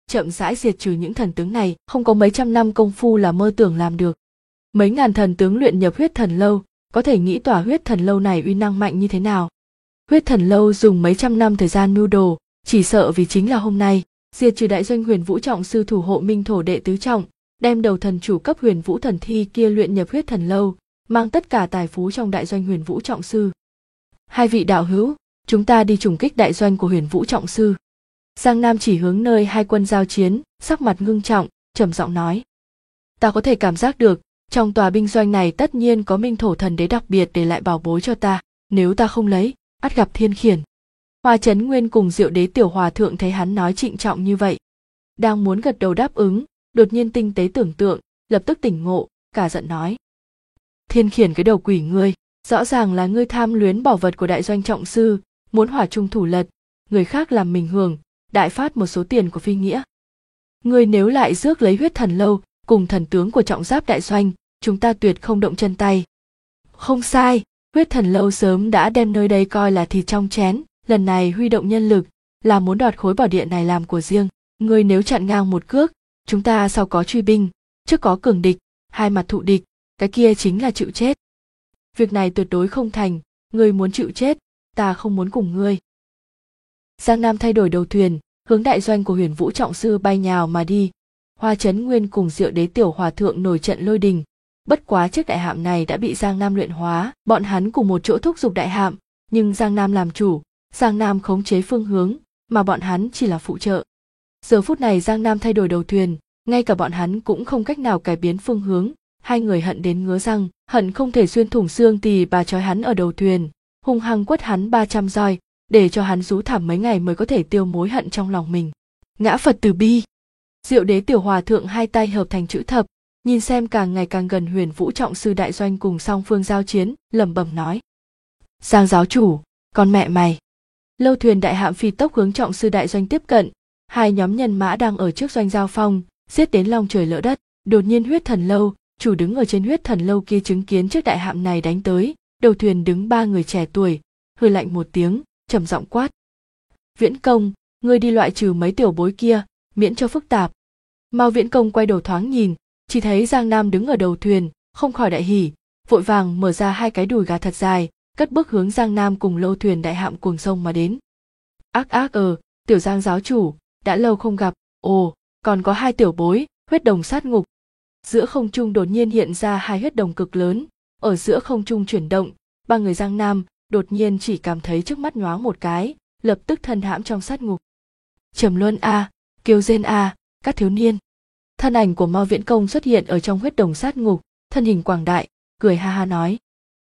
chậm rãi diệt trừ những thần tướng này, không có mấy trăm năm công phu là mơ tưởng làm được. Mấy ngàn thần tướng luyện nhập huyết thần lâu, có thể nghĩ tỏa huyết thần lâu này uy năng mạnh như thế nào. Huyết thần lâu dùng mấy trăm năm thời gian mưu đồ, chỉ sợ vì chính là hôm nay, diệt trừ đại doanh Huyền Vũ Trọng Sư thủ hộ Minh Thổ đệ tứ trọng, đem đầu thần chủ cấp Huyền Vũ thần thi kia luyện nhập huyết thần lâu, mang tất cả tài phú trong đại doanh Huyền Vũ Trọng Sư. Hai vị đạo hữu, chúng ta đi trùng kích đại doanh của Huyền Vũ Trọng Sư. Giang Nam chỉ hướng nơi hai quân giao chiến, sắc mặt ngưng trọng, trầm giọng nói. Ta có thể cảm giác được, trong tòa binh doanh này tất nhiên có Minh Thổ thần đế đặc biệt để lại bảo bối cho ta, nếu ta không lấy, ắt gặp thiên khiển. Hoa Chấn Nguyên cùng Diệu Đế tiểu hòa thượng thấy hắn nói trịnh trọng như vậy, đang muốn gật đầu đáp ứng, đột nhiên tinh tế tưởng tượng, lập tức tỉnh ngộ, cả giận nói. Thiên khiển cái đầu quỷ ngươi, rõ ràng là ngươi tham luyến bảo vật của đại doanh Trọng Sư, muốn hỏa trung thủ lật, người khác làm mình hưởng, đại phát một số tiền của phi nghĩa. Ngươi nếu lại rước lấy huyết thần lâu cùng thần tướng của Trọng Giáp đại doanh, chúng ta tuyệt không động chân tay. Không sai, huyết thần lâu sớm đã đem nơi đây coi là thịt trong chén, lần này huy động nhân lực là muốn đoạt khối bảo địa này làm của riêng. Ngươi nếu chặn ngang một cước, chúng ta sau có truy binh, trước có cường địch, hai mặt thụ địch, cái kia chính là chịu chết. Việc này tuyệt đối không thành, ngươi muốn chịu chết, ta không muốn cùng ngươi. Giang Nam thay đổi đầu thuyền, hướng đại doanh của Huyền Vũ Trọng Sư bay nhào mà đi. Hoa Chấn Nguyên cùng Diệu Đế tiểu hòa thượng nổi trận lôi đình. Bất quá chiếc đại hạm này đã bị Giang Nam luyện hóa, bọn hắn cùng một chỗ thúc giục đại hạm, nhưng Giang Nam làm chủ, Giang Nam khống chế phương hướng, mà bọn hắn chỉ là phụ trợ. Giờ phút này Giang Nam thay đổi đầu thuyền, ngay cả bọn hắn cũng không cách nào cải biến phương hướng, hai người hận đến ngứa răng, hận không thể xuyên thủng xương tỳ bà trói hắn ở đầu thuyền, hung hăng quất hắn 300 roi, để cho hắn rú thảm mấy ngày mới có thể tiêu mối hận trong lòng mình. Ngã Phật từ bi. Diệu Đế tiểu hòa thượng hai tay hợp thành chữ thập, nhìn xem càng ngày càng gần Huyền Vũ Trọng Sư đại doanh cùng song phương giao chiến, lẩm bẩm nói. Giang giáo chủ, con mẹ mày. Lâu thuyền đại hạm phi tốc hướng Trọng Sư đại doanh tiếp cận, hai nhóm nhân mã đang ở trước doanh giao phong, giết đến long trời lỡ đất. Đột nhiên huyết thần lâu, chủ đứng ở trên huyết thần lâu kia chứng kiến chiếc đại hạm này đánh tới, đầu thuyền đứng ba người trẻ tuổi, hừ lạnh một tiếng, trầm giọng quát. Viễn Công, ngươi đi loại trừ mấy tiểu bối kia, miễn cho phức tạp. Mao Viễn Công quay đầu thoáng nhìn, chỉ thấy Giang Nam đứng ở đầu thuyền, không khỏi đại hỉ, vội vàng mở ra hai cái đùi gà thật dài, cất bước hướng Giang Nam cùng lâu thuyền đại hạm cuồng sông mà đến. Ác tiểu Giang giáo chủ, đã lâu không gặp, ồ, còn có hai tiểu bối, huyết đồng sát ngục. Giữa không trung đột nhiên hiện ra hai huyết đồng cực lớn, ở giữa không trung chuyển động, ba người Giang Nam đột nhiên chỉ cảm thấy trước mắt nhoáng một cái, lập tức thân hãm trong sát ngục. Trầm luân a, kêu rên a, các thiếu niên. Thân ảnh của Mao Viễn Công xuất hiện ở trong huyết đồng sát ngục, thân hình quảng đại, cười ha ha nói.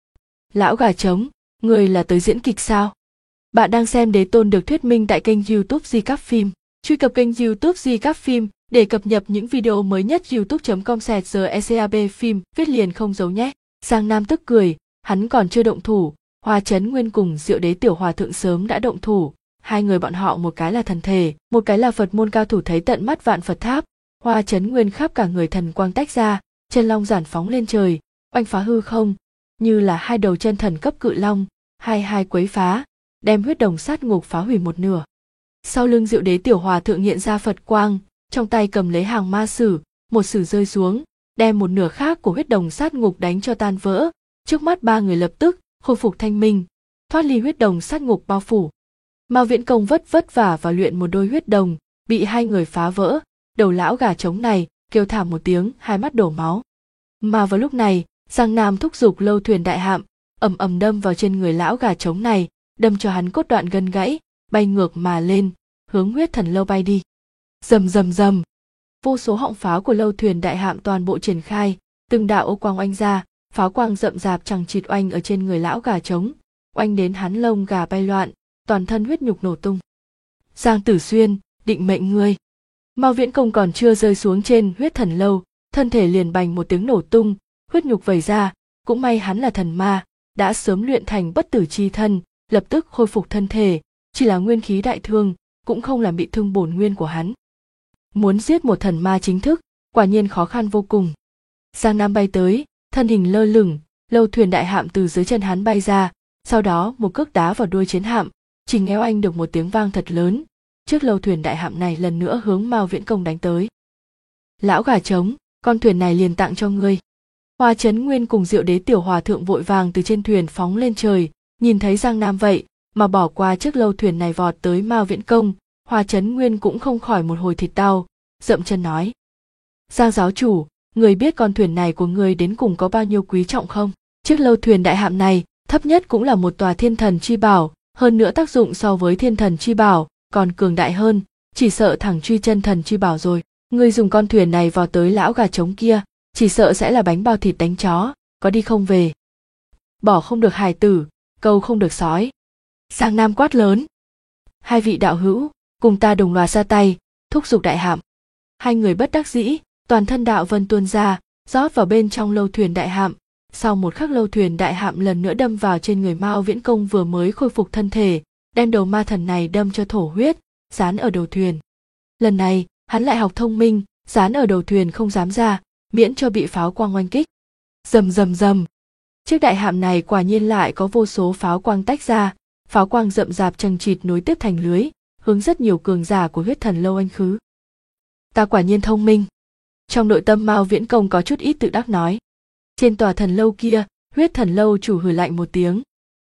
Lão gà trống, người là tới diễn kịch sao? Bạn đang xem Đế Tôn được thuyết minh tại kênh YouTube Di Cáp Phim. Truy cập kênh YouTube Di Cáp Phim để cập nhật những video mới nhất. youtube.com/GECAB phim viết liền không giấu nhé. Giang Nam tức cười, hắn còn chưa động thủ, Hoa Chấn Nguyên cùng Diệu Đế tiểu hòa thượng sớm đã động thủ. Hai người bọn họ một cái là thần thể, một cái là Phật môn cao thủ thấy tận mắt vạn Phật tháp. Hoa Chấn Nguyên khắp cả người thần quang tách ra, chân long giản phóng lên trời, oanh phá hư không, như là hai đầu chân thần cấp cự long, hai quấy phá, đem huyết đồng sát ngục phá hủy một nửa. Sau lưng Diệu Đế tiểu hòa thượng hiện ra Phật quang, trong tay cầm lấy hàng ma sử, một sử rơi xuống, đem một nửa khác của huyết đồng sát ngục đánh cho tan vỡ. Trước mắt ba người lập tức khôi phục thanh minh, thoát ly huyết đồng sát ngục bao phủ. Mao Viễn Công vất vả và luyện một đôi huyết đồng, bị hai người phá vỡ, đầu lão gà trống này kêu thảm một tiếng, hai mắt đổ máu. Mà vào lúc này, Giang Nam thúc giục lâu thuyền đại hạm, ầm ầm đâm vào trên người lão gà trống này, đâm cho hắn cốt đoạn gân gãy, bay ngược mà lên, hướng huyết thần lâu bay đi. Rầm rầm rầm, vô số họng pháo của lâu thuyền đại hạm toàn bộ triển khai, từng đạo ô quang oanh ra, pháo quang rậm rạp chằng chịt oanh ở trên người lão gà trống, oanh đến hắn lông gà bay loạn, toàn thân huyết nhục nổ tung. Giang Tử Xuyên, định mệnh ngươi. Mao Viễn Công còn chưa rơi xuống trên huyết thần lâu, thân thể liền bành một tiếng nổ tung, huyết nhục vẩy ra, cũng may hắn là thần ma, đã sớm luyện thành bất tử chi thân, lập tức khôi phục thân thể, chỉ là nguyên khí đại thương, cũng không làm bị thương bổn nguyên của hắn. Muốn giết một thần ma chính thức, quả nhiên khó khăn vô cùng. Giang Nam bay tới, thân hình lơ lửng, lâu thuyền đại hạm từ dưới chân hắn bay ra, sau đó một cước đá vào đuôi chiến hạm, chỉ nghe oanh được một tiếng vang thật lớn, chiếc lâu thuyền đại hạm này lần nữa hướng Mao Viễn Công đánh tới. Lão gà trống, con thuyền này liền tặng cho ngươi. Hoa Chấn Nguyên cùng Diệu Đế tiểu hòa thượng vội vàng từ trên thuyền phóng lên trời, nhìn thấy Giang Nam vậy mà bỏ qua chiếc lâu thuyền này vọt tới Mao Viễn Công, Hoa Chấn Nguyên cũng không khỏi một hồi thịt đau, dậm chân nói: Giang giáo chủ, người biết con thuyền này của người đến cùng có bao nhiêu quý trọng không? Chiếc lâu thuyền đại hạm này thấp nhất cũng là một tòa thiên thần chi bảo, hơn nữa tác dụng so với thiên thần chi bảo còn cường đại hơn, chỉ sợ thẳng truy chân thần chi bảo rồi. Ngươi dùng con thuyền này vào tới lão gà trống kia, chỉ sợ sẽ là bánh bao thịt đánh chó, có đi không về. Bỏ không được hài tử, câu không được sói. Giang Nam quát lớn: Hai vị đạo hữu, cùng ta đồng loạt ra tay, thúc giục đại hạm. Hai người bất đắc dĩ, toàn thân đạo vân tuôn ra, rót vào bên trong lâu thuyền đại hạm. Sau một khắc lâu thuyền đại hạm lần nữa đâm vào trên người Mao Viễn Công vừa mới khôi phục thân thể, đem đầu ma thần này đâm cho thổ huyết, dán ở đầu thuyền. Lần này, hắn lại học thông minh, dán ở đầu thuyền không dám ra, miễn cho bị pháo quang oanh kích. Rầm rầm rầm. Chiếc đại hạm này quả nhiên lại có vô số pháo quang tách ra, pháo quang rậm rạp chằng chịt nối tiếp thành lưới, hướng rất nhiều cường giả của huyết thần lâu anh khứ. Ta quả nhiên thông minh. Trong nội tâm Mao Viễn Công có chút ít tự đắc nói. Trên tòa thần lâu kia, huyết thần lâu chủ hừ lạnh một tiếng.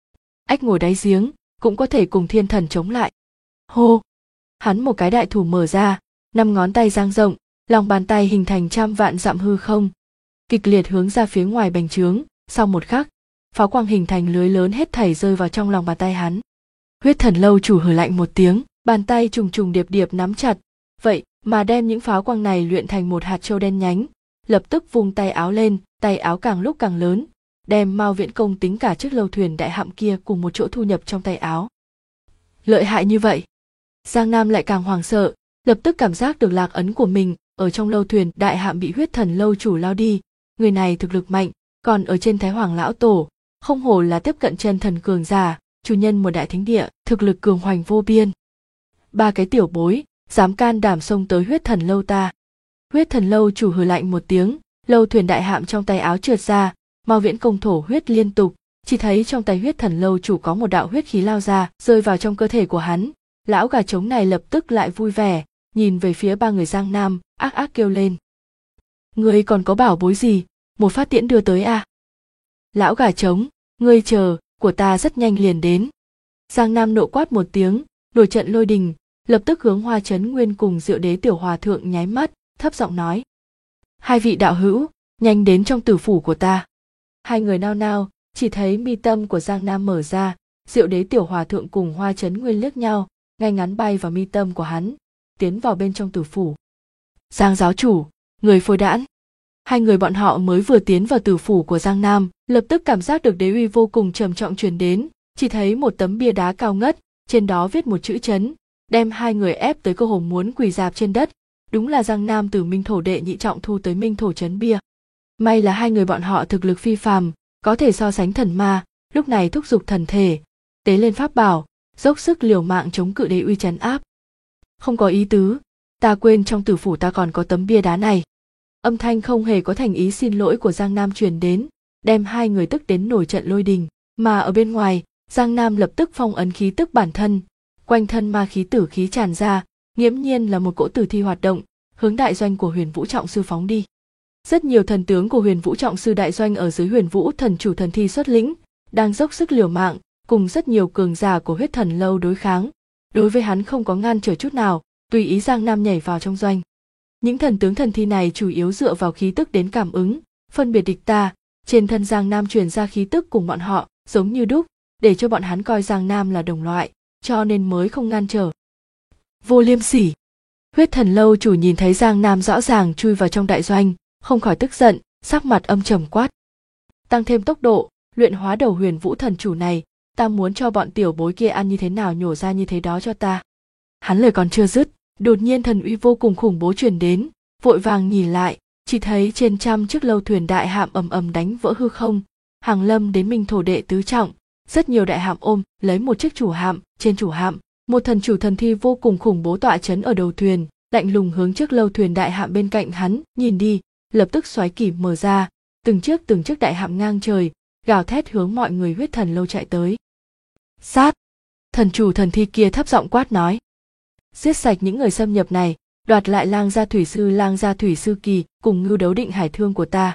Ách ngồi đáy giếng, cũng có thể cùng thiên thần chống lại. Hô! Hắn một cái đại thủ mở ra, 5 ngón tay dang rộng, lòng bàn tay hình thành trăm vạn dặm hư không, kịch liệt hướng ra phía ngoài bành trướng. Sau một khắc, pháo quang hình thành lưới lớn hết thảy rơi vào trong lòng bàn tay hắn. Huyết thần lâu chủ hừ lạnh một tiếng, bàn tay trùng trùng điệp điệp nắm chặt, vậy mà đem những pháo quang này luyện thành một hạt châu đen nhánh, lập tức vung tay áo lên, tay áo càng lúc càng lớn, đem Mao Viễn Công tính cả chiếc lâu thuyền đại hạm kia cùng một chỗ thu nhập trong tay áo. Lợi hại như vậy. Giang Nam lại càng hoảng sợ, lập tức cảm giác được lạc ấn của mình ở trong lâu thuyền đại hạm bị huyết thần lâu chủ lao đi. Người này thực lực mạnh, còn ở trên Thái Hoàng lão tổ, không hổ là tiếp cận chân thần cường giả, chủ nhân một đại thánh địa, thực lực cường hoành vô biên. 3 cái tiểu bối, dám can đảm xông tới huyết thần lâu ta. Huyết thần lâu chủ hừ lạnh một tiếng, lâu thuyền đại hạm trong tay áo trượt ra, Mao Viễn Công thổ huyết liên tục, chỉ thấy trong tay huyết thần lâu chủ có một đạo huyết khí lao ra, rơi vào trong cơ thể của hắn. Lão gà trống này lập tức lại vui vẻ, nhìn về phía 3 người Giang Nam, ác ác kêu lên. Ngươi còn có bảo bối gì, một phát tiễn đưa tới à? Lão gà trống, ngươi chờ, của ta rất nhanh liền đến. Giang Nam nộ quát một tiếng, nổi trận lôi đình, lập tức hướng Hoa Chấn Nguyên cùng Diệu Đế tiểu hòa thượng nháy mắt, thấp giọng nói. Hai vị đạo hữu, nhanh đến trong tử phủ của ta. Hai người nao nao, chỉ thấy mi tâm của Giang Nam mở ra, Diệu Đế tiểu hòa thượng cùng Hoa Chấn Nguyên liếc nhau, ngay ngắn bay vào mi tâm của hắn, tiến vào bên trong tử phủ. Giang giáo chủ, người phôi đãn. Hai người bọn họ mới vừa tiến vào tử phủ của Giang Nam, lập tức cảm giác được đế uy vô cùng trầm trọng truyền đến, chỉ thấy một tấm bia đá cao ngất, trên đó viết một chữ chấn, đem hai người ép tới cơ hồ muốn quỳ rạp trên đất. Đúng là Giang Nam từ Minh Thổ đệ nhị trọng thu tới Minh Thổ chấn bia. May là hai người bọn họ thực lực phi phàm, có thể so sánh thần ma, lúc này thúc giục thần thể, tế lên pháp bảo, dốc sức liều mạng chống cự đế uy trấn áp. Không có ý tứ, ta quên trong tử phủ ta còn có tấm bia đá này. Âm thanh không hề có thành ý xin lỗi của Giang Nam truyền đến, đem hai người tức đến nổi trận lôi đình, mà ở bên ngoài, Giang Nam lập tức phong ấn khí tức bản thân, quanh thân ma khí tử khí tràn ra, nghiễm nhiên là một cỗ tử thi hoạt động, hướng đại doanh của Huyền Vũ Trọng Sư phóng đi. Rất nhiều thần tướng của Huyền Vũ Trọng Sư đại doanh ở dưới Huyền Vũ Thần Chủ thần thi xuất lĩnh, đang dốc sức liều mạng, cùng rất nhiều cường giả của huyết thần lâu đối kháng. Đối với hắn không có ngăn trở chút nào, tùy ý Giang Nam nhảy vào trong doanh. Những thần tướng thần thi này chủ yếu dựa vào khí tức đến cảm ứng, phân biệt địch ta, trên thân Giang Nam truyền ra khí tức cùng bọn họ, giống như đúc, để cho bọn hắn coi Giang Nam là đồng loại, cho nên mới không ngăn trở. Vô liêm sỉ! Huyết thần lâu chủ nhìn thấy Giang Nam rõ ràng chui vào trong đại doanh, không khỏi tức giận, sắc mặt âm trầm quát. Tăng thêm tốc độ, luyện hóa đầu Huyền Vũ Thần Chủ này, ta muốn cho bọn tiểu bối kia ăn như thế nào nhổ ra như thế đó cho ta. Hắn lời còn chưa dứt, đột nhiên thần uy vô cùng khủng bố truyền đến, vội vàng nhìn lại, chỉ thấy trên trăm chiếc lâu thuyền đại hạm ầm ầm đánh vỡ hư không, hàng lâm đến Minh Thổ đệ tứ trọng, rất nhiều đại hạm ôm lấy một chiếc chủ hạm, trên chủ hạm, một thần chủ thần thi vô cùng khủng bố tọa trấn ở đầu thuyền, lạnh lùng hướng chiếc lâu thuyền đại hạm bên cạnh hắn nhìn đi, lập tức xoáy kỷ mở ra, từng chiếc đại hạm ngang trời, gào thét hướng mọi người huyết thần lâu chạy tới. Sát! Thần chủ thần thi kia thấp giọng quát nói. giết sạch những người xâm nhập này, đoạt lại lang gia thủy sư kỳ cùng Ngưu Đấu Định Hải Thương của ta.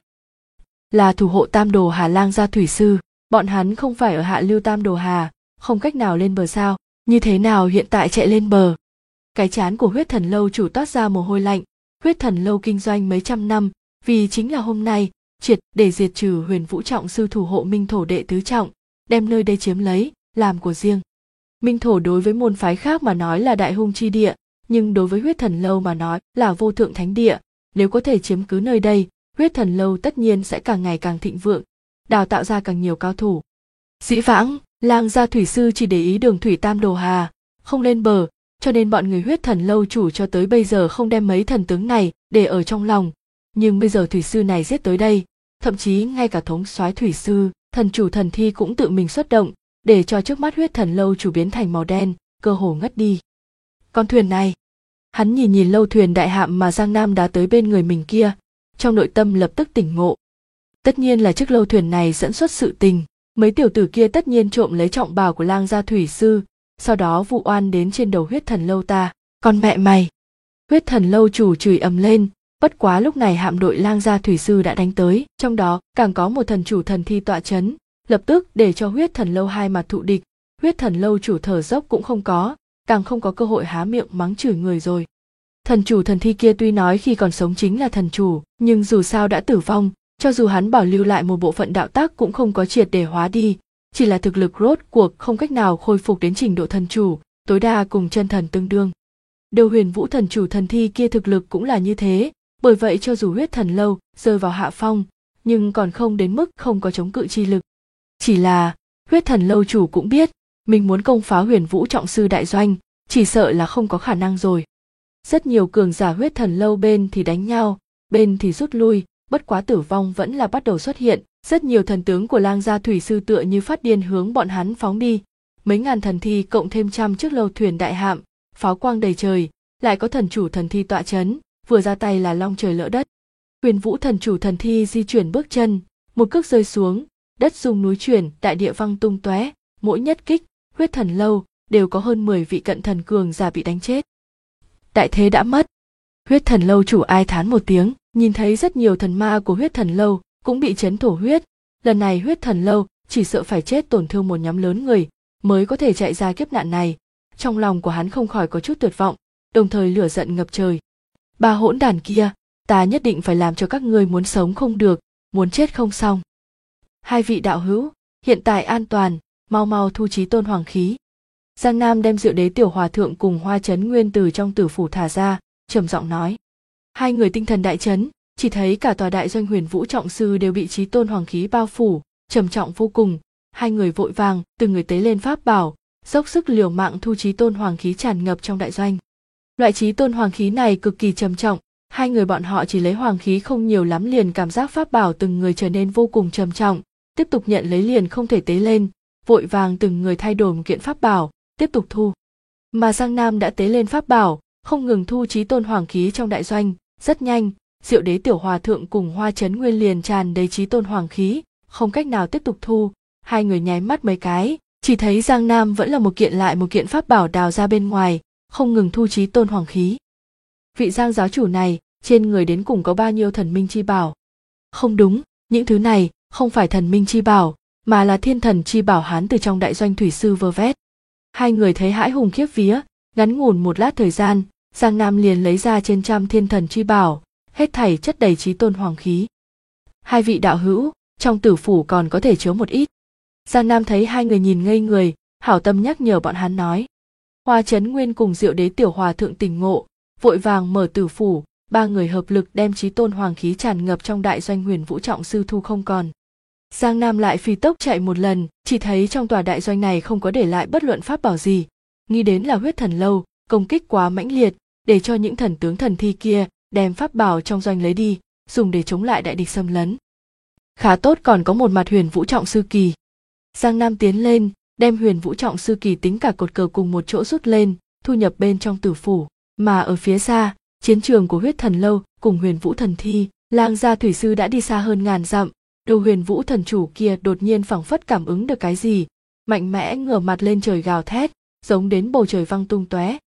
Là thủ hộ Tam Đồ Hà lang gia thủy sư, bọn hắn không phải ở hạ lưu Tam Đồ Hà, không cách nào lên bờ sao, như thế nào hiện tại chạy lên bờ. Cái trán của Huyết Thần Lâu chủ toát ra mồ hôi lạnh. Huyết Thần Lâu kinh doanh mấy trăm năm, vì chính là hôm nay triệt để diệt trừ Huyền Vũ Trọng sư thủ hộ Minh Thổ đệ tứ trọng, đem nơi đây chiếm lấy làm của riêng. Minh Thổ đối với môn phái khác mà nói là đại hung chi địa, nhưng đối với Huyết Thần Lâu mà nói là vô thượng thánh địa. Nếu có thể chiếm cứ nơi đây, Huyết Thần Lâu tất nhiên sẽ càng ngày càng thịnh vượng, đào tạo ra càng nhiều cao thủ. Dĩ vãng, lang gia thủy sư chỉ để ý đường thủy Tam Đồ Hà, không lên bờ, cho nên bọn người Huyết Thần Lâu chủ cho tới bây giờ không đem mấy thần tướng này để ở trong lòng. Nhưng bây giờ thủy sư này giết tới đây, thậm chí ngay cả thống soái thủy sư, thần chủ thần thi cũng tự mình xuất động, để cho trước mắt Huyết Thần Lâu chủ biến thành màu đen, cơ hồ ngất đi. Con thuyền này, hắn nhìn nhìn lâu thuyền đại hạm mà Giang Nam đá tới bên người mình kia, trong nội tâm lập tức tỉnh ngộ. Tất nhiên là chiếc lâu thuyền này dẫn xuất sự tình, mấy tiểu tử kia tất nhiên trộm lấy trọng bào của lang gia thủy sư, sau đó vụ oan đến trên đầu Huyết Thần Lâu ta. Con mẹ mày! Huyết Thần Lâu chủ chửi ầm lên, bất quá lúc này hạm đội lang gia thủy sư đã đánh tới, trong đó càng có một thần chủ thần thi tọa chấn, lập tức để cho Huyết Thần Lâu hai mặt thụ địch. Huyết Thần Lâu chủ thở dốc cũng không có, càng không có cơ hội há miệng mắng chửi người rồi. Thần chủ thần thi kia tuy nói khi còn sống chính là thần chủ, nhưng dù sao đã tử vong, cho dù hắn bảo lưu lại một bộ phận đạo tác cũng không có triệt để hóa đi, chỉ là thực lực rốt cuộc không cách nào khôi phục đến trình độ thần chủ, tối đa cùng chân thần tương đương. Điều Huyền Vũ thần chủ thần thi kia thực lực cũng là như thế, bởi vậy cho dù Huyết Thần Lâu rơi vào hạ phong, nhưng còn không đến mức không có chống cự chi lực. Chỉ là, Huyết Thần Lâu chủ cũng biết, mình muốn công phá Huyền Vũ Trọng sư đại doanh, chỉ sợ là không có khả năng rồi. Rất nhiều cường giả Huyết Thần Lâu bên thì đánh nhau, bên thì rút lui, bất quá tử vong vẫn là bắt đầu xuất hiện. Rất nhiều thần tướng của lang gia thủy sư tựa như phát điên hướng bọn hắn phóng đi. Mấy ngàn thần thi cộng thêm trăm chiếc lâu thuyền đại hạm, pháo quang đầy trời, lại có thần chủ thần thi tọa chấn, vừa ra tay là long trời lỡ đất. Huyền Vũ thần chủ thần thi di chuyển bước chân, một cước rơi xuống, đất rung núi chuyển, đại địa văng tung tóe, mỗi nhất kích, Huyết Thần Lâu đều có hơn 10 vị cận thần cường giả bị đánh chết. Đại thế đã mất. Huyết Thần Lâu chủ ai thán một tiếng, nhìn thấy rất nhiều thần ma của Huyết Thần Lâu cũng bị chấn thổ huyết, lần này Huyết Thần Lâu chỉ sợ phải chết tổn thương một nhóm lớn người mới có thể chạy ra kiếp nạn này. Trong lòng của hắn không khỏi có chút tuyệt vọng, đồng thời lửa giận ngập trời. Ba hỗn đàn kia, ta nhất định phải làm cho các ngươi muốn sống không được, muốn chết không xong. Hai vị đạo hữu, hiện tại an toàn, mau mau thu Chí Tôn hoàng khí. Giang Nam đem Diệu Đế tiểu hòa thượng cùng Hoa Chấn Nguyên từ trong tử phủ thả ra, trầm giọng nói. Hai người tinh thần đại chấn, chỉ thấy cả tòa đại doanh Huyền Vũ Trọng sư đều bị Chí Tôn hoàng khí bao phủ, trầm trọng vô cùng. Hai người vội vàng, từng người tế lên pháp bảo, dốc sức liều mạng thu Chí Tôn hoàng khí tràn ngập trong đại doanh. Loại Chí Tôn hoàng khí này cực kỳ trầm trọng, hai người bọn họ chỉ lấy hoàng khí không nhiều lắm liền cảm giác pháp bảo từng người trở nên vô cùng trầm trọng, tiếp tục nhận lấy liền không thể tế lên, vội vàng từng người thay đổi một kiện pháp bảo, tiếp tục thu. Mà Giang Nam đã tế lên pháp bảo, không ngừng thu Chí Tôn hoàng khí trong đại doanh, rất nhanh, Diệu Đế tiểu hòa thượng cùng Hoa Chấn Nguyên liền tràn đầy Chí Tôn hoàng khí, không cách nào tiếp tục thu. Hai người nháy mắt mấy cái, chỉ thấy Giang Nam vẫn là một kiện lại một kiện pháp bảo đào ra bên ngoài, không ngừng thu Chí Tôn hoàng khí. Vị Giang giáo chủ này, trên người đến cùng có bao nhiêu thần minh chi bảo? Không đúng, những thứ này không phải thần minh chi bảo, mà là thiên thần chi bảo hắn từ trong đại doanh thủy sư vơ vét. Hai người thấy hãi hùng khiếp vía, ngắn ngủn một lát thời gian, Giang Nam liền lấy ra trên trăm thiên thần chi bảo, hết thảy chất đầy Chí Tôn hoàng khí. Hai vị đạo hữu, trong tử phủ còn có thể chứa một ít. Giang Nam thấy hai người nhìn ngây người, hảo tâm nhắc nhở bọn hắn nói. Hoa Chấn Nguyên cùng Diệu Đế tiểu hòa thượng tỉnh ngộ, vội vàng mở tử phủ, ba người hợp lực đem Chí Tôn hoàng khí tràn ngập trong đại doanh Huyền Vũ Trọng sư thu không còn. Giang Nam lại phi tốc chạy một lần, chỉ thấy trong tòa đại doanh này không có để lại bất luận pháp bảo gì, nghĩ đến là Huyết Thần Lâu công kích quá mãnh liệt, để cho những thần tướng thần thi kia đem pháp bảo trong doanh lấy đi, dùng để chống lại đại địch xâm lấn. Khá tốt còn có một mặt Huyền Vũ Trọng sư kỳ. Giang Nam tiến lên, đem Huyền Vũ Trọng sư kỳ tính cả cột cờ cùng một chỗ rút lên, thu nhập bên trong tử phủ. Mà ở phía xa, chiến trường của Huyết Thần Lâu cùng Huyền Vũ thần thi, lang gia thủy sư đã đi xa hơn ngàn dặm. Đầu Huyền Vũ thần chủ kia đột nhiên phảng phất cảm ứng được cái gì, mạnh mẽ ngửa mặt lên trời gào thét, giống đến bầu trời văng tung tóe,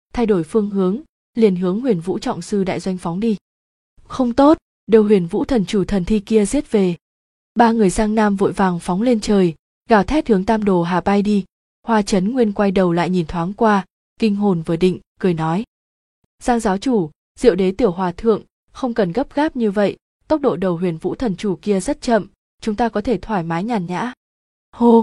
thay đổi phương hướng, liền hướng Huyền Vũ trọng sư đại doanh phóng đi. Không tốt, đầu Huyền Vũ thần chủ thần thi kia giết về. Ba người Giang Nam vội vàng phóng lên trời, gào thét hướng Tam Đồ Hà bay đi. Hoa Chấn Nguyên quay đầu lại nhìn thoáng qua, kinh hồn vừa định, cười nói: Giang giáo chủ, Diệu Đế tiểu hòa thượng, không cần gấp gáp như vậy, tốc độ đầu Huyền Vũ thần chủ kia rất chậm, chúng ta có thể thoải mái nhàn nhã. Hô!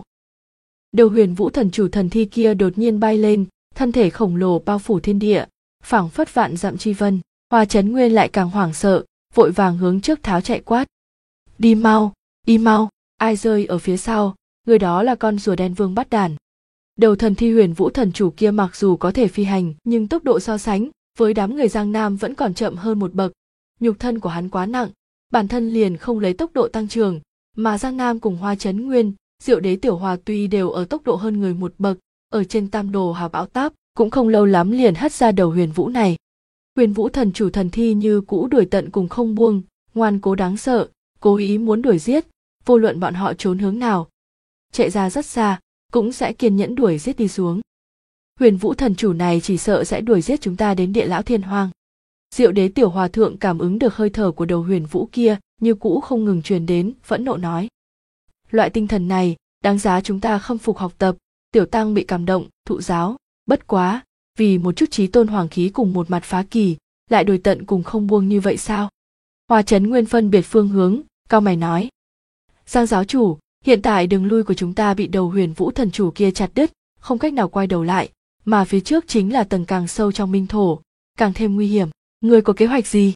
Đầu Huyền Vũ thần chủ thần thi kia đột nhiên bay lên, thân thể khổng lồ bao phủ thiên địa, phảng phất vạn dặm chi vân. Hoa Chấn Nguyên lại càng hoảng sợ, vội vàng hướng trước tháo chạy quát: Đi mau, đi mau! Ai rơi ở phía sau, người đó là con rùa đen Vương Bát Đản. Đầu thần thi Huyền Vũ thần chủ kia mặc dù có thể phi hành, nhưng tốc độ so sánh với đám người Giang Nam vẫn còn chậm hơn một bậc. Nhục thân của hắn quá nặng, bản thân liền không lấy tốc độ tăng trưởng, mà Giang Nam cùng Hoa Chấn Nguyên, Diệu Đế tiểu hòa tuy đều ở tốc độ hơn người một bậc, ở trên Tam Đồ Hà bão táp, cũng không lâu lắm liền hất ra đầu Huyền Vũ này. Huyền Vũ thần chủ thần thi như cũ đuổi tận cùng không buông, ngoan cố đáng sợ, cố ý muốn đuổi giết, vô luận bọn họ trốn hướng nào, chạy ra rất xa, cũng sẽ kiên nhẫn đuổi giết đi xuống. Huyền Vũ thần chủ này chỉ sợ sẽ đuổi giết chúng ta đến Địa Lão Thiên Hoang. Diệu Đế tiểu hòa thượng cảm ứng được hơi thở của đầu Huyền Vũ kia, như cũ không ngừng truyền đến, phẫn nộ nói: Loại tinh thần này, đáng giá chúng ta khâm phục học tập. Tiểu tăng bị cảm động, thụ giáo, bất quá, vì một chút chí tôn hoàng khí cùng một mặt phá kỳ, lại đuổi tận cùng không buông như vậy sao? Hoa Chấn Nguyên phân biệt phương hướng, cau mày nói: Giang giáo chủ, hiện tại đường lui của chúng ta bị đầu Huyền Vũ thần chủ kia chặt đứt, không cách nào quay đầu lại, mà phía trước chính là tầng càng sâu trong minh thổ, càng thêm nguy hiểm. Ngươi có kế hoạch gì?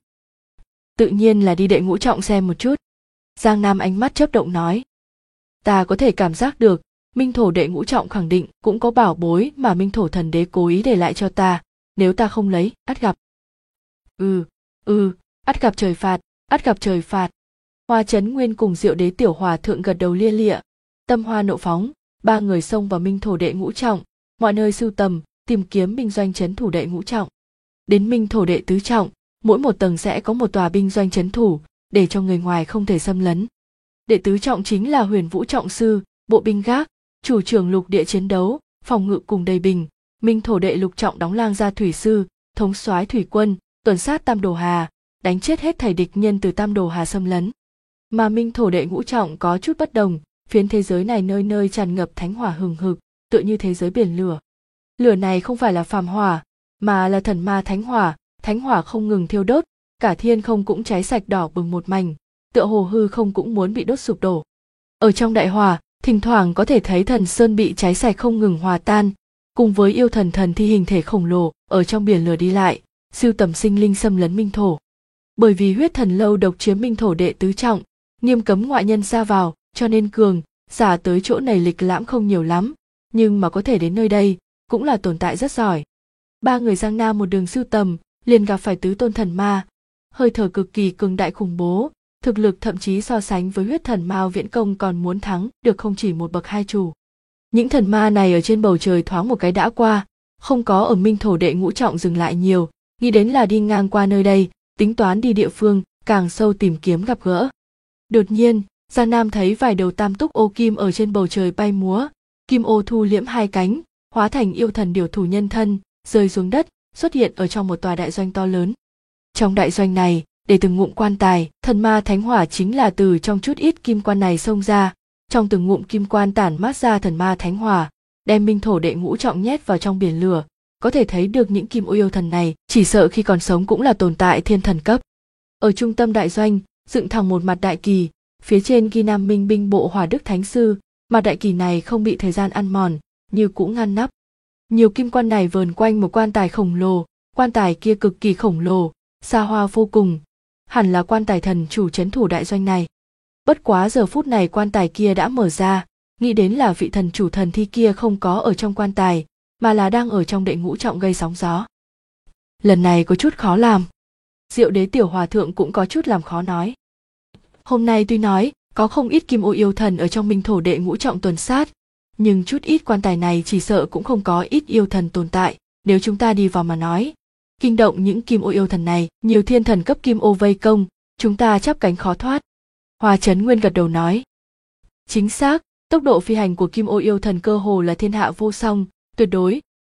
Tự nhiên là đi Đệ Ngũ Trọng xem một chút. Giang Nam ánh mắt chớp động nói: Ta có thể cảm giác được, Minh thổ Đệ Ngũ Trọng khẳng định cũng có bảo bối mà Minh thổ thần đế cố ý để lại cho ta, nếu ta không lấy, ắt gặp. Ắt gặp trời phạt, ắt gặp trời phạt. Hoa Chấn Nguyên cùng Diệu Đế tiểu hòa thượng gật đầu lia lịa, tâm hoa nộ phóng, ba người xông vào Minh thổ Đệ Ngũ Trọng, mọi nơi sưu tầm, tìm kiếm binh doanh trấn thủ Đệ Ngũ Trọng. Đến Minh thổ Đệ Tứ Trọng, mỗi một tầng sẽ có một tòa binh doanh trấn thủ, để cho người ngoài không thể xâm lấn. Đệ Tứ Trọng chính là Huyền Vũ trọng sư, bộ binh gác, chủ trưởng lục địa chiến đấu, phòng ngự cùng đầy bình. Minh thổ Đệ Lục Trọng đóng lang gia thủy sư, thống soái thủy quân, tuần sát Tam Đồ Hà, đánh chết hết thảy địch nhân từ Tam Đồ Hà xâm lấn. Mà Minh thổ Đệ Ngũ Trọng có chút bất đồng, phiến thế giới này nơi nơi tràn ngập thánh hỏa hừng hực, tựa như thế giới biển lửa. Lửa này không phải là phàm hỏa, mà là thần ma thánh hỏa không ngừng thiêu đốt, cả thiên không cũng cháy sạch đỏ bừng một mảnh, tựa hồ hư không cũng muốn bị đốt sụp đổ. Ở trong đại hỏa, thỉnh thoảng có thể thấy thần sơn bị cháy sạch không ngừng hòa tan, cùng với yêu thần thần thi hình thể khổng lồ ở trong biển lửa đi lại, sưu tầm sinh linh xâm lấn minh thổ. Bởi vì huyết thần lâu độc chiếm Minh thổ Đệ Tứ Trọng, nghiêm cấm ngoại nhân ra vào, cho nên cường giả tới chỗ này lịch lãm không nhiều lắm, nhưng mà có thể đến nơi đây cũng là tồn tại rất giỏi. Ba người Giang Nam một đường sưu tầm, liền gặp phải tứ tôn thần ma, hơi thở cực kỳ cường đại khủng bố, thực lực thậm chí so sánh với huyết thần Mao Viễn Công còn muốn thắng được không chỉ một bậc hai chủ. Những thần ma này ở trên bầu trời thoáng một cái đã qua, không có ở Minh thổ Đệ Ngũ Trọng dừng lại nhiều, nghĩ đến là đi ngang qua nơi đây, tính toán đi địa phương càng sâu tìm kiếm gặp gỡ. Đột nhiên, Giang Nam thấy vài đầu tam túc ô kim ở trên bầu trời bay múa, kim ô thu liễm hai cánh, hóa thành yêu thần điểu thủ nhân thân, rơi xuống đất, xuất hiện ở trong một tòa đại doanh to lớn. Trong đại doanh này, để từng ngụm quan tài, thần ma thánh hỏa chính là từ trong chút ít kim quan này xông ra, trong từng ngụm kim quan tản mát ra thần ma thánh hỏa, đem Minh thổ Đệ Ngũ Trọng nhét vào trong biển lửa. Có thể thấy được những kim ô yêu thần này, chỉ sợ khi còn sống cũng là tồn tại thiên thần cấp. Ở trung tâm đại doanh, dựng thẳng một mặt đại kỳ, phía trên ghi Nam Minh binh bộ Hỏa Đức Thánh Sư, mặt đại kỳ này không bị thời gian ăn mòn, như cũ ngăn nắp. Nhiều kim quan này vờn quanh một quan tài khổng lồ, quan tài kia cực kỳ khổng lồ, xa hoa vô cùng, hẳn là quan tài thần chủ trấn thủ đại doanh này. Bất quá giờ phút này quan tài kia đã mở ra, nghĩ đến là vị thần chủ thần thi kia không có ở trong quan tài, mà là đang ở trong Đệ Ngũ Trọng gây sóng gió. Lần này có chút khó làm. Diệu Đế tiểu hòa thượng cũng có chút làm khó nói. Hôm nay tuy nói có không ít kim ô yêu thần ở trong Minh thổ Đệ Ngũ Trọng tuần sát, nhưng chút ít quan tài này chỉ sợ cũng không có ít yêu thần tồn tại, nếu chúng ta đi vào mà nói, kinh động những kim ô yêu thần này, nhiều thiên thần cấp kim ô vây công, chúng ta chắp cánh khó thoát. Hoa Chấn Nguyên gật đầu nói. Chính xác, tốc độ phi hành của kim ô yêu thần cơ hồ là thiên hạ vô song, tuyệt đối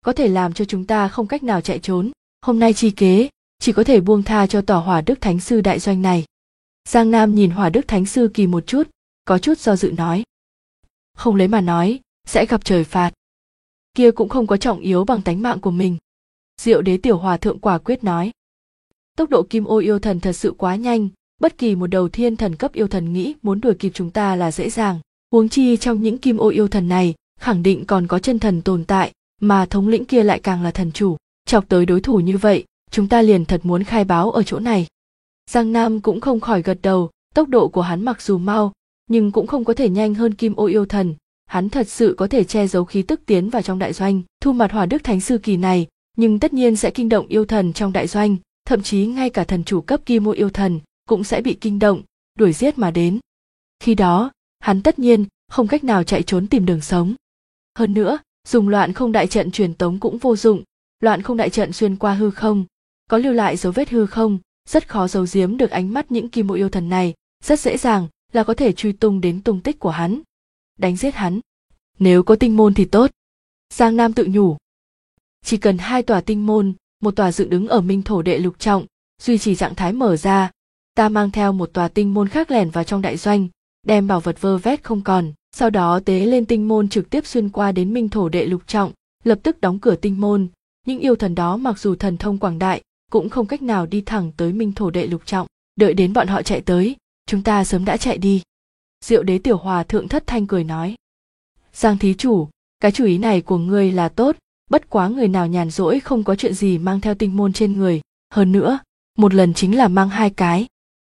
có thể làm cho chúng ta không cách nào chạy trốn. Hôm nay chi kế chỉ có thể buông tha cho tòa Hỏa Đức Thánh Sư đại doanh này. Giang Nam nhìn Hỏa Đức Thánh Sư Kỳ một chút, có chút do dự nói. Không lấy mà nói, sẽ gặp trời phạt. Kia cũng không có trọng yếu bằng tánh mạng của mình. Diệu Đế Tiểu Hòa Thượng quả quyết nói. Tốc độ Kim Ô yêu thần thật sự quá nhanh, bất kỳ một đầu thiên thần cấp yêu thần nghĩ muốn đuổi kịp chúng ta là dễ dàng. Huống chi trong những Kim Ô yêu thần này, khẳng định còn có chân thần tồn tại, mà thống lĩnh kia lại càng là thần chủ. Chọc tới đối thủ như vậy, chúng ta liền thật muốn khai báo ở chỗ này. Giang Nam cũng không khỏi gật đầu, tốc độ của hắn mặc dù mau, nhưng cũng không có thể nhanh hơn Kim Ô yêu thần. Hắn thật sự có thể che giấu khí tức tiến vào trong đại doanh, thu mặt Hỏa Đức Thánh Sư Kỳ này, nhưng tất nhiên sẽ kinh động yêu thần trong đại doanh, thậm chí ngay cả thần chủ cấp Kim Ô yêu thần cũng sẽ bị kinh động, đuổi giết mà đến. Khi đó, hắn tất nhiên không cách nào chạy trốn tìm đường sống. Hơn nữa, dùng loạn không đại trận truyền tống cũng vô dụng, loạn không đại trận xuyên qua hư không, có lưu lại dấu vết hư không, rất khó giấu giếm được ánh mắt những Kim Ô yêu thần này, rất dễ dàng là có thể truy tung đến tung tích của hắn, đánh giết hắn. Nếu có tinh môn thì tốt. Giang Nam tự nhủ. Chỉ cần 2 tòa tinh môn, một tòa dựng đứng ở Minh Thổ Đệ Lục Trọng, duy trì trạng thái mở ra, ta mang theo một tòa tinh môn khác lẻn vào trong đại doanh, đem bảo vật vơ vét không còn, sau đó tế lên tinh môn trực tiếp xuyên qua đến Minh Thổ Đệ Lục Trọng, lập tức đóng cửa tinh môn. Những yêu thần đó mặc dù thần thông quảng đại, cũng không cách nào đi thẳng tới Minh Thổ Đệ Lục Trọng, đợi đến bọn họ chạy tới, chúng ta sớm đã chạy đi. Diệu Đế Tiểu Hòa Thượng thất thanh cười nói. Giang thí chủ, cái chủ ý này của ngươi là tốt, bất quá người nào nhàn rỗi không có chuyện gì mang theo tinh môn trên người, hơn nữa, một lần chính là mang 2 cái.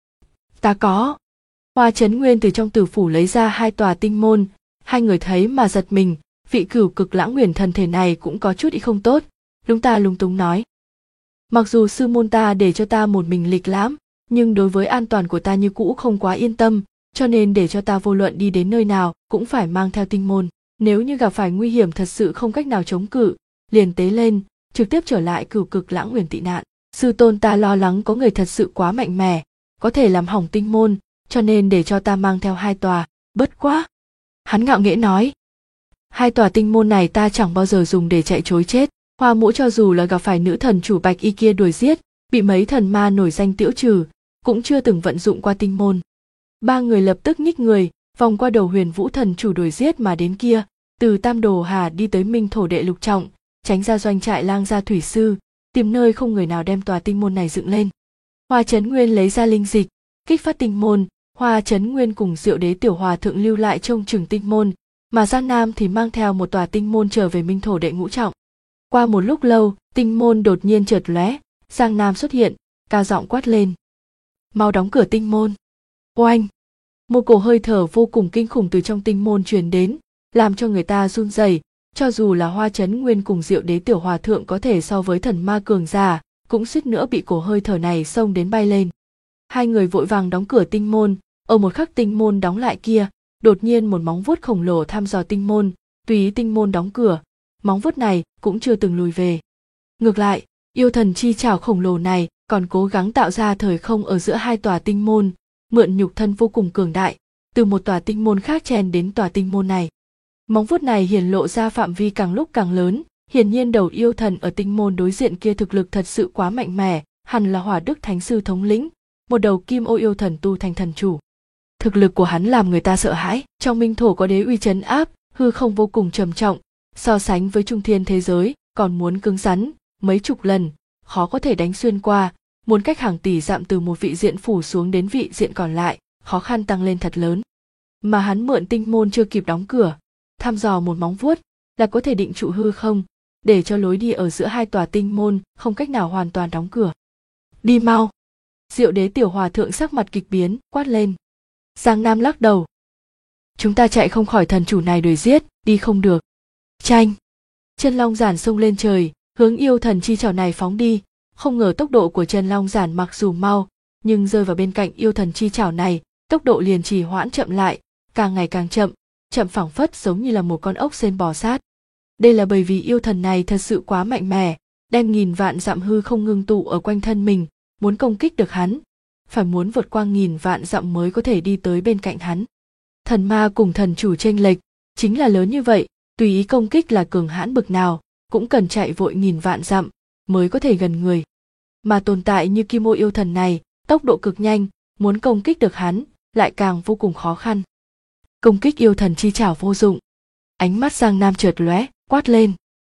Ta có. Hoa Chấn Nguyên từ trong tử phủ lấy ra 2 tòa tinh môn, hai người thấy mà giật mình, vị Cửu Cực Lãng Nguyền thần thể này cũng có chút ý không tốt, lúng ta lúng túng nói. Mặc dù sư môn ta để cho ta một mình lịch lãm, nhưng đối với an toàn của ta như cũ không quá yên tâm, cho nên để cho ta vô luận đi đến nơi nào cũng phải mang theo tinh môn. Nếu như gặp phải nguy hiểm thật sự không cách nào chống cự, liền tế lên, trực tiếp trở lại Cửu Cực Lãng Nguyền tị nạn. Sư tôn ta lo lắng có người thật sự quá mạnh mẽ, có thể làm hỏng tinh môn, cho nên để cho ta mang theo 2 tòa, bất quá. Hắn ngạo nghễ nói. 2 tòa tinh môn này ta chẳng bao giờ dùng để chạy trối chết. Hoa Mũ cho dù là gặp phải nữ thần chủ Bạch Y kia đuổi giết, bị mấy thần ma nổi danh tiễu trừ, cũng chưa từng vận dụng qua tinh môn. 3 người lập tức nhích người, vòng qua đầu Huyền Vũ thần chủ đuổi giết mà đến kia, từ Tam Đồ Hà đi tới Minh Thổ Đệ Lục Trọng, tránh ra doanh trại Lang Gia thủy sư, tìm nơi không người nào đem tòa tinh môn này dựng lên. Hoa Chấn Nguyên lấy ra linh dịch, kích phát tinh môn, Hoa Chấn Nguyên cùng Diệu Đế Tiểu Hòa Thượng lưu lại trông chừng tinh môn, mà Giang Nam thì mang theo một tòa tinh môn trở về Minh Thổ Đệ Ngũ Trọng. Qua một lúc lâu, tinh môn đột nhiên chợt lóe, Giang Nam xuất hiện, cao giọng quát lên. Mau đóng cửa tinh môn. Oanh! Một cổ hơi thở vô cùng kinh khủng từ trong tinh môn truyền đến, làm cho người ta run rẩy. Cho dù là Hoa Chấn Nguyên cùng Diệu Đế Tiểu Hòa Thượng có thể so với thần ma cường giả, cũng suýt nữa bị cổ hơi thở này xông đến bay lên. Hai người vội vàng đóng cửa tinh môn, ở một khắc tinh môn đóng lại kia, đột nhiên một móng vuốt khổng lồ thăm dò tinh môn, tùy ý tinh môn đóng cửa, móng vuốt này cũng chưa từng lùi về. Ngược lại, yêu thần chi trảo khổng lồ này còn cố gắng tạo ra thời không ở giữa 2 tòa tinh môn, mượn nhục thân vô cùng cường đại, từ một tòa tinh môn khác chen đến tòa tinh môn này. Móng vuốt này hiển lộ ra phạm vi càng lúc càng lớn, hiển nhiên đầu yêu thần ở tinh môn đối diện kia thực lực thật sự quá mạnh mẽ, hẳn là Hỏa Đức Thánh Sư thống lĩnh, một đầu Kim Ô yêu thần tu thành thần chủ. Thực lực của hắn làm người ta sợ hãi, trong Minh Thổ có đế uy trấn áp, hư không vô cùng trầm trọng, so sánh với trung thiên thế giới, còn muốn cứng rắn mấy chục lần, khó có thể đánh xuyên qua, muốn cách hàng tỷ dặm từ một vị diện phủ xuống đến vị diện còn lại, khó khăn tăng lên thật lớn. Mà hắn mượn tinh môn chưa kịp đóng cửa, thăm dò một móng vuốt là có thể định trụ hư không, để cho lối đi ở giữa 2 tòa tinh môn không cách nào hoàn toàn đóng cửa. Đi mau! Diệu Đế Tiểu Hòa Thượng sắc mặt kịch biến, quát lên. Giang Nam lắc đầu. Chúng ta chạy không khỏi thần chủ này đuổi giết, đi không được. Tranh! Chân Long Giản xông lên trời, hướng yêu thần chi trảo này phóng đi, không ngờ tốc độ của Chân Long Giản mặc dù mau, nhưng rơi vào bên cạnh yêu thần chi trảo này, tốc độ liền trì hoãn chậm lại, càng ngày càng chậm, chậm phảng phất giống như là một con ốc sên bò sát. Đây là bởi vì yêu thần này thật sự quá mạnh mẽ, đem nghìn vạn dặm hư không ngưng tụ ở quanh thân mình, muốn công kích được hắn, phải muốn vượt qua nghìn vạn dặm mới có thể đi tới bên cạnh hắn. Thần ma cùng thần chủ chênh lệch chính là lớn như vậy, tùy ý công kích là cường hãn bực nào, cũng cần chạy vội nghìn vạn dặm mới có thể gần người. Mà tồn tại như Kim Ô yêu thần này, tốc độ cực nhanh, muốn công kích được hắn lại càng vô cùng khó khăn. Công kích yêu thần chi chảo vô dụng. Ánh mắt Giang Nam chợt lóe, quát lên.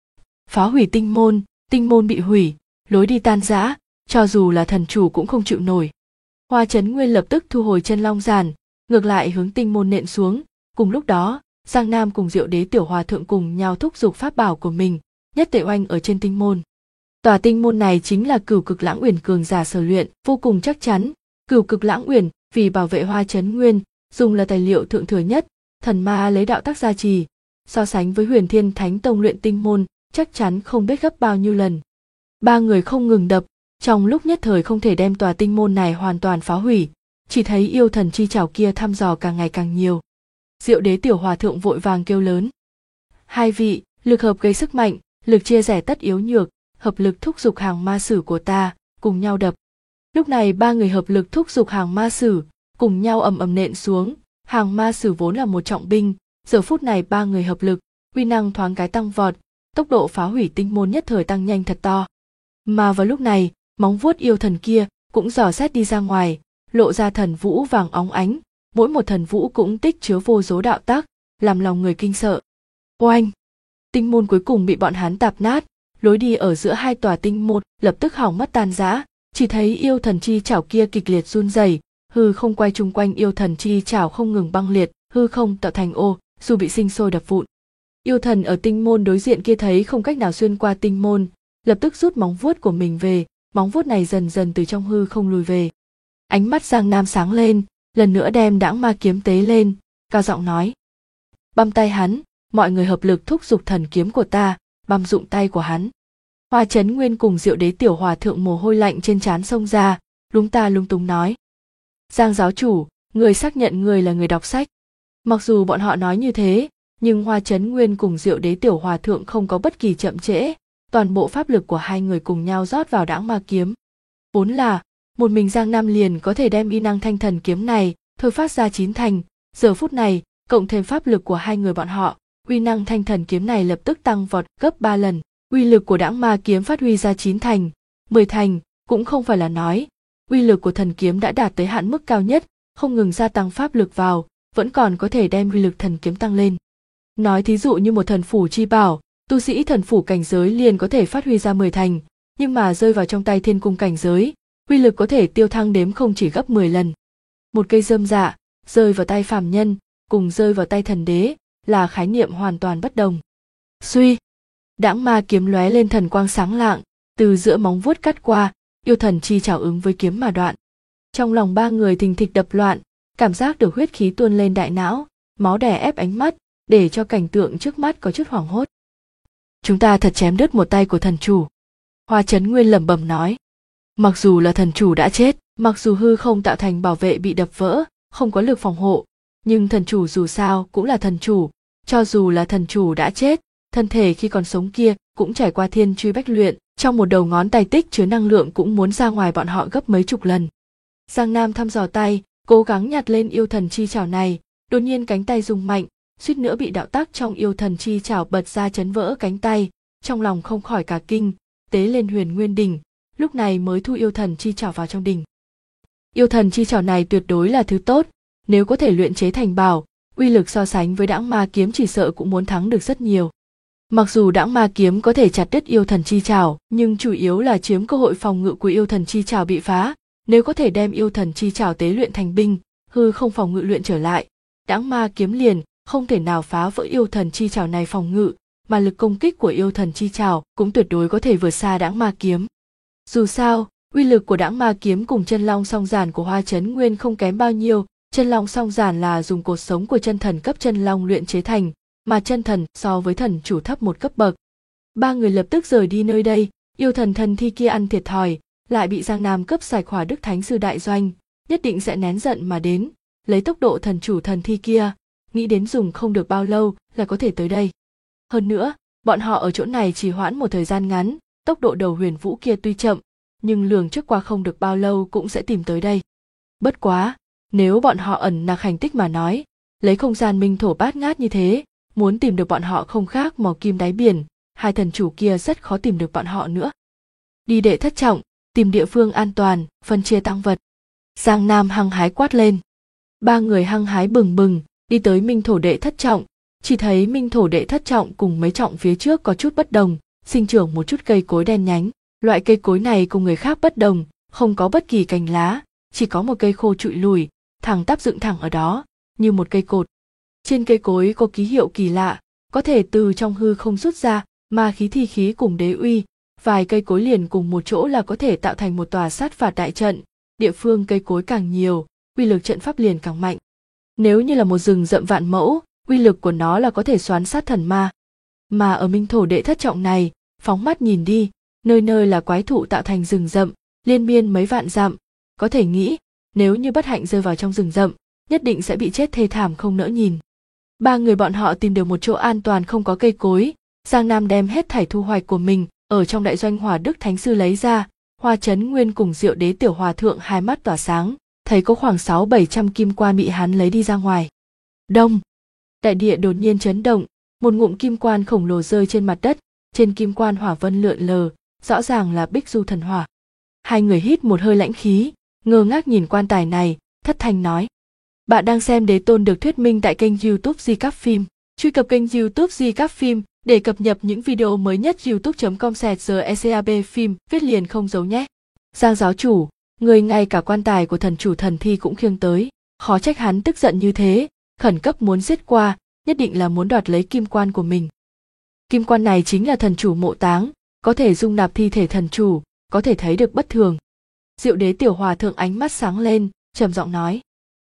Phá hủy tinh môn bị hủy, lối đi tan rã, cho dù là thần chủ cũng không chịu nổi. Hoa Chấn Nguyên lập tức thu hồi chân long giản, ngược lại hướng tinh môn nện xuống. Cùng lúc đó, Giang Nam cùng Diệu Đế Tiểu Hòa Thượng cùng nhau thúc giục pháp bảo của mình, nhất tề oanh ở trên tinh môn. Tòa tinh môn này chính là Cửu Cực Lãng Uyển cường giả sở luyện, vô cùng chắc chắn. Cửu Cực Lãng Uyển vì bảo vệ Hoa Chấn Nguyên, dùng là tài liệu thượng thừa nhất, thần ma lấy đạo tác gia trì, so sánh với Huyền Thiên Thánh Tông luyện tinh môn, chắc chắn không biết gấp bao nhiêu lần. Ba người không ngừng đập, trong lúc nhất thời không thể đem tòa tinh môn này hoàn toàn phá hủy, chỉ thấy yêu thần chi chảo kia thăm dò càng ngày càng nhiều. Diệu Đế Tiểu Hòa Thượng vội vàng kêu lớn. Hai vị, lực hợp gây sức mạnh, lực chia rẽ tất yếu nhược, hợp lực thúc giục hàng ma sử của ta, cùng nhau đập. Lúc này ba người hợp lực thúc giục hàng ma sử, cùng nhau ầm ầm nện xuống. Hàng ma sử vốn là một trọng binh, giờ phút này ba người hợp lực, uy năng thoáng cái tăng vọt, tốc độ phá hủy tinh môn nhất thời tăng nhanh thật to. Mà vào lúc này, móng vuốt yêu thần kia cũng dò xét đi ra ngoài, lộ ra thần vũ vàng óng ánh, mỗi một thần vũ cũng tích chứa vô số đạo tác, làm lòng người kinh sợ. Oanh! Tinh môn cuối cùng bị bọn hắn tạp nát, lối đi ở giữa hai tòa tinh môn lập tức hỏng mất tan rã, chỉ thấy yêu thần chi chảo kia kịch liệt run rẩy, hư không quay chung quanh yêu thần chi chảo không ngừng băng liệt, hư không tạo thành ô, dù bị sinh sôi đập vụn. Yêu thần ở tinh môn đối diện kia thấy không cách nào xuyên qua tinh môn, lập tức rút móng vuốt của mình về, móng vuốt này dần dần từ trong hư không lùi về. Ánh mắt Giang Nam sáng lên, lần nữa đem Đãng Ma kiếm tế lên, cao giọng nói: băm tay hắn, mọi người hợp lực thúc giục thần kiếm của ta, băm rụng tay của hắn. Hoa Chấn Nguyên cùng Diệu Đế Tiểu Hòa Thượng mồ hôi lạnh trên trán xông ra, lúng ta lung túng nói: Giang giáo chủ, người xác nhận người là người đọc sách. Mặc dù bọn họ nói như thế, nhưng Hoa Chấn Nguyên cùng Diệu Đế Tiểu Hòa Thượng không có bất kỳ chậm trễ, toàn bộ pháp lực của hai người cùng nhau rót vào Đãng Ma kiếm. Vốn là một mình Giang Nam liền có thể đem y năng thanh thần kiếm này thôi phát ra 9 thành, giờ phút này cộng thêm pháp lực của hai người bọn họ, uy năng thanh thần kiếm này lập tức tăng vọt gấp 3 lần. Uy lực của Đãng Ma kiếm phát huy ra 9 thành, 10 thành, cũng không phải là nói. Uy lực của thần kiếm đã đạt tới hạn mức cao nhất, không ngừng gia tăng pháp lực vào, vẫn còn có thể đem uy lực thần kiếm tăng lên. Nói thí dụ như một thần phủ chi bảo, tu sĩ thần phủ cảnh giới liền có thể phát huy ra 10 thành, nhưng mà rơi vào trong tay thiên cung cảnh giới, uy lực có thể tiêu thăng đếm không chỉ gấp 10 lần. Một cây rơm dạ, rơi vào tay phàm nhân, cùng rơi vào tay thần đế, là khái niệm hoàn toàn bất đồng. Suy! Đãng Ma kiếm lóe lên thần quang sáng lạng, từ giữa móng vuốt cắt qua, yêu thần chi chảo ứng với kiếm mà đoạn. Trong lòng ba người thình thịch đập loạn, cảm giác được huyết khí tuôn lên đại não, máu đè ép ánh mắt, để cho cảnh tượng trước mắt có chút hoảng hốt. Chúng ta thật chém đứt một tay của thần chủ. Hoa Chấn Nguyên lẩm bẩm nói. Mặc dù là thần chủ đã chết, mặc dù hư không tạo thành bảo vệ bị đập vỡ, không có lực phòng hộ, nhưng thần chủ dù sao cũng là thần chủ, cho dù là thần chủ đã chết, thân thể khi còn sống kia cũng trải qua thiên truy bách luyện, trong một đầu ngón tay tích chứa năng lượng cũng muốn ra ngoài bọn họ gấp mấy chục lần. Giang Nam thăm dò tay, cố gắng nhặt lên yêu thần chi chảo này, đột nhiên cánh tay rung mạnh, suýt nữa bị đạo tác trong yêu thần chi chảo bật ra chấn vỡ cánh tay, trong lòng không khỏi cả kinh, tế lên Huyền Nguyên đỉnh, lúc này mới thu yêu thần chi chảo vào trong đỉnh. Yêu thần chi chảo này tuyệt đối là thứ tốt, nếu có thể luyện chế thành bảo, uy lực so sánh với Đãng Ma kiếm chỉ sợ cũng muốn thắng được rất nhiều. Mặc dù Đãng Ma kiếm có thể chặt đứt yêu thần chi chảo, nhưng chủ yếu là chiếm cơ hội phòng ngự của yêu thần chi chảo bị phá, nếu có thể đem yêu thần chi chảo tế luyện thành binh, hư không phòng ngự luyện trở lại, Đãng Ma kiếm liền không thể nào phá vỡ yêu thần chi chảo này phòng ngự, mà lực công kích của yêu thần chi chảo cũng tuyệt đối có thể vượt xa Đãng Ma kiếm. Dù sao, uy lực của Đãng Ma kiếm cùng chân long song giản của Hoa Chấn Nguyên không kém bao nhiêu, chân long song giản là dùng cột sống của chân thần cấp chân long luyện chế thành, mà chân thần so với thần chủ thấp một cấp bậc. Ba người lập tức rời đi nơi đây, yêu thần thần thi kia ăn thiệt thòi, lại bị Giang Nam cấp sạch Hỏa Đức Thánh sư đại doanh, nhất định sẽ nén giận mà đến, lấy tốc độ thần chủ thần thi kia, nghĩ đến dùng không được bao lâu là có thể tới đây. Hơn nữa, bọn họ ở chỗ này trì hoãn một thời gian ngắn, tốc độ đầu huyền vũ kia tuy chậm, nhưng lường trước qua không được bao lâu cũng sẽ tìm tới đây. Bất quá, nếu bọn họ ẩn nặc hành tích mà nói, lấy không gian minh thổ bát ngát như thế, muốn tìm được bọn họ không khác mò kim đáy biển, hai thần chủ kia rất khó tìm được bọn họ nữa. Đi đệ thất trọng, tìm địa phương an toàn, phân chia tang vật. Giang Nam hăng hái quát lên. Ba người hăng hái bừng bừng, đi tới minh thổ đệ thất trọng, chỉ thấy minh thổ đệ thất trọng cùng mấy trọng phía trước có chút bất đồng, sinh trưởng một chút cây cối đen nhánh. Loại cây cối này cùng người khác bất đồng, không có bất kỳ cành lá, chỉ có một cây khô trụi lùi, thẳng tắp dựng thẳng ở đó, như một cây cột. Trên cây cối có ký hiệu kỳ lạ, có thể từ trong hư không rút ra, ma khí thi khí cùng đế uy, vài cây cối liền cùng một chỗ là có thể tạo thành một tòa sát phạt đại trận, địa phương cây cối càng nhiều, uy lực trận pháp liền càng mạnh. Nếu như là một rừng rậm vạn mẫu, uy lực của nó là có thể xoán sát thần ma. Mà ở minh thổ đệ thất trọng này, phóng mắt nhìn đi, nơi nơi là quái thụ tạo thành rừng rậm, liên miên mấy vạn dặm, có thể nghĩ, nếu như bất hạnh rơi vào trong rừng rậm, nhất định sẽ bị chết thê thảm không nỡ nhìn. Ba người bọn họ tìm được một chỗ an toàn không có cây cối, Giang Nam đem hết thảy thu hoạch của mình ở trong đại doanh Hòa Đức Thánh Sư lấy ra, Hoa Chấn Nguyên cùng Diệu Đế Tiểu Hòa Thượng hai mắt tỏa sáng, thấy có khoảng 600-700 kim quan bị hắn lấy đi ra ngoài. Đông, đại địa đột nhiên chấn động, một ngụm kim quan khổng lồ rơi trên mặt đất, trên kim quan hỏa vân lượn lờ, rõ ràng là Bích Du thần hỏa. Hai người hít một hơi lãnh khí, ngơ ngác nhìn quan tài này, thất thanh nói: Bạn đang xem Đế Tôn được thuyết minh tại kênh YouTube Di Cáp Phim. Truy cập kênh YouTube Di Cáp Phim để cập nhật những video mới nhất. youtube.com/GECAB phim viết liền không giấu nhé. Giang giáo chủ, người ngay cả quan tài của thần chủ thần thi cũng khiêng tới, khó trách hắn tức giận như thế, khẩn cấp muốn giết qua, nhất định là muốn đoạt lấy kim quan của mình. Kim quan này chính là thần chủ mộ táng, có thể dung nạp thi thể thần chủ, có thể thấy được bất thường. Diệu Đế Tiểu Hòa Thượng ánh mắt sáng lên, trầm giọng nói: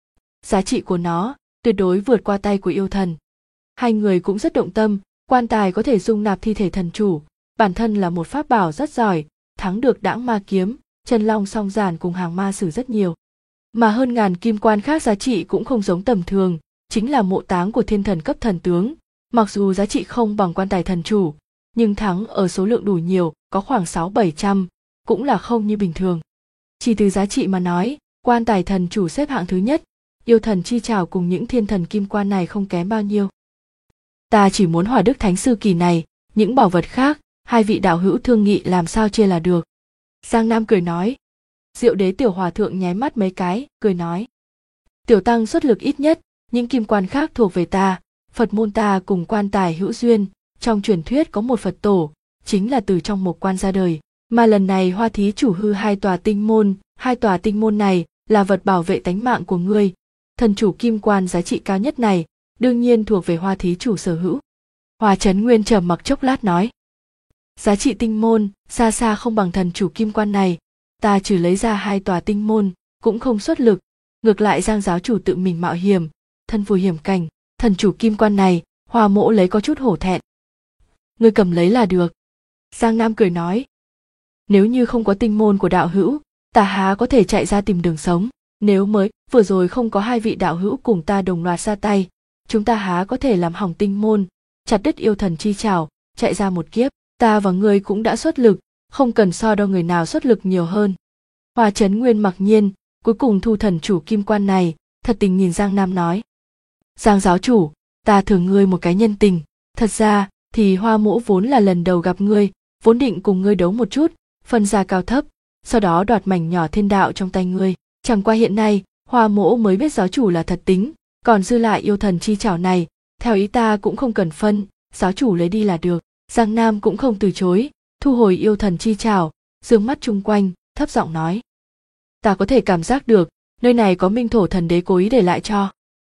Giá trị của nó tuyệt đối vượt qua tay của yêu thần. Hai người cũng rất động tâm, quan tài có thể dung nạp thi thể thần chủ, bản thân là một pháp bảo rất giỏi, thắng được Đãng Ma Kiếm, Chân Long Song Giản cùng Hàng Ma Sử rất nhiều. Mà hơn ngàn kim quan khác giá trị cũng không giống tầm thường, chính là mộ táng của thiên thần cấp thần tướng, mặc dù giá trị không bằng quan tài thần chủ, nhưng thắng ở số lượng đủ nhiều, có khoảng 600-700, cũng là không như bình thường. Chỉ từ giá trị mà nói, quan tài thần chủ xếp hạng thứ nhất, yêu thần chi trảo cùng những thiên thần kim quan này không kém bao nhiêu. Ta chỉ muốn Hòa Đức Thánh Sư kỳ này, những bảo vật khác, hai vị đạo hữu thương nghị làm sao chia là được. Giang Nam cười nói. Diệu Đế Tiểu Hòa Thượng nháy mắt mấy cái, cười nói: Tiểu tăng xuất lực ít nhất, những kim quan khác thuộc về ta, Phật môn ta cùng quan tài hữu duyên, trong truyền thuyết có một Phật tổ, chính là từ trong một quan ra đời, mà lần này Hoa thí chủ hư hai tòa tinh môn này là vật bảo vệ tánh mạng của ngươi, thần chủ kim quan giá trị cao nhất này, đương nhiên thuộc về Hoa thí chủ sở hữu. Hoa Chấn Nguyên trầm mặc chốc lát nói: Giá trị tinh môn xa xa không bằng thần chủ kim quan này, ta trừ lấy ra hai tòa tinh môn cũng không xuất lực, ngược lại Giang giáo chủ tự mình mạo hiểm, thân phù hiểm cảnh, thần chủ kim quan này Hoa mỗ lấy có chút hổ thẹn. Ngươi cầm lấy là được. Giang Nam cười nói: Nếu như không có tinh môn của đạo hữu, ta há có thể chạy ra tìm đường sống, nếu mới vừa rồi không có hai vị đạo hữu cùng ta đồng loạt ra tay, chúng ta há có thể làm hỏng tinh môn, chặt đứt yêu thần chi trảo, chạy ra một kiếp, ta và ngươi cũng đã xuất lực, không cần so đo người nào xuất lực nhiều hơn. Hoa Chấn Nguyên mặc nhiên, cuối cùng thu thần chủ kim quan này, thật tình nhìn Giang Nam nói: Giang giáo chủ, ta thưởng ngươi một cái nhân tình, thật ra thì Hoa mỗ vốn là lần đầu gặp ngươi, vốn định cùng ngươi đấu một chút, phân ra cao thấp, sau đó đoạt mảnh nhỏ thiên đạo trong tay ngươi, chẳng qua hiện nay Hoa mỗ mới biết giáo chủ là thật tính, còn dư lại yêu thần chi trảo này, theo ý ta cũng không cần phân, giáo chủ lấy đi là được. Giang Nam cũng không từ chối, thu hồi yêu thần chi trảo, dương mắt chung quanh, thấp giọng nói: Ta có thể cảm giác được, nơi này có Minh Thổ Thần Đế cố ý để lại cho.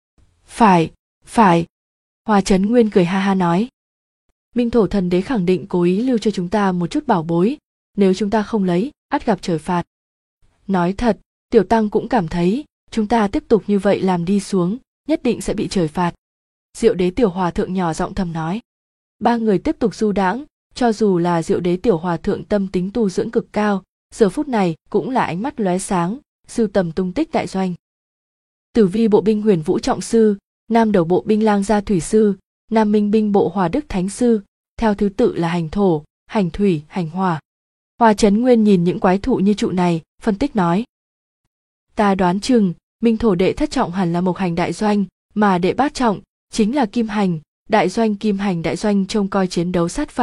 Phải. Hoa Chấn Nguyên cười ha ha nói: Minh Thổ Thần Đế khẳng định cố ý lưu cho chúng ta một chút bảo bối, nếu chúng ta không lấy, ắt gặp trời phạt. Nói thật, tiểu tăng cũng cảm thấy, chúng ta tiếp tục như vậy làm đi xuống, nhất định sẽ bị trời phạt. Diệu Đế Tiểu Hòa Thượng nhỏ giọng thầm nói. Ba người tiếp tục du đãng, cho dù là Diệu Đế Tiểu Hòa Thượng tâm tính tu dưỡng cực cao, giờ phút này cũng là ánh mắt lóe sáng, sưu tầm tung tích đại doanh. Tử Vi bộ binh Huyền Vũ trọng sư, Nam đầu bộ binh Lang Gia thủy sư, Nam Minh binh bộ Hòa Đức thánh sư, theo thứ tự là hành thổ, hành thủy, hành hỏa. Hoa Chấn Nguyên nhìn những quái thụ như trụ này, phân tích nói: Ta đoán chừng, Minh thổ đệ thất trọng hẳn là Mộc Hành đại doanh, mà đệ bát trọng chính là Kim Hành đại doanh. Kim Hành đại doanh trông coi chiến đấu sát phạt,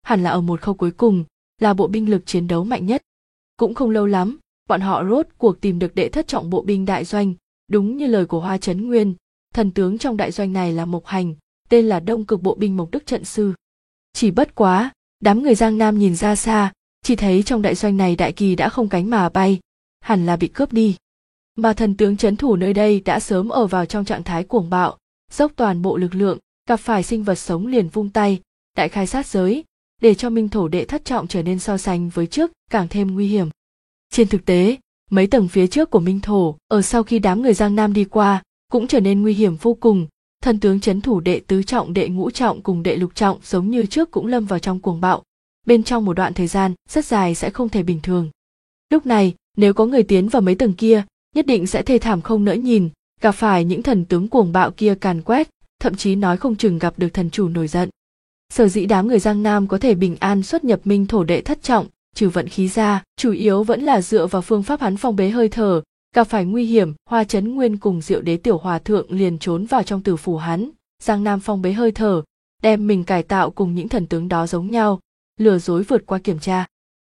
hẳn là ở một khâu cuối cùng, là bộ binh lực chiến đấu mạnh nhất. Cũng không lâu lắm, bọn họ rốt cuộc tìm được đệ thất trọng bộ binh đại doanh, đúng như lời của Hoa Chấn Nguyên, thần tướng trong đại doanh này là Mộc Hành, tên là Đông Cực bộ binh Mộc Đức trận sư. Chỉ bất quá, đám người Giang Nam nhìn ra xa, chỉ thấy trong đại doanh này đại kỳ đã không cánh mà bay, hẳn là bị cướp đi. Mà thần tướng trấn thủ nơi đây đã sớm ở vào trong trạng thái cuồng bạo, dốc toàn bộ lực lượng, gặp phải sinh vật sống liền vung tay, đại khai sát giới, để cho Minh Thổ đệ thất trọng trở nên so sánh với trước càng thêm nguy hiểm. Trên thực tế, mấy tầng phía trước của Minh Thổ, ở sau khi đám người Giang Nam đi qua, cũng trở nên nguy hiểm vô cùng. Thần tướng trấn thủ đệ tứ trọng, đệ ngũ trọng cùng đệ lục trọng giống như trước cũng lâm vào trong cuồng bạo. Bên trong một đoạn thời gian rất dài sẽ không thể bình thường. Lúc này, nếu có người tiến vào mấy tầng kia, nhất định sẽ thê thảm không nỡ nhìn, gặp phải những thần tướng cuồng bạo kia càn quét, thậm chí nói không chừng gặp được thần chủ nổi giận. Sở dĩ đám người Giang Nam có thể bình an xuất nhập Minh Thổ đệ thất trọng, trừ vận khí ra, chủ yếu vẫn là dựa vào phương pháp hắn phong bế hơi thở. Gặp phải nguy hiểm, Hoa Chấn Nguyên cùng Diệu Đế Tiểu Hòa Thượng liền trốn vào trong tử phủ hắn. Giang Nam phong bế hơi thở, đem mình cải tạo cùng những thần tướng đó giống nhau, lừa dối vượt qua kiểm tra.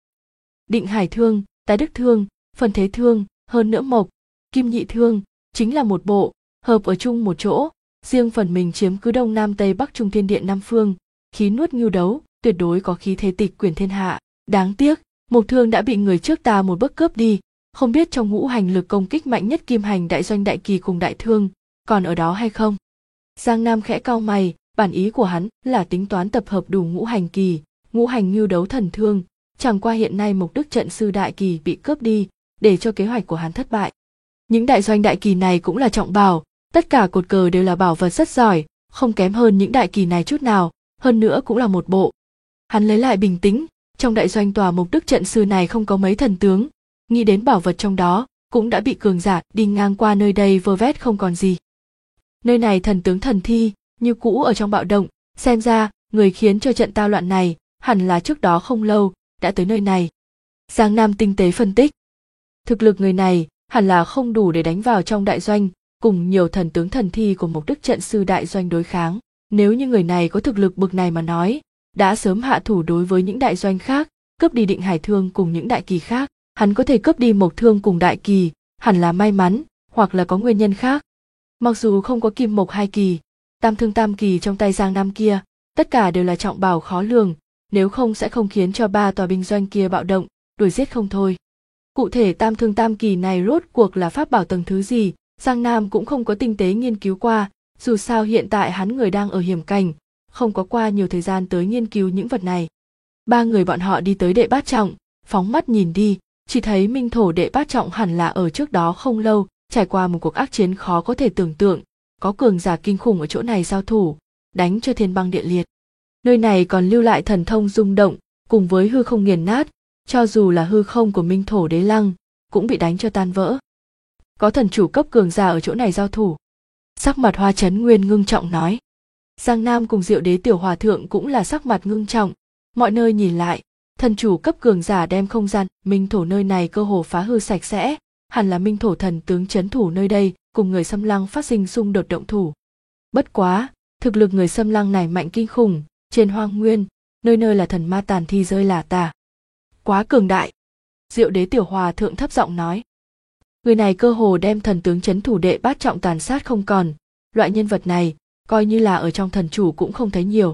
Định Hải Thương, Tái Đức Thương, Phần Thế Thương, hơn nữa Mộc, Kim Nhị Thương, chính là một bộ, hợp ở chung một chỗ, riêng phần mình chiếm cứ Đông Nam Tây Bắc Trung Thiên Điện năm phương, khí nuốt ngưu đấu, tuyệt đối có khí thế tịch quyển thiên hạ. Đáng tiếc, Mộc Thương đã bị người trước ta một bước cướp đi, không biết trong ngũ hành lực công kích mạnh nhất Kim Hành đại doanh đại kỳ cùng đại thương, còn ở đó hay không? Giang Nam khẽ cau mày, bản ý của hắn là tính toán tập hợp đủ ngũ hành kỳ, ngũ hành ngưu đấu thần thương, chẳng qua hiện nay Mộc Đức trận sư đại kỳ bị cướp đi, để cho kế hoạch của hắn thất bại. Những đại doanh đại kỳ này cũng là trọng bảo, tất cả cột cờ đều là bảo vật rất giỏi, không kém hơn những đại kỳ này chút nào, hơn nữa cũng là một bộ. Hắn lấy lại bình tĩnh, trong đại doanh tòa Mộc Đức trận sư này không có mấy thần tướng, nghĩ đến bảo vật trong đó cũng đã bị cường giả đi ngang qua nơi đây vơ vét không còn gì. Nơi này thần tướng thần thi như cũ ở trong bạo động, xem ra người khiến cho trận tao loạn này hẳn là trước đó không lâu đã tới nơi này. Giang Nam tinh tế phân tích, thực lực người này hẳn là không đủ để đánh vào trong đại doanh cùng nhiều thần tướng thần thi của Mộc Đức trận sư đại doanh đối kháng. Nếu như người này có thực lực bực này mà nói, đã sớm hạ thủ đối với những đại doanh khác, cướp đi Định Hải Thương cùng những đại kỳ khác. Hắn có thể cướp đi Mộc Thương cùng đại kỳ, hẳn là may mắn, hoặc là có nguyên nhân khác. Mặc dù không có Kim Mộc hai kỳ, Tam Thương tam kỳ trong tay Giang Nam kia, tất cả đều là trọng bảo khó lường, nếu không sẽ không khiến cho ba tòa binh doanh kia bạo động, đuổi giết không thôi. Cụ thể Tam Thương tam kỳ này rốt cuộc là pháp bảo tầng thứ gì, Giang Nam cũng không có tinh tế nghiên cứu qua, dù sao hiện tại hắn người đang ở hiểm cảnh, không có qua nhiều thời gian tới nghiên cứu những vật này. Ba người bọn họ đi tới đệ bát trọng, phóng mắt nhìn đi, chỉ thấy Minh Thổ đệ bát trọng hẳn là ở trước đó không lâu, trải qua một cuộc ác chiến khó có thể tưởng tượng, có cường giả kinh khủng ở chỗ này giao thủ, đánh cho thiên băng địa liệt. Nơi này còn lưu lại thần thông rung động, cùng với hư không nghiền nát, cho dù là hư không của Minh Thổ đế lăng, cũng bị đánh cho tan vỡ. Có thần chủ cấp cường giả ở chỗ này giao thủ. Sắc mặt Hoa Chấn Nguyên ngưng trọng nói. Giang Nam cùng Diệu Đế Tiểu Hòa Thượng cũng là sắc mặt ngưng trọng, mọi nơi nhìn lại. Thần chủ cấp cường giả đem không gian Minh Thổ nơi này cơ hồ phá hư sạch sẽ, hẳn là Minh Thổ thần tướng trấn thủ nơi đây cùng người Xâm Lăng phát sinh xung đột động thủ. Bất quá, thực lực người Xâm Lăng này mạnh kinh khủng, trên hoang nguyên, nơi nơi là thần ma tàn thi rơi lả tả. Quá cường đại. Diệu Đế Tiểu Hòa Thượng thấp giọng nói. Người này cơ hồ đem thần tướng trấn thủ đệ bát trọng tàn sát không còn, loại nhân vật này, coi như là ở trong thần chủ cũng không thấy nhiều.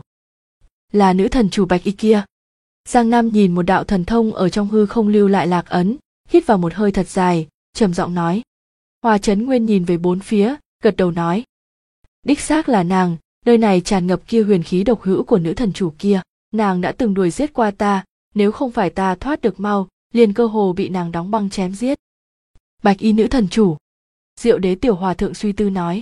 Là nữ thần chủ bạch y kia. Giang Nam nhìn một đạo thần thông ở trong hư không lưu lại lạc ấn, hít vào một hơi thật dài, trầm giọng nói. Hoa Chấn Nguyên nhìn về bốn phía, gật đầu nói. Đích xác là nàng, nơi này tràn ngập kia huyền khí độc hữu của nữ thần chủ kia, nàng đã từng đuổi giết qua ta, nếu không phải ta thoát được mau, liền cơ hồ bị nàng đóng băng chém giết. Bạch y nữ thần chủ. Diệu Đế Tiểu Hòa Thượng suy tư nói.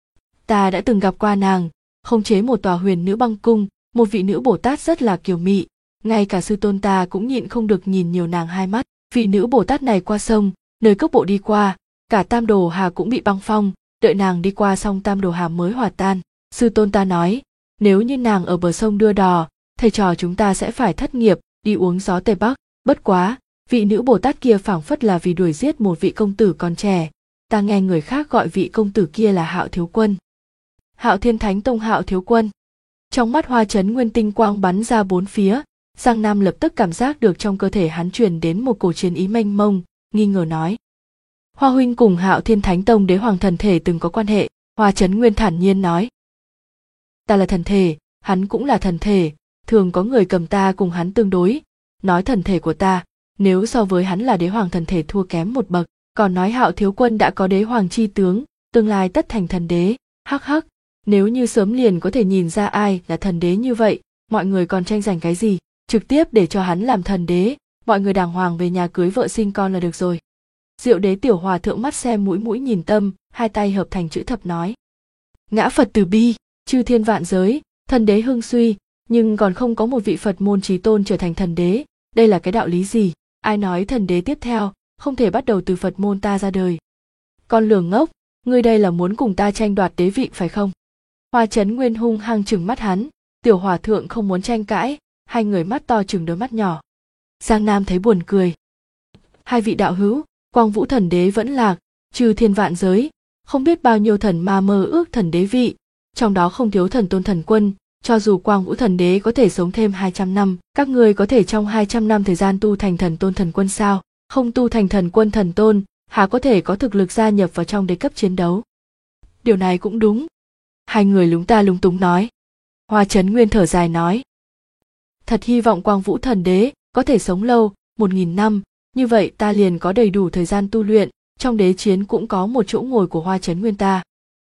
Ta đã từng gặp qua nàng, khống chế một tòa huyền nữ băng cung, một vị nữ Bồ Tát rất là kiều mị, ngay cả sư tôn ta cũng nhịn không được nhìn nhiều nàng hai mắt. Vị nữ Bồ Tát này qua sông, nơi cốc bộ đi qua, cả Tam Đồ Hà cũng bị băng phong, đợi nàng đi qua xong Tam Đồ Hà mới hòa tan. Sư tôn ta nói, nếu như nàng ở bờ sông đưa đò, thầy trò chúng ta sẽ phải thất nghiệp, đi uống gió Tây Bắc. Bất quá, vị nữ Bồ Tát kia phảng phất là vì đuổi giết một vị công tử còn trẻ, ta nghe người khác gọi vị công tử kia là Hạo Thiếu Quân. Hạo Thiên Thánh Tông Hạo Thiếu Quân. Trong mắt Hoa Chấn Nguyên tinh quang bắn ra bốn phía, Giang Nam lập tức cảm giác được trong cơ thể hắn truyền đến một cổ chiến ý mênh mông, nghi ngờ nói. Hoa huynh cùng Hạo Thiên Thánh Tông đế hoàng thần thể từng có quan hệ, Hoa Chấn Nguyên thản nhiên nói. Ta là thần thể, hắn cũng là thần thể, thường có người cầm ta cùng hắn tương đối, nói thần thể của ta, nếu so với hắn là đế hoàng thần thể thua kém một bậc, còn nói Hạo thiếu quân đã có đế hoàng chi tướng, tương lai tất thành thần đế, hắc hắc, nếu như sớm liền có thể nhìn ra ai là thần đế như vậy, mọi người còn tranh giành cái gì, trực tiếp để cho hắn làm thần đế, mọi người đàng hoàng về nhà cưới vợ sinh con là được rồi. Diệu đế tiểu hòa thượng mắt xem mũi mũi nhìn tâm, hai tay hợp thành chữ thập nói. Ngã Phật từ bi, chư thiên vạn giới, thần đế hưng suy, nhưng còn không có một vị Phật môn chí tôn trở thành thần đế, đây là cái đạo lý gì? Ai nói thần đế tiếp theo, không thể bắt đầu từ Phật môn ta ra đời. Con lường ngốc, ngươi đây là muốn cùng ta tranh đoạt đế vị phải không? Hoa Chấn Nguyên hung hăng trừng mắt hắn, tiểu hòa thượng không muốn tranh cãi, hai người mắt to trừng đôi mắt nhỏ. Giang Nam thấy buồn cười. Hai vị đạo hữu, Quang Vũ thần đế vẫn lạc, trừ thiên vạn giới, không biết bao nhiêu thần ma mơ ước thần đế vị, trong đó không thiếu thần tôn thần quân, cho dù Quang Vũ thần đế có thể sống thêm 200 năm, các ngươi có thể trong 200 năm thời gian tu thành thần tôn thần quân sao? Không tu thành thần quân thần tôn, há có thể có thực lực gia nhập vào trong đế cấp chiến đấu? Điều này cũng đúng. Hai người lúng ta lúng túng nói. Hoa Chấn Nguyên thở dài nói. Thật hy vọng Quang Vũ thần đế có thể sống lâu, 1000 năm, như vậy ta liền có đầy đủ thời gian tu luyện, trong đế chiến cũng có một chỗ ngồi của Hoa Chấn Nguyên ta.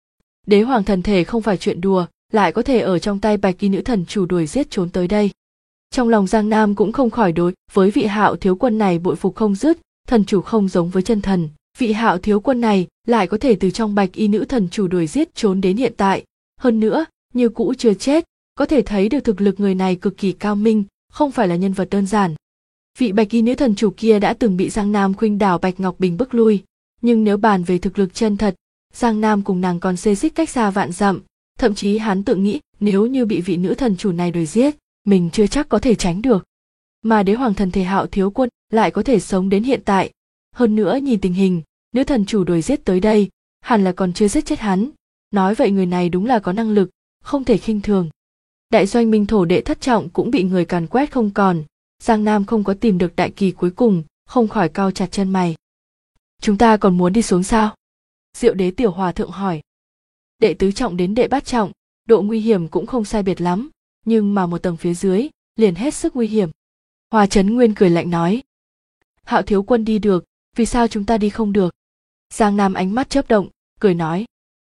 Đế hoàng thần thể không phải chuyện đùa, lại có thể ở trong tay bạch y nữ thần chủ đuổi giết trốn tới đây. Trong lòng Giang Nam cũng không khỏi đối với vị Hạo thiếu quân này bội phục không dứt, thần chủ không giống với chân thần, vị Hạo thiếu quân này lại có thể từ trong bạch y nữ thần chủ đuổi giết trốn đến hiện tại, hơn nữa, như cũ chưa chết, có thể thấy được thực lực người này cực kỳ cao minh, không phải là nhân vật đơn giản. Vị bạch y nữ thần chủ kia đã từng bị Giang Nam khuynh đảo Bạch Ngọc Bình bức lui, nhưng nếu bàn về thực lực chân thật, Giang Nam cùng nàng còn xê xích cách xa vạn dặm, thậm chí hắn tự nghĩ nếu như bị vị nữ thần chủ này đuổi giết, mình chưa chắc có thể tránh được. Mà đế hoàng thần thể Hạo thiếu quân lại có thể sống đến hiện tại, hơn nữa nhìn tình hình, nữ thần chủ đuổi giết tới đây, hẳn là còn chưa giết chết hắn, nói vậy người này đúng là có năng lực, không thể khinh thường. Đại doanh Minh Thổ đệ thất trọng cũng bị người càn quét không còn, Giang Nam không có tìm được đại kỳ cuối cùng, không khỏi cau chặt chân mày. Chúng ta còn muốn đi xuống sao? Diệu đế tiểu hòa thượng hỏi. Đệ tứ trọng đến đệ bát trọng, độ nguy hiểm cũng không sai biệt lắm, nhưng mà một tầng phía dưới, liền hết sức nguy hiểm. Hoa Chấn Nguyên cười lạnh nói. Hạo thiếu quân đi được, vì sao chúng ta đi không được? Giang Nam ánh mắt chớp động, cười nói.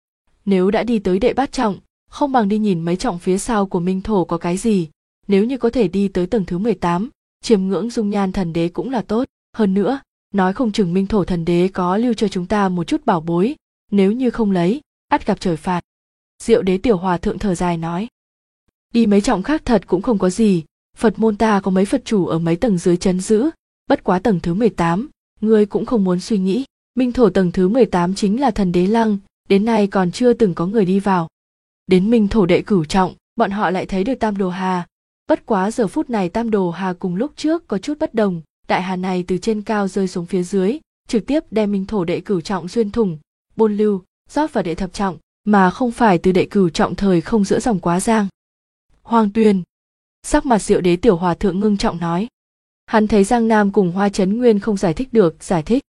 Nếu đã đi tới đệ bát trọng, không bằng đi nhìn mấy trọng phía sau của Minh Thổ có cái gì, nếu như có thể đi tới tầng thứ 18, chiêm ngưỡng dung nhan thần đế cũng là tốt, hơn nữa, nói không chừng Minh Thổ thần đế có lưu cho chúng ta một chút bảo bối, nếu như không lấy, ắt gặp trời phạt. Diệu đế tiểu hòa thượng thở dài nói. Đi mấy trọng khác thật cũng không có gì, Phật môn ta có mấy Phật chủ ở mấy tầng dưới trấn giữ, bất quá tầng thứ 18, ngươi cũng không muốn suy nghĩ, Minh Thổ tầng thứ 18 chính là thần đế lăng, đến nay còn chưa từng có người đi vào. Đến Minh Thổ đệ cửu trọng, bọn họ lại thấy được Tam Đồ Hà, bất quá giờ phút này Tam Đồ Hà cùng lúc trước có chút bất đồng, đại hà này từ trên cao rơi xuống phía dưới, trực tiếp đem Minh Thổ đệ cửu trọng xuyên thủng, bôn lưu, rót vào đệ thập trọng, mà không phải từ đệ cửu trọng thời không giữa dòng quá giang. Hoàng Tuyền. Sắc mặt Diệu đế tiểu hòa thượng ngưng trọng nói. Hắn thấy Giang Nam cùng Hoa Chấn Nguyên không giải thích được, giải thích.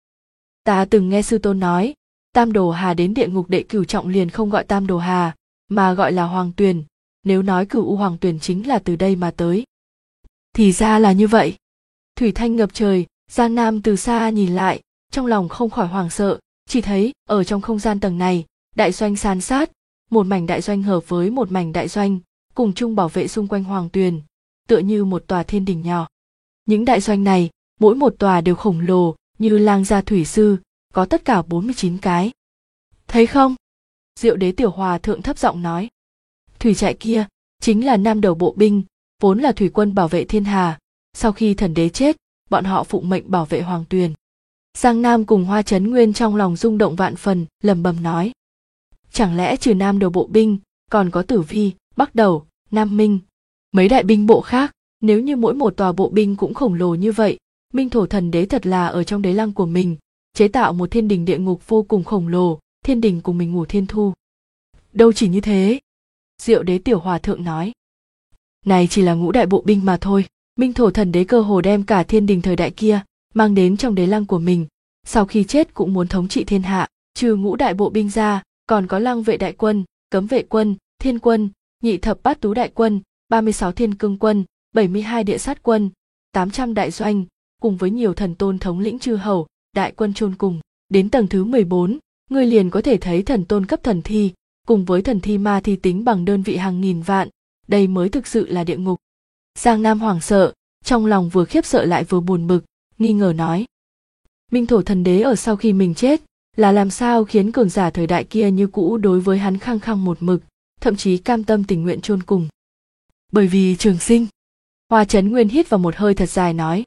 Ta từng nghe sư tôn nói, Tam Đồ Hà đến địa ngục đệ cửu trọng liền không gọi Tam Đồ Hà, mà gọi là Hoàng Tuyền, nếu nói Cửu U Hoàng Tuyền chính là từ đây mà tới. Thì ra là như vậy. Thủy thanh ngập trời, Giang Nam từ xa nhìn lại, trong lòng không khỏi hoảng sợ, chỉ thấy ở trong không gian tầng này, đại doanh san sát, một mảnh đại doanh hợp với một mảnh đại doanh, cùng chung bảo vệ xung quanh Hoàng Tuyền, tựa như một tòa thiên đình nhỏ. Những đại doanh này, mỗi một tòa đều khổng lồ, như lang gia thủy sư, có tất cả 49 cái. Thấy không? Diệu đế tiểu hòa thượng thấp giọng nói. Thủy trại kia, chính là Nam Đầu bộ binh, vốn là thủy quân bảo vệ thiên hà, sau khi thần đế chết, bọn họ phụng mệnh bảo vệ Hoàng Tuyền. Giang Nam cùng Hoa Chấn Nguyên trong lòng rung động vạn phần, lẩm bẩm nói. Chẳng lẽ trừ Nam Đầu bộ binh, còn có Tử Vi, Bắc Đầu, Nam Minh, mấy đại binh bộ khác, nếu như mỗi một tòa bộ binh cũng khổng lồ như vậy, Minh Thổ thần đế thật là ở trong đế lăng của mình, chế tạo một thiên đình địa ngục vô cùng khổng lồ, thiên đình cùng mình ngủ thiên thu. Đâu chỉ như thế. Diệu đế tiểu hòa thượng nói. Này chỉ là ngũ đại bộ binh mà thôi, Minh thổ thần đế cơ hồ đem cả thiên đình thời đại kia mang đến trong đế lăng của mình, sau khi chết cũng muốn thống trị thiên hạ. Trừ ngũ đại bộ binh ra, còn có lăng vệ đại quân, cấm vệ quân, thiên quân, nhị thập bát tú đại quân, 36 thiên cương quân, 72 địa sát quân, 800 đại doanh, cùng với nhiều thần tôn thống lĩnh chư hầu, đại quân chôn cùng. Đến tầng thứ 14, ngươi liền có thể thấy thần tôn cấp thần thi, cùng với thần thi ma thi tính bằng đơn vị hàng nghìn vạn, đây mới thực sự là địa ngục. Giang Nam hoảng sợ, trong lòng vừa khiếp sợ lại vừa buồn bực, nghi ngờ nói. Minh thổ thần đế ở sau khi mình chết, là làm sao khiến cường giả thời đại kia như cũ đối với hắn khăng khăng một mực, thậm chí cam tâm tình nguyện chôn cùng. Bởi vì Trường Sinh. Hoa Chấn Nguyên hít vào một hơi thật dài nói.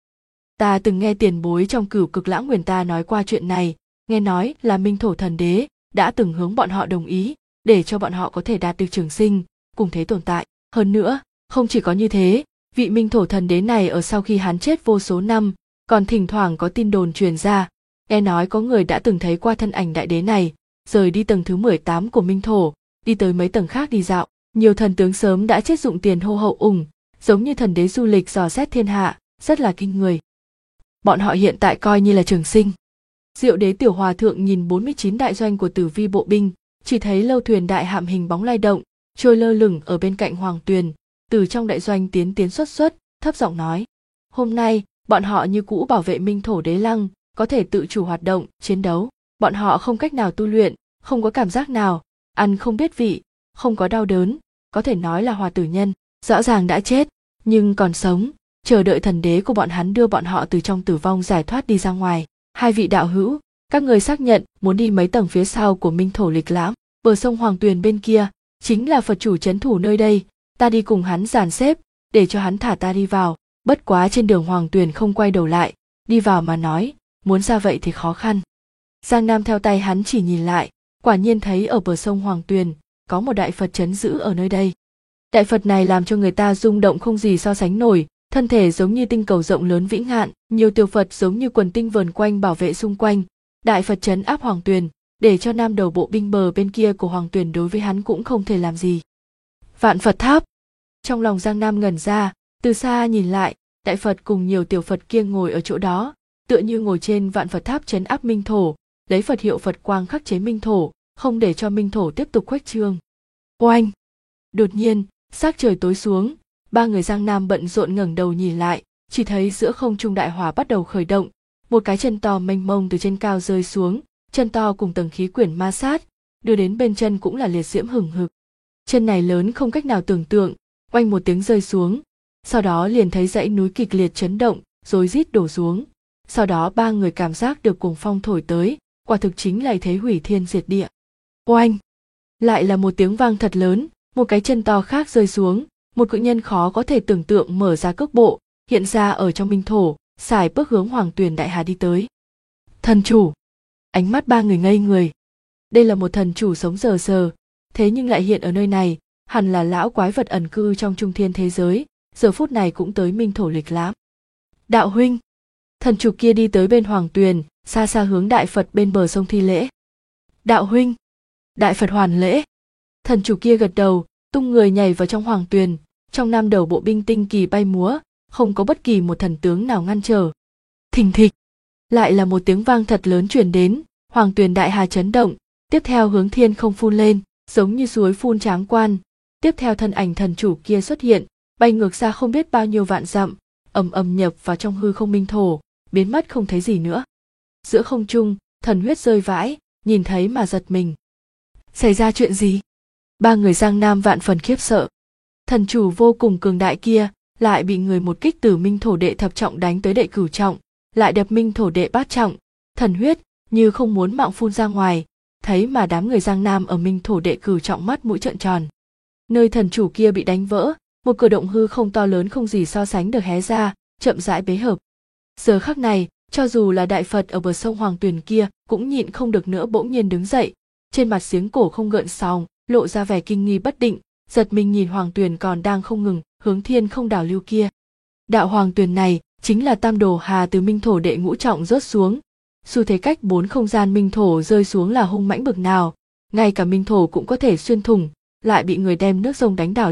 Ta từng nghe tiền bối trong Cửu Cực Lãng Nguyền ta nói qua chuyện này, nghe nói là Minh thổ thần đế đã từng hướng bọn họ đồng ý, để cho bọn họ có thể đạt được Trường Sinh, cùng thế tồn tại. Hơn nữa, không chỉ có như thế, vị Minh thổ thần đế này ở sau khi hắn chết vô số năm, còn thỉnh thoảng có tin đồn truyền ra, nghe nói có người đã từng thấy qua thân ảnh đại đế này, rời đi tầng thứ 18 của Minh thổ, đi tới mấy tầng khác đi dạo. Nhiều thần tướng sớm đã chết dụng tiền hô hậu ủng, giống như thần đế du lịch dò xét thiên hạ, rất là kinh người. Bọn họ hiện tại coi như là Trường Sinh. Diệu đế tiểu hòa thượng nhìn 49 đại doanh của Tử Vi bộ binh, chỉ thấy lâu thuyền đại hạm hình bóng lay động, trôi lơ lửng ở bên cạnh Hoàng Tuyền, từ trong đại doanh tiến xuất, thấp giọng nói: "Hôm nay, bọn họ như cũ bảo vệ Minh thổ đế lăng, có thể tự chủ hoạt động, chiến đấu. Bọn họ không cách nào tu luyện, không có cảm giác nào, ăn không biết vị, không có đau đớn, có thể nói là hòa tử nhân, rõ ràng đã chết, nhưng còn sống, chờ đợi thần đế của bọn hắn đưa bọn họ từ trong tử vong giải thoát đi ra ngoài. Hai vị đạo hữu, các người xác nhận muốn đi mấy tầng phía sau của Minh thổ lịch lãm, bờ sông Hoàng Tuyền bên kia, chính là Phật chủ trấn thủ nơi đây, ta đi cùng hắn dàn xếp, để cho hắn thả ta đi vào." Bất quá trên đường Hoàng Tuyền không quay đầu lại, đi vào mà nói, muốn ra vậy thì khó khăn. Giang Nam theo tay hắn chỉ nhìn lại, quả nhiên thấy ở bờ sông Hoàng Tuyền có một đại Phật trấn giữ ở nơi đây. Đại Phật này làm cho người ta rung động không gì so sánh nổi, thân thể giống như tinh cầu rộng lớn vĩ ngạn, nhiều tiểu Phật giống như quần tinh vờn quanh bảo vệ xung quanh. Đại Phật trấn áp Hoàng Tuyền, để cho nam đầu bộ binh bờ bên kia của Hoàng Tuyền đối với hắn cũng không thể làm gì. Vạn Phật tháp. Trong lòng Giang Nam ngẩn ra, từ xa nhìn lại, đại Phật cùng nhiều tiểu Phật kia ngồi ở chỗ đó, tựa như ngồi trên Vạn Phật tháp trấn áp Minh thổ, lấy Phật hiệu Phật quang khắc chế Minh thổ, không để cho Minh thổ tiếp tục khuếch trương. Oanh! Đột nhiên, sắc trời tối xuống, ba người Giang Nam bận rộn ngẩng đầu nhìn lại, chỉ thấy giữa không trung đại hỏa bắt đầu khởi động, một cái chân to mênh mông từ trên cao rơi xuống, chân to cùng tầng khí quyển ma sát, đưa đến bên chân cũng là liệt diễm hừng hực. Chân này lớn không cách nào tưởng tượng, oanh một tiếng rơi xuống, sau đó liền thấy dãy núi kịch liệt chấn động, rối rít đổ xuống. Sau đó ba người cảm giác được cuồng phong thổi tới, quả thực chính là thế hủy thiên diệt địa. Oanh! Lại là một tiếng vang thật lớn, một cái chân to khác rơi xuống, một cự nhân khó có thể tưởng tượng mở ra cước bộ, hiện ra ở trong Minh thổ, sải bước hướng Hoàng Tuyền đại hà đi tới. Thần chủ! Ánh mắt ba người ngây người. Đây là một thần chủ sống sờ sờ, thế nhưng lại hiện ở nơi này, hẳn là lão quái vật ẩn cư trong trung thiên thế giới, giờ phút này cũng tới Minh thổ lịch lãm. Đạo huynh! Thần chủ kia đi tới bên Hoàng Tuyền, xa xa hướng đại Phật bên bờ sông thi lễ. Đạo huynh! Đại Phật hoàn lễ. Thần chủ kia gật đầu, tung người nhảy vào trong Hoàng Tuyền, trong năm đầu bộ binh tinh kỳ bay múa, không có bất kỳ một thần tướng nào ngăn trở. Thình thịch! Lại là một tiếng vang thật lớn truyền đến, Hoàng Tuyền đại hà chấn động, tiếp theo hướng thiên không phun lên, giống như suối phun tráng quan. Tiếp theo thân ảnh thần chủ kia xuất hiện, bay ngược ra không biết bao nhiêu vạn dặm, ầm ầm nhập vào trong hư không Minh thổ, biến mất không thấy gì nữa. Giữa không trung, thần huyết rơi vãi, nhìn thấy mà giật mình. Xảy ra chuyện gì? Ba người Giang Nam vạn phần khiếp sợ. Thần chủ vô cùng cường đại kia lại bị người một kích từ Minh thổ đệ thập trọng đánh tới đệ cửu trọng, lại đập Minh thổ đệ bát trọng, thần huyết như không muốn mạng phun ra ngoài, thấy mà đám người Giang Nam ở Minh thổ đệ cửu trọng mắt mũi trợn tròn. Nơi thần chủ kia bị đánh vỡ, một cửa động hư không to lớn không gì so sánh được hé ra, chậm rãi bế hợp. Giờ khắc này, cho dù là đại Phật ở bờ sông Hoàng Tuyền kia cũng nhịn không được nữa bỗng nhiên đứng dậy, trên mặt giếng cổ không gợn sóng, lộ ra vẻ kinh nghi bất định, giật mình nhìn Hoàng Tuyền còn đang không ngừng hướng thiên không đảo lưu kia. Đạo Hoàng Tuyền này chính là tam đồ hà từ Minh thổ đệ ngũ trọng rớt xuống, xu thế cách 4 không gian Minh thổ rơi xuống là hung mãnh bực nào, ngay cả Minh thổ cũng có thể xuyên thủng, lại bị người đem nước sông đánh đảo lưu,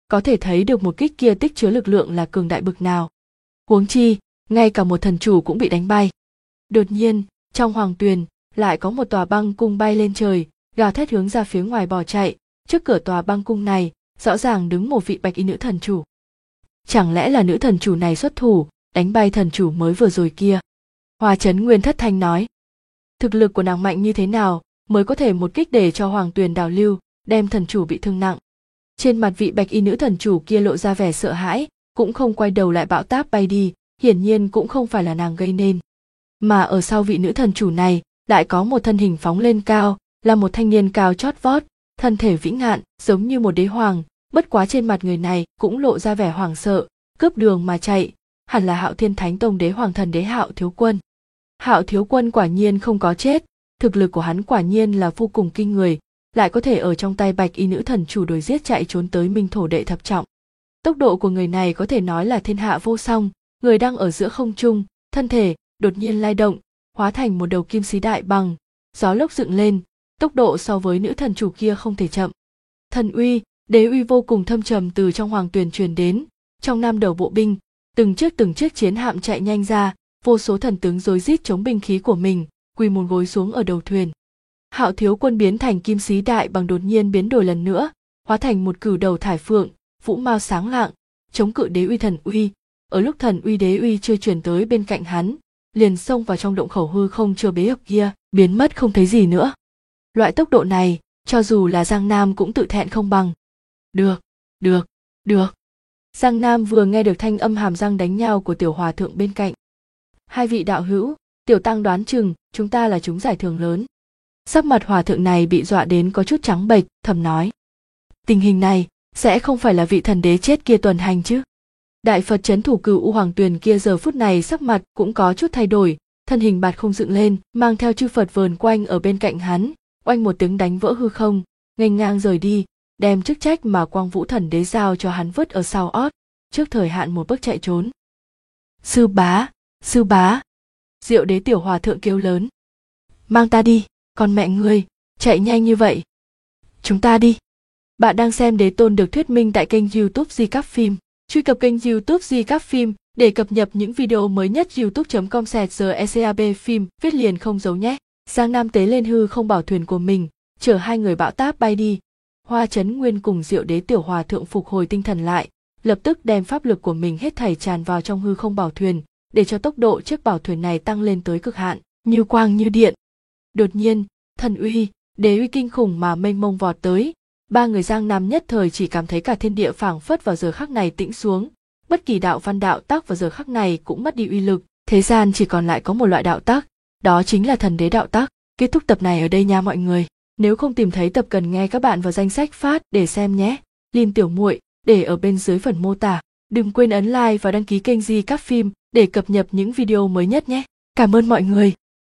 có thể thấy được một kích kia tích chứa lực lượng là cường đại bực nào. Huống chi, ngay cả một thần chủ cũng bị đánh bay. Đột nhiên, trong hoàng tuyền lại có một tòa băng cung bay lên trời, gào thét hướng ra phía ngoài bỏ chạy. Trước cửa tòa băng cung này rõ ràng đứng một vị bạch y nữ thần chủ. Chẳng lẽ là nữ thần chủ này xuất thủ đánh bay thần chủ mới vừa rồi kia? Hoa Chấn Nguyên thất thanh nói. Thực lực của nàng mạnh như thế nào mới có thể một kích để cho hoàng tuyền đào lưu, đem thần chủ bị thương nặng? Trên mặt vị bạch y nữ thần chủ kia lộ ra vẻ sợ hãi, cũng không quay đầu lại bão táp bay đi, hiển nhiên cũng không phải là nàng gây nên. Mà ở sau vị nữ thần chủ này lại có một thân hình phóng lên cao, là một thanh niên cao chót vót, thân thể vĩ ngạn, giống như một đế hoàng, bất quá trên mặt người này cũng lộ ra vẻ hoảng sợ, cướp đường mà chạy, hẳn là Hạo Thiên Thánh Tông đế hoàng thần đế Hạo Thiếu Quân. Hạo Thiếu Quân quả nhiên không có chết, thực lực của hắn quả nhiên là vô cùng kinh người, lại có thể ở trong tay bạch y nữ thần chủ đuổi giết chạy trốn tới Minh Thổ đệ thập trọng. Tốc độ của người này có thể nói là thiên hạ vô song, người đang ở giữa không trung, thân thể đột nhiên lay động, hóa thành một đầu kim sĩ đại bằng, gió lốc dựng lên, tốc độ so với nữ thần chủ kia không thể chậm. Thần uy, đế uy vô cùng thâm trầm từ trong hoàng tuyền truyền đến, trong nam đầu bộ binh, từng chiếc chiến hạm chạy nhanh ra, vô số thần tướng rối rít chống binh khí của mình, quỳ một gối xuống ở đầu thuyền. Hạo Thiếu Quân biến thành kim sĩ đại bằng đột nhiên biến đổi lần nữa, hóa thành một cửu đầu thải phượng, vũ mao sáng lạng, chống cự đế uy thần uy. Ở lúc thần uy đế uy chưa chuyển tới bên cạnh hắn, liền xông vào trong động khẩu hư không chưa bế ập kia, biến mất không thấy gì nữa. Loại tốc độ này, cho dù là Giang Nam cũng tự thẹn không bằng. Được. Giang Nam vừa nghe được thanh âm hàm răng đánh nhau của tiểu hòa thượng bên cạnh. Hai vị đạo hữu, tiểu tăng đoán chừng chúng ta là trúng giải thưởng lớn. Sắc mặt hòa thượng này bị dọa đến có chút trắng bệch, thầm nói. Tình hình này, sẽ không phải là vị thần đế chết kia tuần hành chứ? Đại Phật trấn thủ Cửu U Hoàng Tuyền kia giờ phút này sắc mặt cũng có chút thay đổi, thân hình bạt không dựng lên, mang theo chư Phật vờn quanh ở bên cạnh hắn, oanh một tiếng đánh vỡ hư không, nghênh ngang rời đi, đem chức trách mà Quang Vũ thần đế giao cho hắn vứt ở sau ót, trước thời hạn một bước chạy trốn. Sư bá, Diệu Đế tiểu hòa thượng kêu lớn. Mang ta đi, con mẹ ngươi, chạy nhanh như vậy. Chúng ta đi. Bạn đang xem Đế Tôn được thuyết minh tại kênh YouTube Di Cáp Phim. Truy cập kênh YouTube Di Cáp Phim để cập nhật những video mới nhất. youtube.com/GECAB phim viết liền không giấu nhé. Giang Nam tế lên hư không bảo thuyền của mình, chở hai người bão táp bay đi. Hoa Chấn Nguyên cùng Diệu Đế tiểu hòa thượng phục hồi tinh thần lại, lập tức đem pháp lực của mình hết thảy tràn vào trong hư không bảo thuyền, để cho tốc độ chiếc bảo thuyền này tăng lên tới cực hạn, như quang như điện. Đột nhiên, thần uy, đế uy kinh khủng mà mênh mông vọt tới. Ba người Giang Nam nhất thời chỉ cảm thấy cả thiên địa phảng phất vào giờ khắc này tĩnh xuống, bất kỳ đạo văn đạo tắc vào giờ khắc này cũng mất đi uy lực, thế gian chỉ còn lại có một loại đạo tắc, đó chính là thần đế đạo tắc. Kết thúc tập này ở đây nha mọi người. Nếu không tìm thấy tập cần nghe các bạn vào danh sách phát để xem nhé. Link tiểu muội để ở bên dưới phần mô tả. Đừng quên ấn like và đăng ký kênh Di Cáp Phim để cập nhật những video mới nhất nhé. Cảm ơn mọi người.